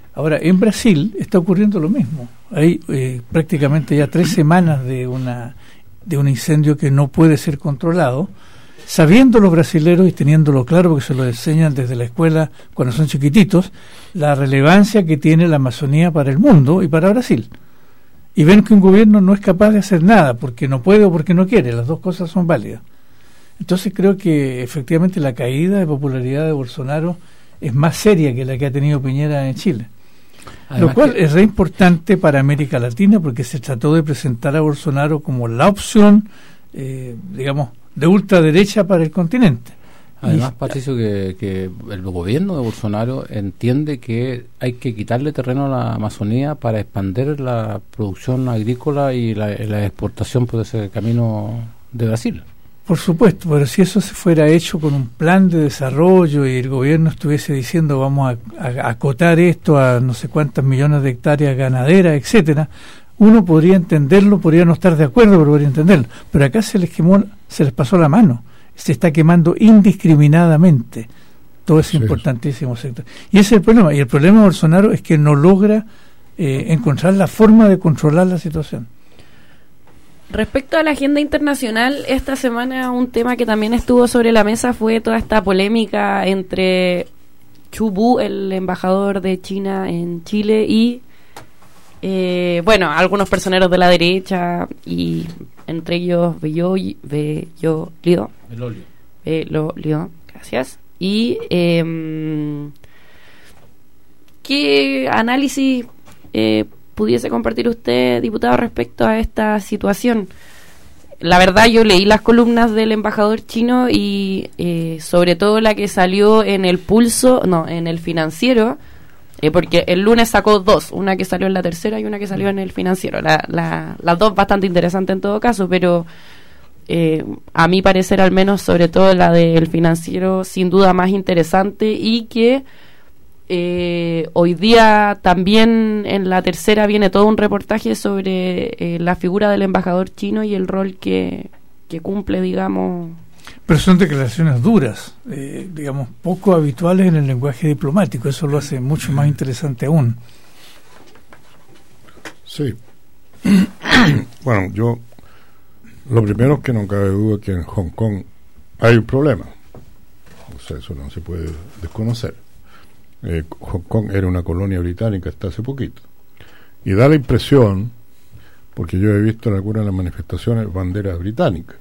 Ahora, en Brasil está ocurriendo lo mismo. Hay eh, prácticamente ya tres semanas de una de un incendio que no puede ser controlado, sabiendo los brasileros y teniéndolo claro, porque se lo enseñan desde la escuela cuando son chiquititos, la relevancia que tiene la Amazonía para el mundo y para Brasil. Y ven que un gobierno no es capaz de hacer nada, porque no puede o porque no quiere, las dos cosas son válidas. Entonces creo que efectivamente la caída de popularidad de Bolsonaro es más seria que la que ha tenido Piñera en Chile. Además, lo cual que... es re importante para América Latina, porque se trató de presentar a Bolsonaro como la opción, eh, digamos, de ultraderecha para el continente. Además, Patricio, que, que el gobierno de Bolsonaro entiende que hay que quitarle terreno a la Amazonía para expandir la producción agrícola y la, la exportación por ese camino de Brasil. Por supuesto, pero si eso se fuera hecho con un plan de desarrollo y el gobierno estuviese diciendo vamos a, a, a acotar esto a no sé cuántas millones de hectáreas ganaderas, etcétera, uno podría entenderlo, podría no estar de acuerdo, pero podría entenderlo. Pero acá se les quemó, se les pasó la mano, se está quemando indiscriminadamente todo ese sí. importantísimo sector. Y ese es el problema. Y el problema de Bolsonaro es que no logra eh, encontrar la forma de controlar la situación. Respecto a la agenda internacional, esta semana un tema que también estuvo sobre la mesa fue toda esta polémica entre Chu Bu, el embajador de China en Chile, y eh, bueno, algunos personeros de la derecha, y entre ellos Bello, Bello Lido, Belolio. Belolio, gracias. Y eh, ¿qué análisis eh, pudiese compartir usted, diputado, respecto a esta situación? La verdad, yo leí las columnas del embajador chino y eh, sobre todo la que salió en el Pulso, no, en el Financiero, eh, porque el lunes sacó dos, una que salió en la Tercera y una que salió en el Financiero. La, la, las dos bastante interesantes en todo caso, pero eh, a mi parecer, al menos, sobre todo la del Financiero, sin duda más interesante, y que Eh, hoy día también en la Tercera viene todo un reportaje sobre eh, la figura del embajador chino y el rol que, que cumple, digamos. Pero son declaraciones duras, eh, digamos, poco habituales en el lenguaje diplomático. Eso lo hace mucho más interesante aún. Sí. Bueno, yo lo primero es que no cabe duda que en Hong Kong hay un problema. O sea, eso no se puede desconocer. Eh, Hong Kong era una colonia británica hasta hace poquito, y da la impresión, porque yo he visto en algunas de las manifestaciones banderas británicas,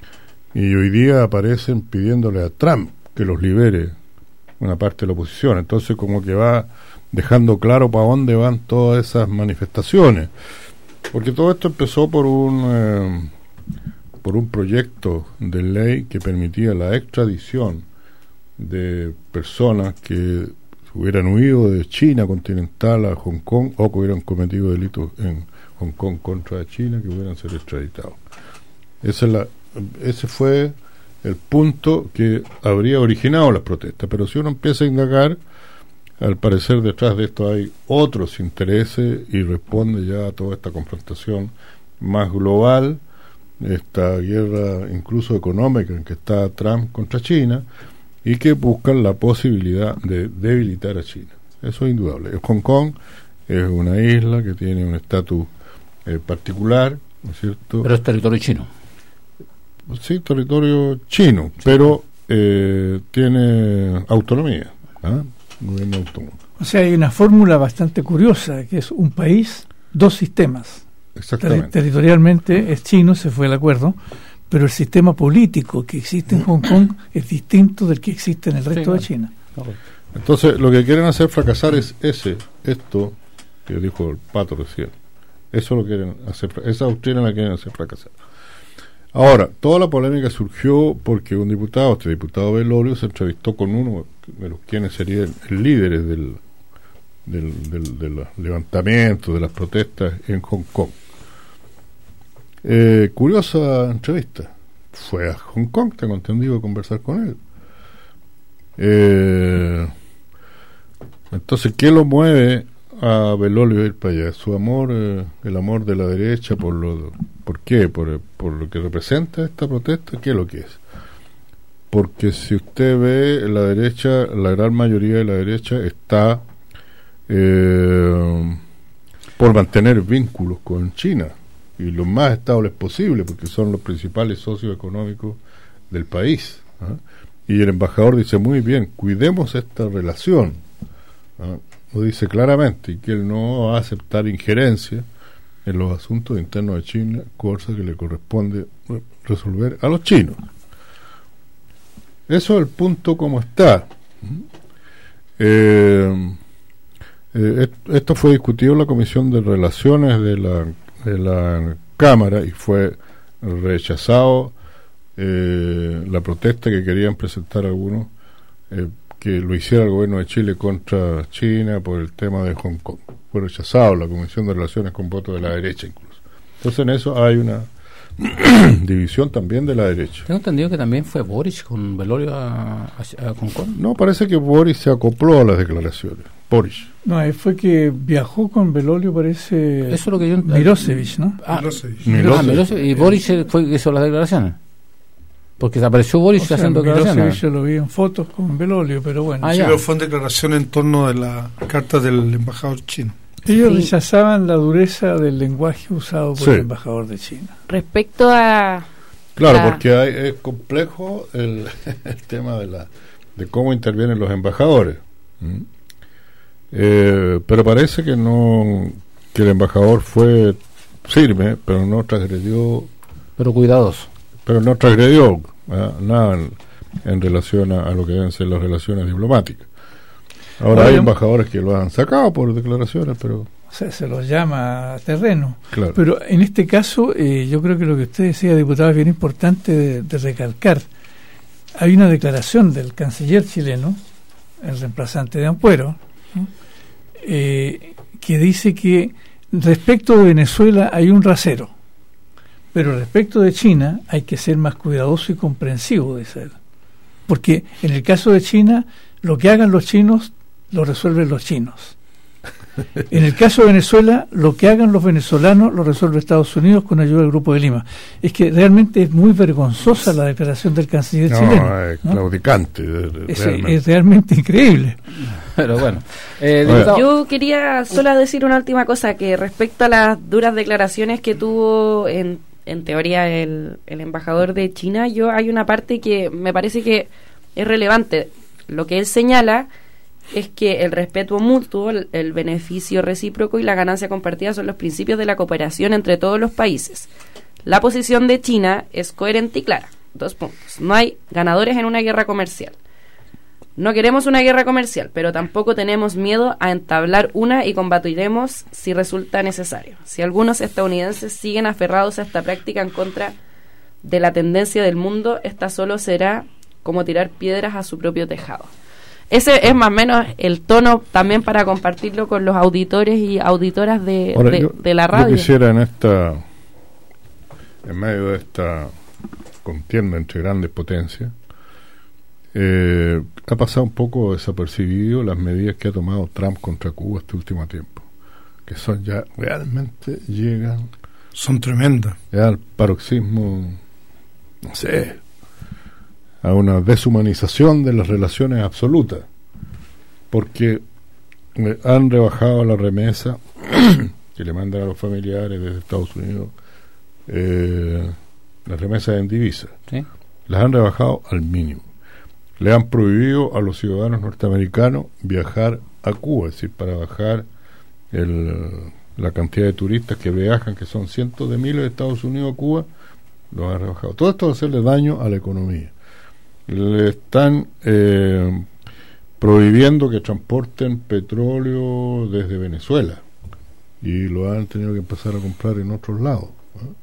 y hoy día aparecen pidiéndole a Trump que los libere una parte de la oposición. Entonces como que va dejando claro para dónde van todas esas manifestaciones, porque todo esto empezó por un eh, por un proyecto de ley que permitía la extradición de personas que hubieran huido de China continental a Hong Kong o que hubieran cometido delitos en Hong Kong contra China, que hubieran ser extraditados. Esa es la, ese fue el punto que habría originado las protestas. Pero si uno empieza a indagar, al parecer detrás de esto hay otros intereses y responde ya a toda esta confrontación más global, esta guerra incluso económica en que está Trump contra China, y que buscan la posibilidad de debilitar a China. Eso es indudable. Hong Kong es una isla que tiene un estatus eh, particular, ¿no es cierto? Pero es territorio chino. Sí, territorio chino, sí. Pero eh, tiene autonomía, ¿ah? Gobierno autónomo. O sea, hay una fórmula bastante curiosa, que es un país, dos sistemas. Exactamente. Ter- territorialmente es chino, se fue el acuerdo, pero el sistema político que existe en Hong Kong es distinto del que existe en el resto sí, de China. Entonces, lo que quieren hacer fracasar es ese, esto que dijo el Pato recién. Eso lo quieren hacer, esa doctrina la quieren hacer fracasar. Ahora, toda la polémica surgió porque un diputado, este diputado Belolio, se entrevistó con uno de los quienes serían líderes del, del, del, del levantamiento, de las protestas en Hong Kong. Eh, curiosa entrevista. Fue a Hong Kong, tengo entendido, a conversar con él. Eh, entonces, ¿qué lo mueve a Belolio a ir para allá? Su amor, eh, el amor de la derecha, por lo, ¿por qué? Por, por lo que representa esta protesta, ¿qué es lo que es? Porque si usted ve, la derecha, la gran mayoría de la derecha está eh, por mantener vínculos con China y los más estables posibles, porque son los principales socios económicos del país. ¿eh? Y el embajador dice muy bien, cuidemos esta relación. ¿eh? Lo dice claramente, y que él no va a aceptar injerencia en los asuntos internos de China, cosa que le corresponde resolver a los chinos. Eso es el punto como está. Eh, eh, esto fue discutido en la Comisión de Relaciones de la, de la Cámara y fue rechazado eh, la protesta que querían presentar algunos eh, que lo hiciera el gobierno de Chile contra China por el tema de Hong Kong. Fue rechazado la Comisión de Relaciones con voto de la derecha incluso. Entonces en eso hay una división también de la derecha. Tengo entendido que también fue Boris con velorio a, a, a Hong Kong. No, parece que Boris se acopló a las declaraciones. Boris. No, fue que viajó con velorio, parece. Eso es lo que yo. Milosevic, ¿no? Ah, Milosevic. Milosevic. Ah, Milosevic. Y Boris fue que hizo las declaraciones. Porque apareció Boris o sea, haciendo declaraciones. Yo lo vi en fotos con velorio, pero bueno. Ah, sí, pero fue en declaración en torno de la carta del embajador chino. Ellos sí. rechazaban la dureza del lenguaje usado por sí. el embajador de China. Respecto a... Claro, la... porque hay, es complejo el, el tema de la de cómo intervienen los embajadores. ¿Mm? Eh, pero parece que no que el embajador fue firme, pero no transgredió... Pero cuidadoso. Pero no transgredió ¿eh? nada en, en relación a, a lo que deben ser las relaciones diplomáticas. Ahora bueno, hay embajadores que lo han sacado por declaraciones, pero... O sea, se los llama a terreno. Claro. Pero en este caso, eh, yo creo que lo que usted decía, diputado, es bien importante de, de recalcar. Hay una declaración del canciller chileno, el reemplazante de Ampuero, ¿no? eh, que dice que respecto de Venezuela hay un rasero, pero respecto de China hay que ser más cuidadoso y comprensivo, dice él. Porque en el caso de China, lo que hagan los chinos lo resuelven los chinos. En el caso de Venezuela, lo que hagan los venezolanos lo resuelve Estados Unidos con ayuda del Grupo de Lima. Es que realmente es muy vergonzosa la declaración del canciller no, chileno. Es ¿no? claudicante. Es realmente. es realmente increíble. Pero bueno. Eh, Yo quería solo decir una última cosa, que respecto a las duras declaraciones que tuvo en, en teoría el, el embajador de China, yo hay una parte que me parece que es relevante. Lo que él señala es que el respeto mutuo, el, el beneficio recíproco y la ganancia compartida son los principios de la cooperación entre todos los países. La posición de China es coherente y clara. Dos puntos. No hay ganadores en una guerra comercial. No queremos una guerra comercial, pero tampoco tenemos miedo a entablar una y combatiremos si resulta necesario. Si algunos estadounidenses siguen aferrados a esta práctica en contra de la tendencia del mundo, esta solo será como tirar piedras a su propio tejado. Ese es más o menos el tono también para compartirlo con los auditores y auditoras de, Ahora, de, yo, de la radio. Yo quisiera en esta, en medio de esta contienda entre grandes potencias, eh, ha pasado un poco desapercibido las medidas que ha tomado Trump contra Cuba este último tiempo, que son ya realmente llegan, son tremendas, ya al paroxismo, no sé, a una deshumanización de las relaciones absolutas, porque han rebajado la remesa que le mandan a los familiares desde Estados Unidos, eh, las remesas en divisas, ¿sí? Las han rebajado al mínimo. Le han prohibido a los ciudadanos norteamericanos viajar a Cuba, es decir, para bajar el, la cantidad de turistas que viajan, que son cientos de miles de Estados Unidos a Cuba, lo han rebajado. Todo esto va a hacerle daño a la economía. Le están eh, prohibiendo que transporten petróleo desde Venezuela y lo han tenido que empezar a comprar en otros lados, ¿no?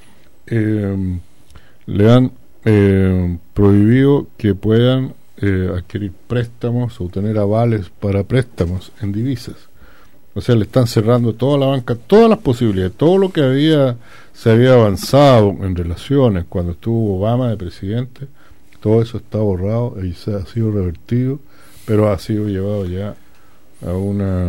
eh, le han eh, prohibido que puedan eh, adquirir préstamos o tener avales para préstamos en divisas. O sea, le están cerrando toda la banca, todas las posibilidades, todo lo que había se había avanzado en relaciones cuando estuvo Obama de presidente. Todo eso está borrado y se ha sido revertido, pero ha sido llevado ya a una,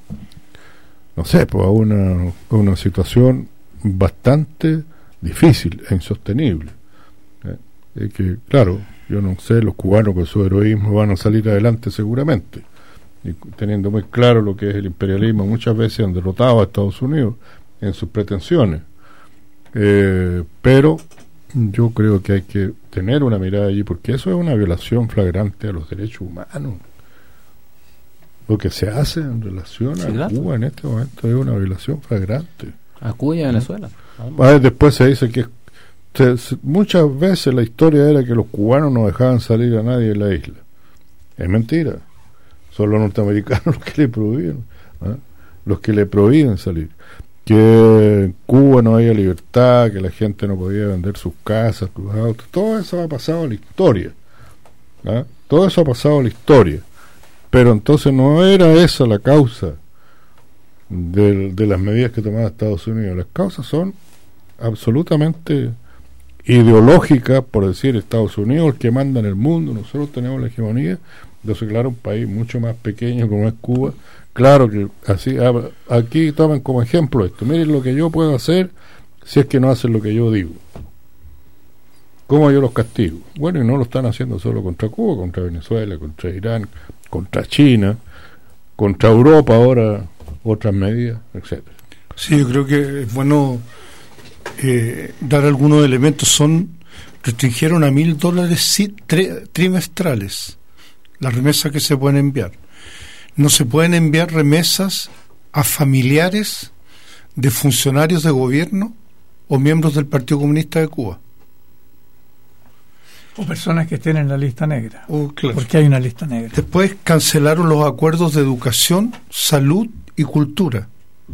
no sé, pues a una, a una situación bastante difícil e insostenible. ¿Eh? Es que, claro, yo no sé, los cubanos con su heroísmo van a salir adelante seguramente, y teniendo muy claro lo que es el imperialismo, muchas veces han derrotado a Estados Unidos en sus pretensiones. Eh, pero yo creo que hay que tener una mirada allí, porque eso es una violación flagrante a los derechos humanos. Lo que se hace en relación sí, a claro. Cuba en este momento es una violación flagrante. A Cuba y a Venezuela. Ah, después se dice que se, se, muchas veces la historia era que los cubanos no dejaban salir a nadie de la isla. Es mentira. Son los norteamericanos los que le prohíben, ¿eh? los que le prohíben salir. Que en Cuba no había libertad, que la gente no podía vender sus casas, sus autos. Todo eso ha pasado a la historia. ¿eh? Todo eso ha pasado a la historia. Pero entonces no era esa la causa de, de las medidas que tomaba Estados Unidos. Las causas son absolutamente ideológicas, por decir Estados Unidos el que manda en el mundo, nosotros tenemos la hegemonía. Entonces, claro, un país mucho más pequeño como es Cuba, claro que así, aquí tomen como ejemplo esto, miren lo que yo puedo hacer si es que no hacen lo que yo digo. ¿Cómo yo los castigo? Bueno, y no lo están haciendo solo contra Cuba, contra Venezuela, contra Irán, contra China, contra Europa ahora, otras medidas, etcétera. Sí, yo creo que es bueno eh, dar algunos elementos. Son restringieron a mil dólares tri- trimestrales las remesas que se pueden enviar. No se pueden enviar remesas a familiares de funcionarios de gobierno o miembros del Partido Comunista de Cuba. O personas que estén en la lista negra. Oh, claro. Porque hay una lista negra. Después cancelaron los acuerdos de educación, salud y cultura.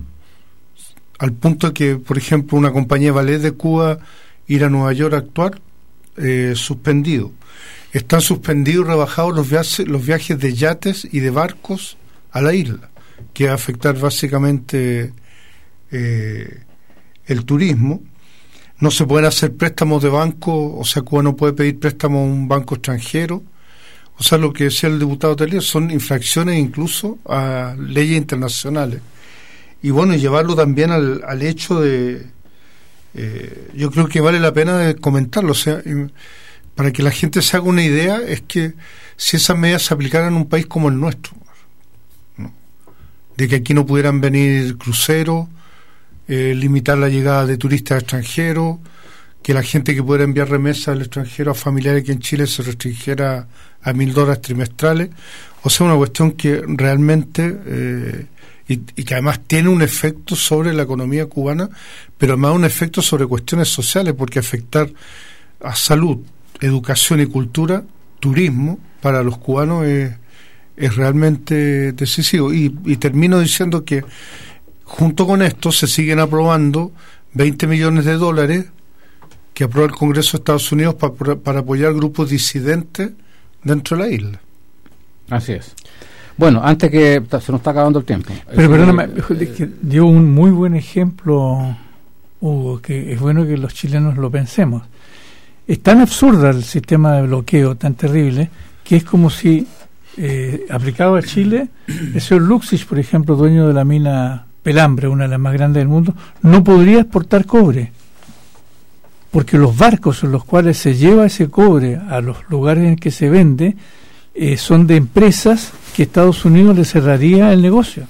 Al punto que, por ejemplo, una compañía ballet de Cuba ir a Nueva York a actuar, eh, suspendido. Están suspendidos y rebajados los viajes, los viajes de yates y de barcos a la isla, que va a afectar básicamente eh, el turismo. No se pueden hacer préstamos de banco, o sea, Cuba no puede pedir préstamos a un banco extranjero. O sea, lo que decía el diputado Telier son infracciones incluso a leyes internacionales. Y bueno, y llevarlo también al, al hecho de... Eh, yo creo que vale la pena de comentarlo, o sea, para que la gente se haga una idea, es que si esas medidas se aplicaran en un país como el nuestro, ¿no? De que aquí no pudieran venir cruceros, eh, limitar la llegada de turistas extranjeros, que la gente que pudiera enviar remesas al extranjero a familiares que en Chile se restringiera a mil dólares trimestrales. O sea, una cuestión que realmente eh, y, y que además tiene un efecto sobre la economía cubana, pero además un efecto sobre cuestiones sociales, porque afectar a salud, educación y cultura, turismo, para los cubanos es, es realmente decisivo. Y, y termino diciendo que junto con esto se siguen aprobando veinte millones de dólares que aprueba el Congreso de Estados Unidos para, para apoyar grupos disidentes dentro de la isla. Así es. Bueno, antes que se nos está acabando el tiempo. Pero perdóname, eh, que dio un muy buen ejemplo, Hugo, que es bueno que los chilenos lo pensemos. Es tan absurdo el sistema de bloqueo, tan terrible, que es como si, eh, aplicado a Chile, el señor Luxich, por ejemplo, dueño de la mina Pelambre, una de las más grandes del mundo, no podría exportar cobre, porque los barcos en los cuales se lleva ese cobre a los lugares en que se vende eh, son de empresas que Estados Unidos le cerraría el negocio.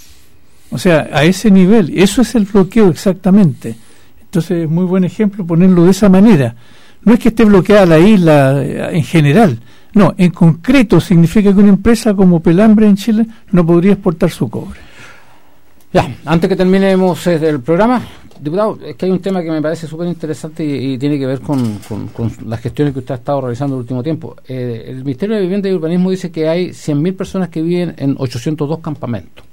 O sea, a ese nivel, eso es el bloqueo exactamente. Entonces es muy buen ejemplo ponerlo de esa manera. No es que esté bloqueada la isla eh, en general, no, en concreto significa que una empresa como Pelambre en Chile no podría exportar su cobre. Ya, antes que terminemos el programa, diputado, es que hay un tema que me parece súper interesante y, y tiene que ver con, con, con las gestiones que usted ha estado realizando el último tiempo. Eh, el Ministerio de Vivienda y Urbanismo dice que hay cien mil personas que viven en ochocientos dos campamentos.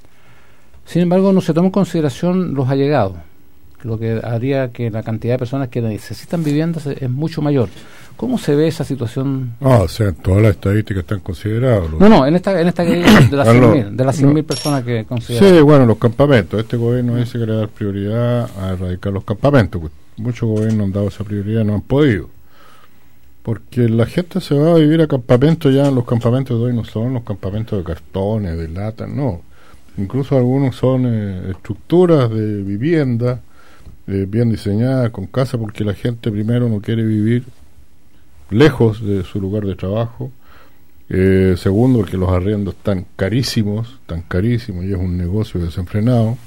Sin embargo, no se toma en consideración los allegados, lo que haría que la cantidad de personas que necesitan viviendas es mucho mayor. ¿Cómo se ve esa situación? No, o sea, todas las estadísticas están consideradas. No, no, en esta en esta que de las cien mil, de las cien mil no. personas que consideran. Sí, bueno, los campamentos. Este gobierno dice que le da prioridad a erradicar los campamentos. Pues muchos gobiernos han dado esa prioridad, no han podido. Porque la gente se va a vivir a campamentos, ya los campamentos de hoy no son los campamentos de cartones, de lata, no. Incluso algunos son eh, estructuras de vivienda, eh, bien diseñadas, con casa, porque la gente primero no quiere vivir lejos de su lugar de trabajo, Eh, segundo, porque los arriendos están carísimos, tan carísimos, y es un negocio desenfrenado.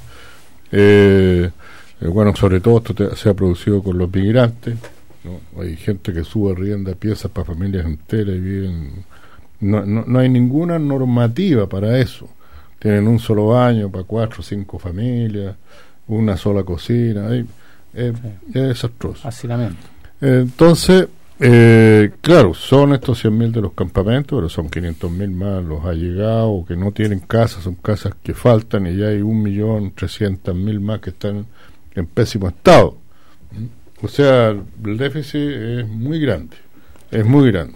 Eh, eh, bueno, sobre todo esto te, se ha producido con los migrantes, ¿no? Hay gente que sube arrienda piezas para familias enteras y viven. No, no, no hay ninguna normativa para eso. Tienen un solo baño para cuatro o cinco familias, una sola cocina. Hay, eh, sí. Es desastroso. Hacinamiento. Eh, entonces, eh, claro, son estos cien mil de los campamentos, pero son quinientos mil más los allegados que no tienen casas, son casas que faltan, y ya hay un millón trescientos mil más que están en pésimo estado. O sea, el déficit es muy grande, es muy grande.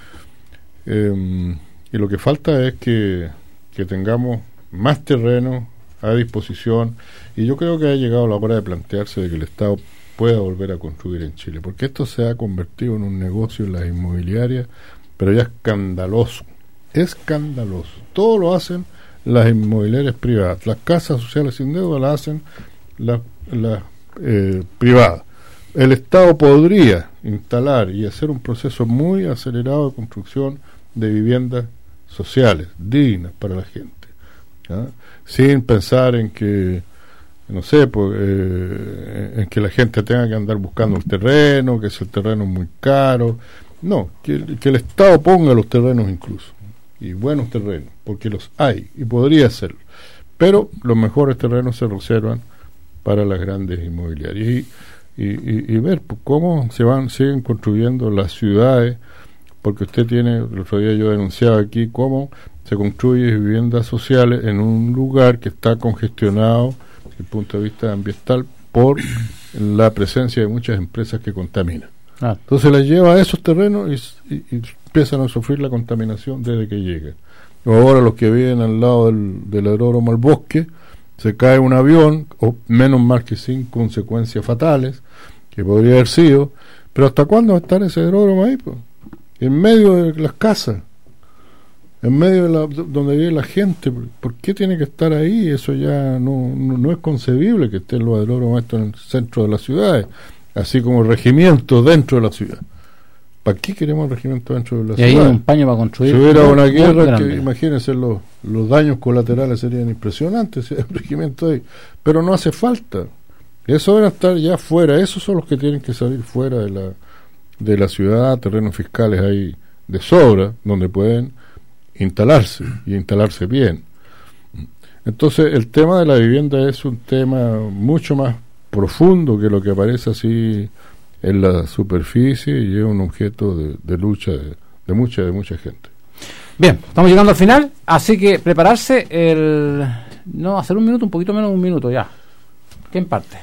Eh, y lo que falta es que, que tengamos más terreno a disposición, y yo creo que ha llegado la hora de plantearse de que el Estado pueda volver a construir en Chile, porque esto se ha convertido en un negocio en las inmobiliarias, pero ya escandaloso, escandaloso. Todo lo hacen las inmobiliarias privadas, las casas sociales sin deuda las hacen las la, eh, privadas. El Estado podría instalar y hacer un proceso muy acelerado de construcción de viviendas sociales, dignas para la gente, ¿ah? Sin pensar en que, no sé, pues, eh, en que la gente tenga que andar buscando el terreno, que si el terreno es muy caro. No, que, que el Estado ponga los terrenos incluso, y buenos terrenos, porque los hay, y podría hacerlo. Pero los mejores terrenos se reservan para las grandes inmobiliarias. Y Y, y, y ver pues, cómo se van siguen construyendo las ciudades, porque usted tiene, el otro día yo denunciaba aquí cómo se construyen viviendas sociales en un lugar que está congestionado desde el punto de vista ambiental por la presencia de muchas empresas que contaminan. Ah. Entonces las lleva a esos terrenos y, y, y empiezan a sufrir la contaminación desde que llegan. Ahora los que viven al lado del, del aeródromo al bosque, se cae un avión, o menos mal que sin consecuencias fatales, que podría haber sido, pero ¿hasta cuándo va a estar ese aeródromo ahí? Pues? En medio de las casas, en medio de la, donde vive la gente. ¿Por qué tiene que estar ahí? Eso ya no, no, no es concebible que estén los aeródromos estos en el centro de las ciudades, así como regimientos dentro de la ciudad. ¿Para qué queremos regimientos dentro de la ciudad? Y ahí hay un paño para construir. Si hubiera una guerra, que, imagínense, los, los daños colaterales serían impresionantes, si hay un regimiento ahí. Pero no hace falta. Eso deben estar ya fuera. Esos son los que tienen que salir fuera de la, de la ciudad. Terrenos fiscales ahí de sobra, donde pueden instalarse, y instalarse bien. Entonces, el tema de la vivienda es un tema mucho más profundo que lo que aparece así en la superficie, y es un objeto de, de lucha de, de mucha de mucha gente. Bien, estamos llegando al final, así que prepararse el... No, hacer un minuto, un poquito menos de un minuto ya. ¿Quién parte?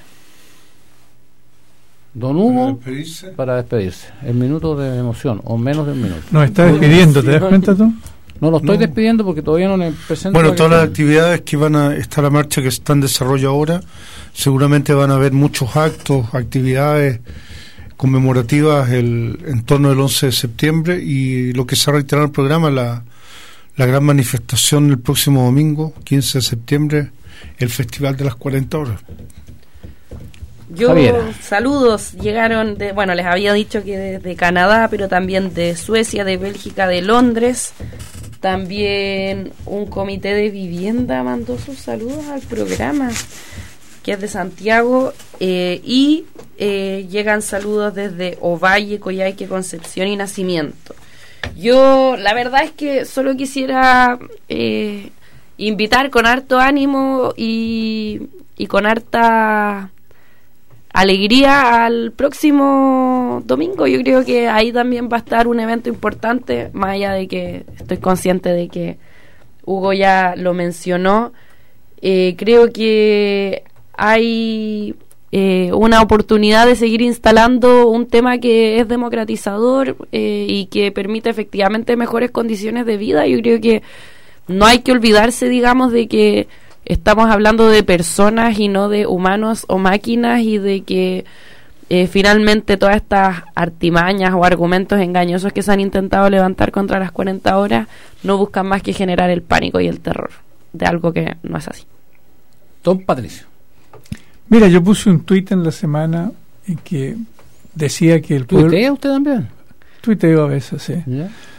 Don Hugo, para despedirse. Para despedirse. El minuto de emoción, o menos de un minuto. No, está despidiendo, ¿te das cuenta tú? No lo estoy no. despidiendo porque todavía no le presento. Bueno, todas las actividades que van a estar a marcha, que están en desarrollo ahora, seguramente van a haber muchos actos, actividades conmemorativas el, en torno del once de septiembre, y lo que se ha reiterado en el programa, la, la gran manifestación el próximo domingo, quince de septiembre, el Festival de las cuarenta horas. Yo, Javiera. Saludos, llegaron de, bueno, les había dicho que desde Canadá, pero también de Suecia, de Bélgica, de Londres. También un comité de vivienda mandó sus saludos al programa, que es de Santiago, eh, y eh, llegan saludos desde Ovalle, Coyhaique, Concepción y Nacimiento. Yo, la verdad es que solo quisiera eh, invitar con harto ánimo y, y con harta alegría al próximo domingo. Yo creo que ahí también va a estar un evento importante, más allá de que estoy consciente de que Hugo ya lo mencionó. Eh, creo que hay eh, una oportunidad de seguir instalando un tema que es democratizador eh, y que permite efectivamente mejores condiciones de vida. Yo creo que no hay que olvidarse, digamos, de que estamos hablando de personas y no de humanos o máquinas, y de que eh, finalmente todas estas artimañas o argumentos engañosos que se han intentado levantar contra las cuarenta horas no buscan más que generar el pánico y el terror de algo que no es así. Don Patricio. Mira, yo puse un tuit en la semana en que decía que el pueblo... ¿Tuitea usted también? Tuiteo a veces, sí. ¿Ya?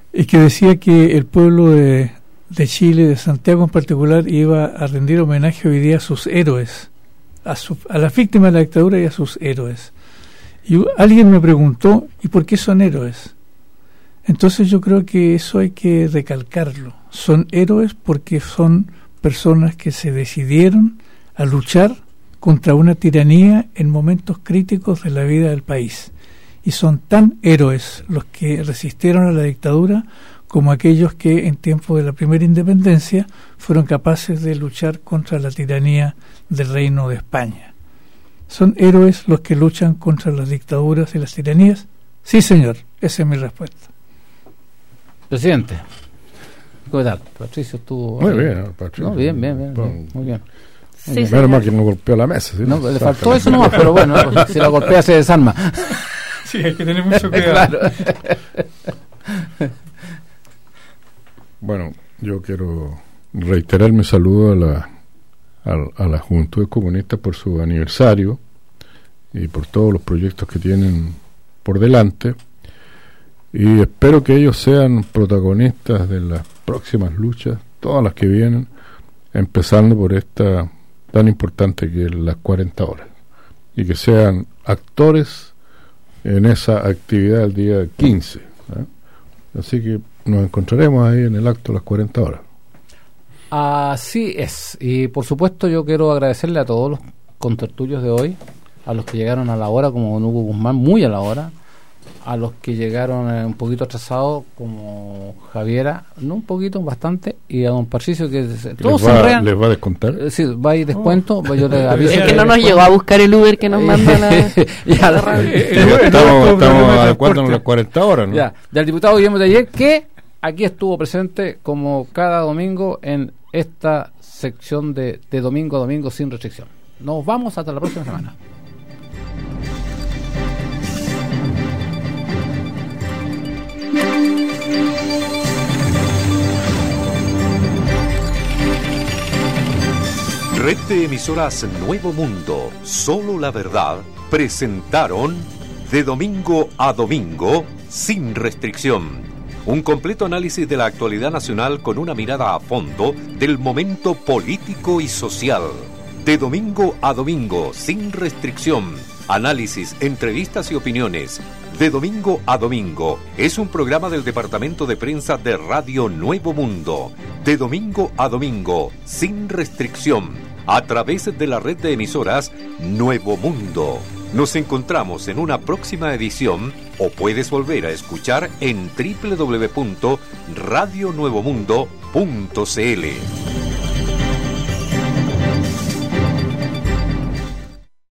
y que decía que el pueblo de, de Chile, de Santiago en particular, iba a rendir homenaje hoy día a sus héroes, a, su, a las víctimas de la dictadura y a sus héroes. Y alguien me preguntó, ¿y por qué son héroes? Entonces yo creo que eso hay que recalcarlo. Son héroes porque son personas que se decidieron a luchar contra una tiranía en momentos críticos de la vida del país. Y son tan héroes los que resistieron a la dictadura como aquellos que en tiempo de la primera independencia fueron capaces de luchar contra la tiranía del Reino de España. ¿Son héroes los que luchan contra las dictaduras y las tiranías? Sí, señor, esa es mi respuesta. Presidente, ¿cómo tal? Patricio estuvo... Muy bien, Patricio. No, bien, bien, bien, bien, muy bien. Sí, Menos sí, mal que no golpeó la mesa. ¿Sí? No, le faltó eso nomás, pero bueno, si la golpea se desarma. Sí, hay que tener mucho cuidado. Claro. Bueno, yo quiero reiterar mi saludo a la, a, a la Juventud Comunista por su aniversario y por todos los proyectos que tienen por delante, y espero que ellos sean protagonistas de las próximas luchas, todas las que vienen, empezando por esta tan importante que es las cuarenta horas, y que sean actores en esa actividad el día quince, ¿eh? Así que nos encontraremos ahí en el acto de las cuarenta horas. Así es, y por supuesto yo quiero agradecerle a todos los contertulios de hoy, a los que llegaron a la hora como don Hugo Guzmán, muy a la hora, a los que llegaron eh, un poquito atrasados como Javiera, no un poquito, bastante, y a don Patricio que se, todos les va, se enredan. ¿Les va a descontar? Eh, sí, va a ir descuento, oh. Yo le aviso. Es que no nos llegó a buscar el Uber que nos manda la... ya, estamos estamos adecuándonos las cuarenta horas, ¿no? Ya, del diputado Guillermo de ayer, que aquí estuvo presente como cada domingo en esta sección de, de domingo a domingo sin restricción. Nos vamos hasta la próxima semana. Red de emisoras Nuevo Mundo, Solo la Verdad, presentaron De Domingo a Domingo, sin restricción. Un completo análisis de la actualidad nacional con una mirada a fondo del momento político y social. De Domingo a Domingo, sin restricción. Análisis, entrevistas y opiniones. De Domingo a Domingo es un programa del Departamento de Prensa de Radio Nuevo Mundo. De Domingo a Domingo, sin restricción, a través de la red de emisoras Nuevo Mundo. Nos encontramos en una próxima edición o puedes volver a escuchar en doble u doble u doble u punto radio nuevo mundo punto c l.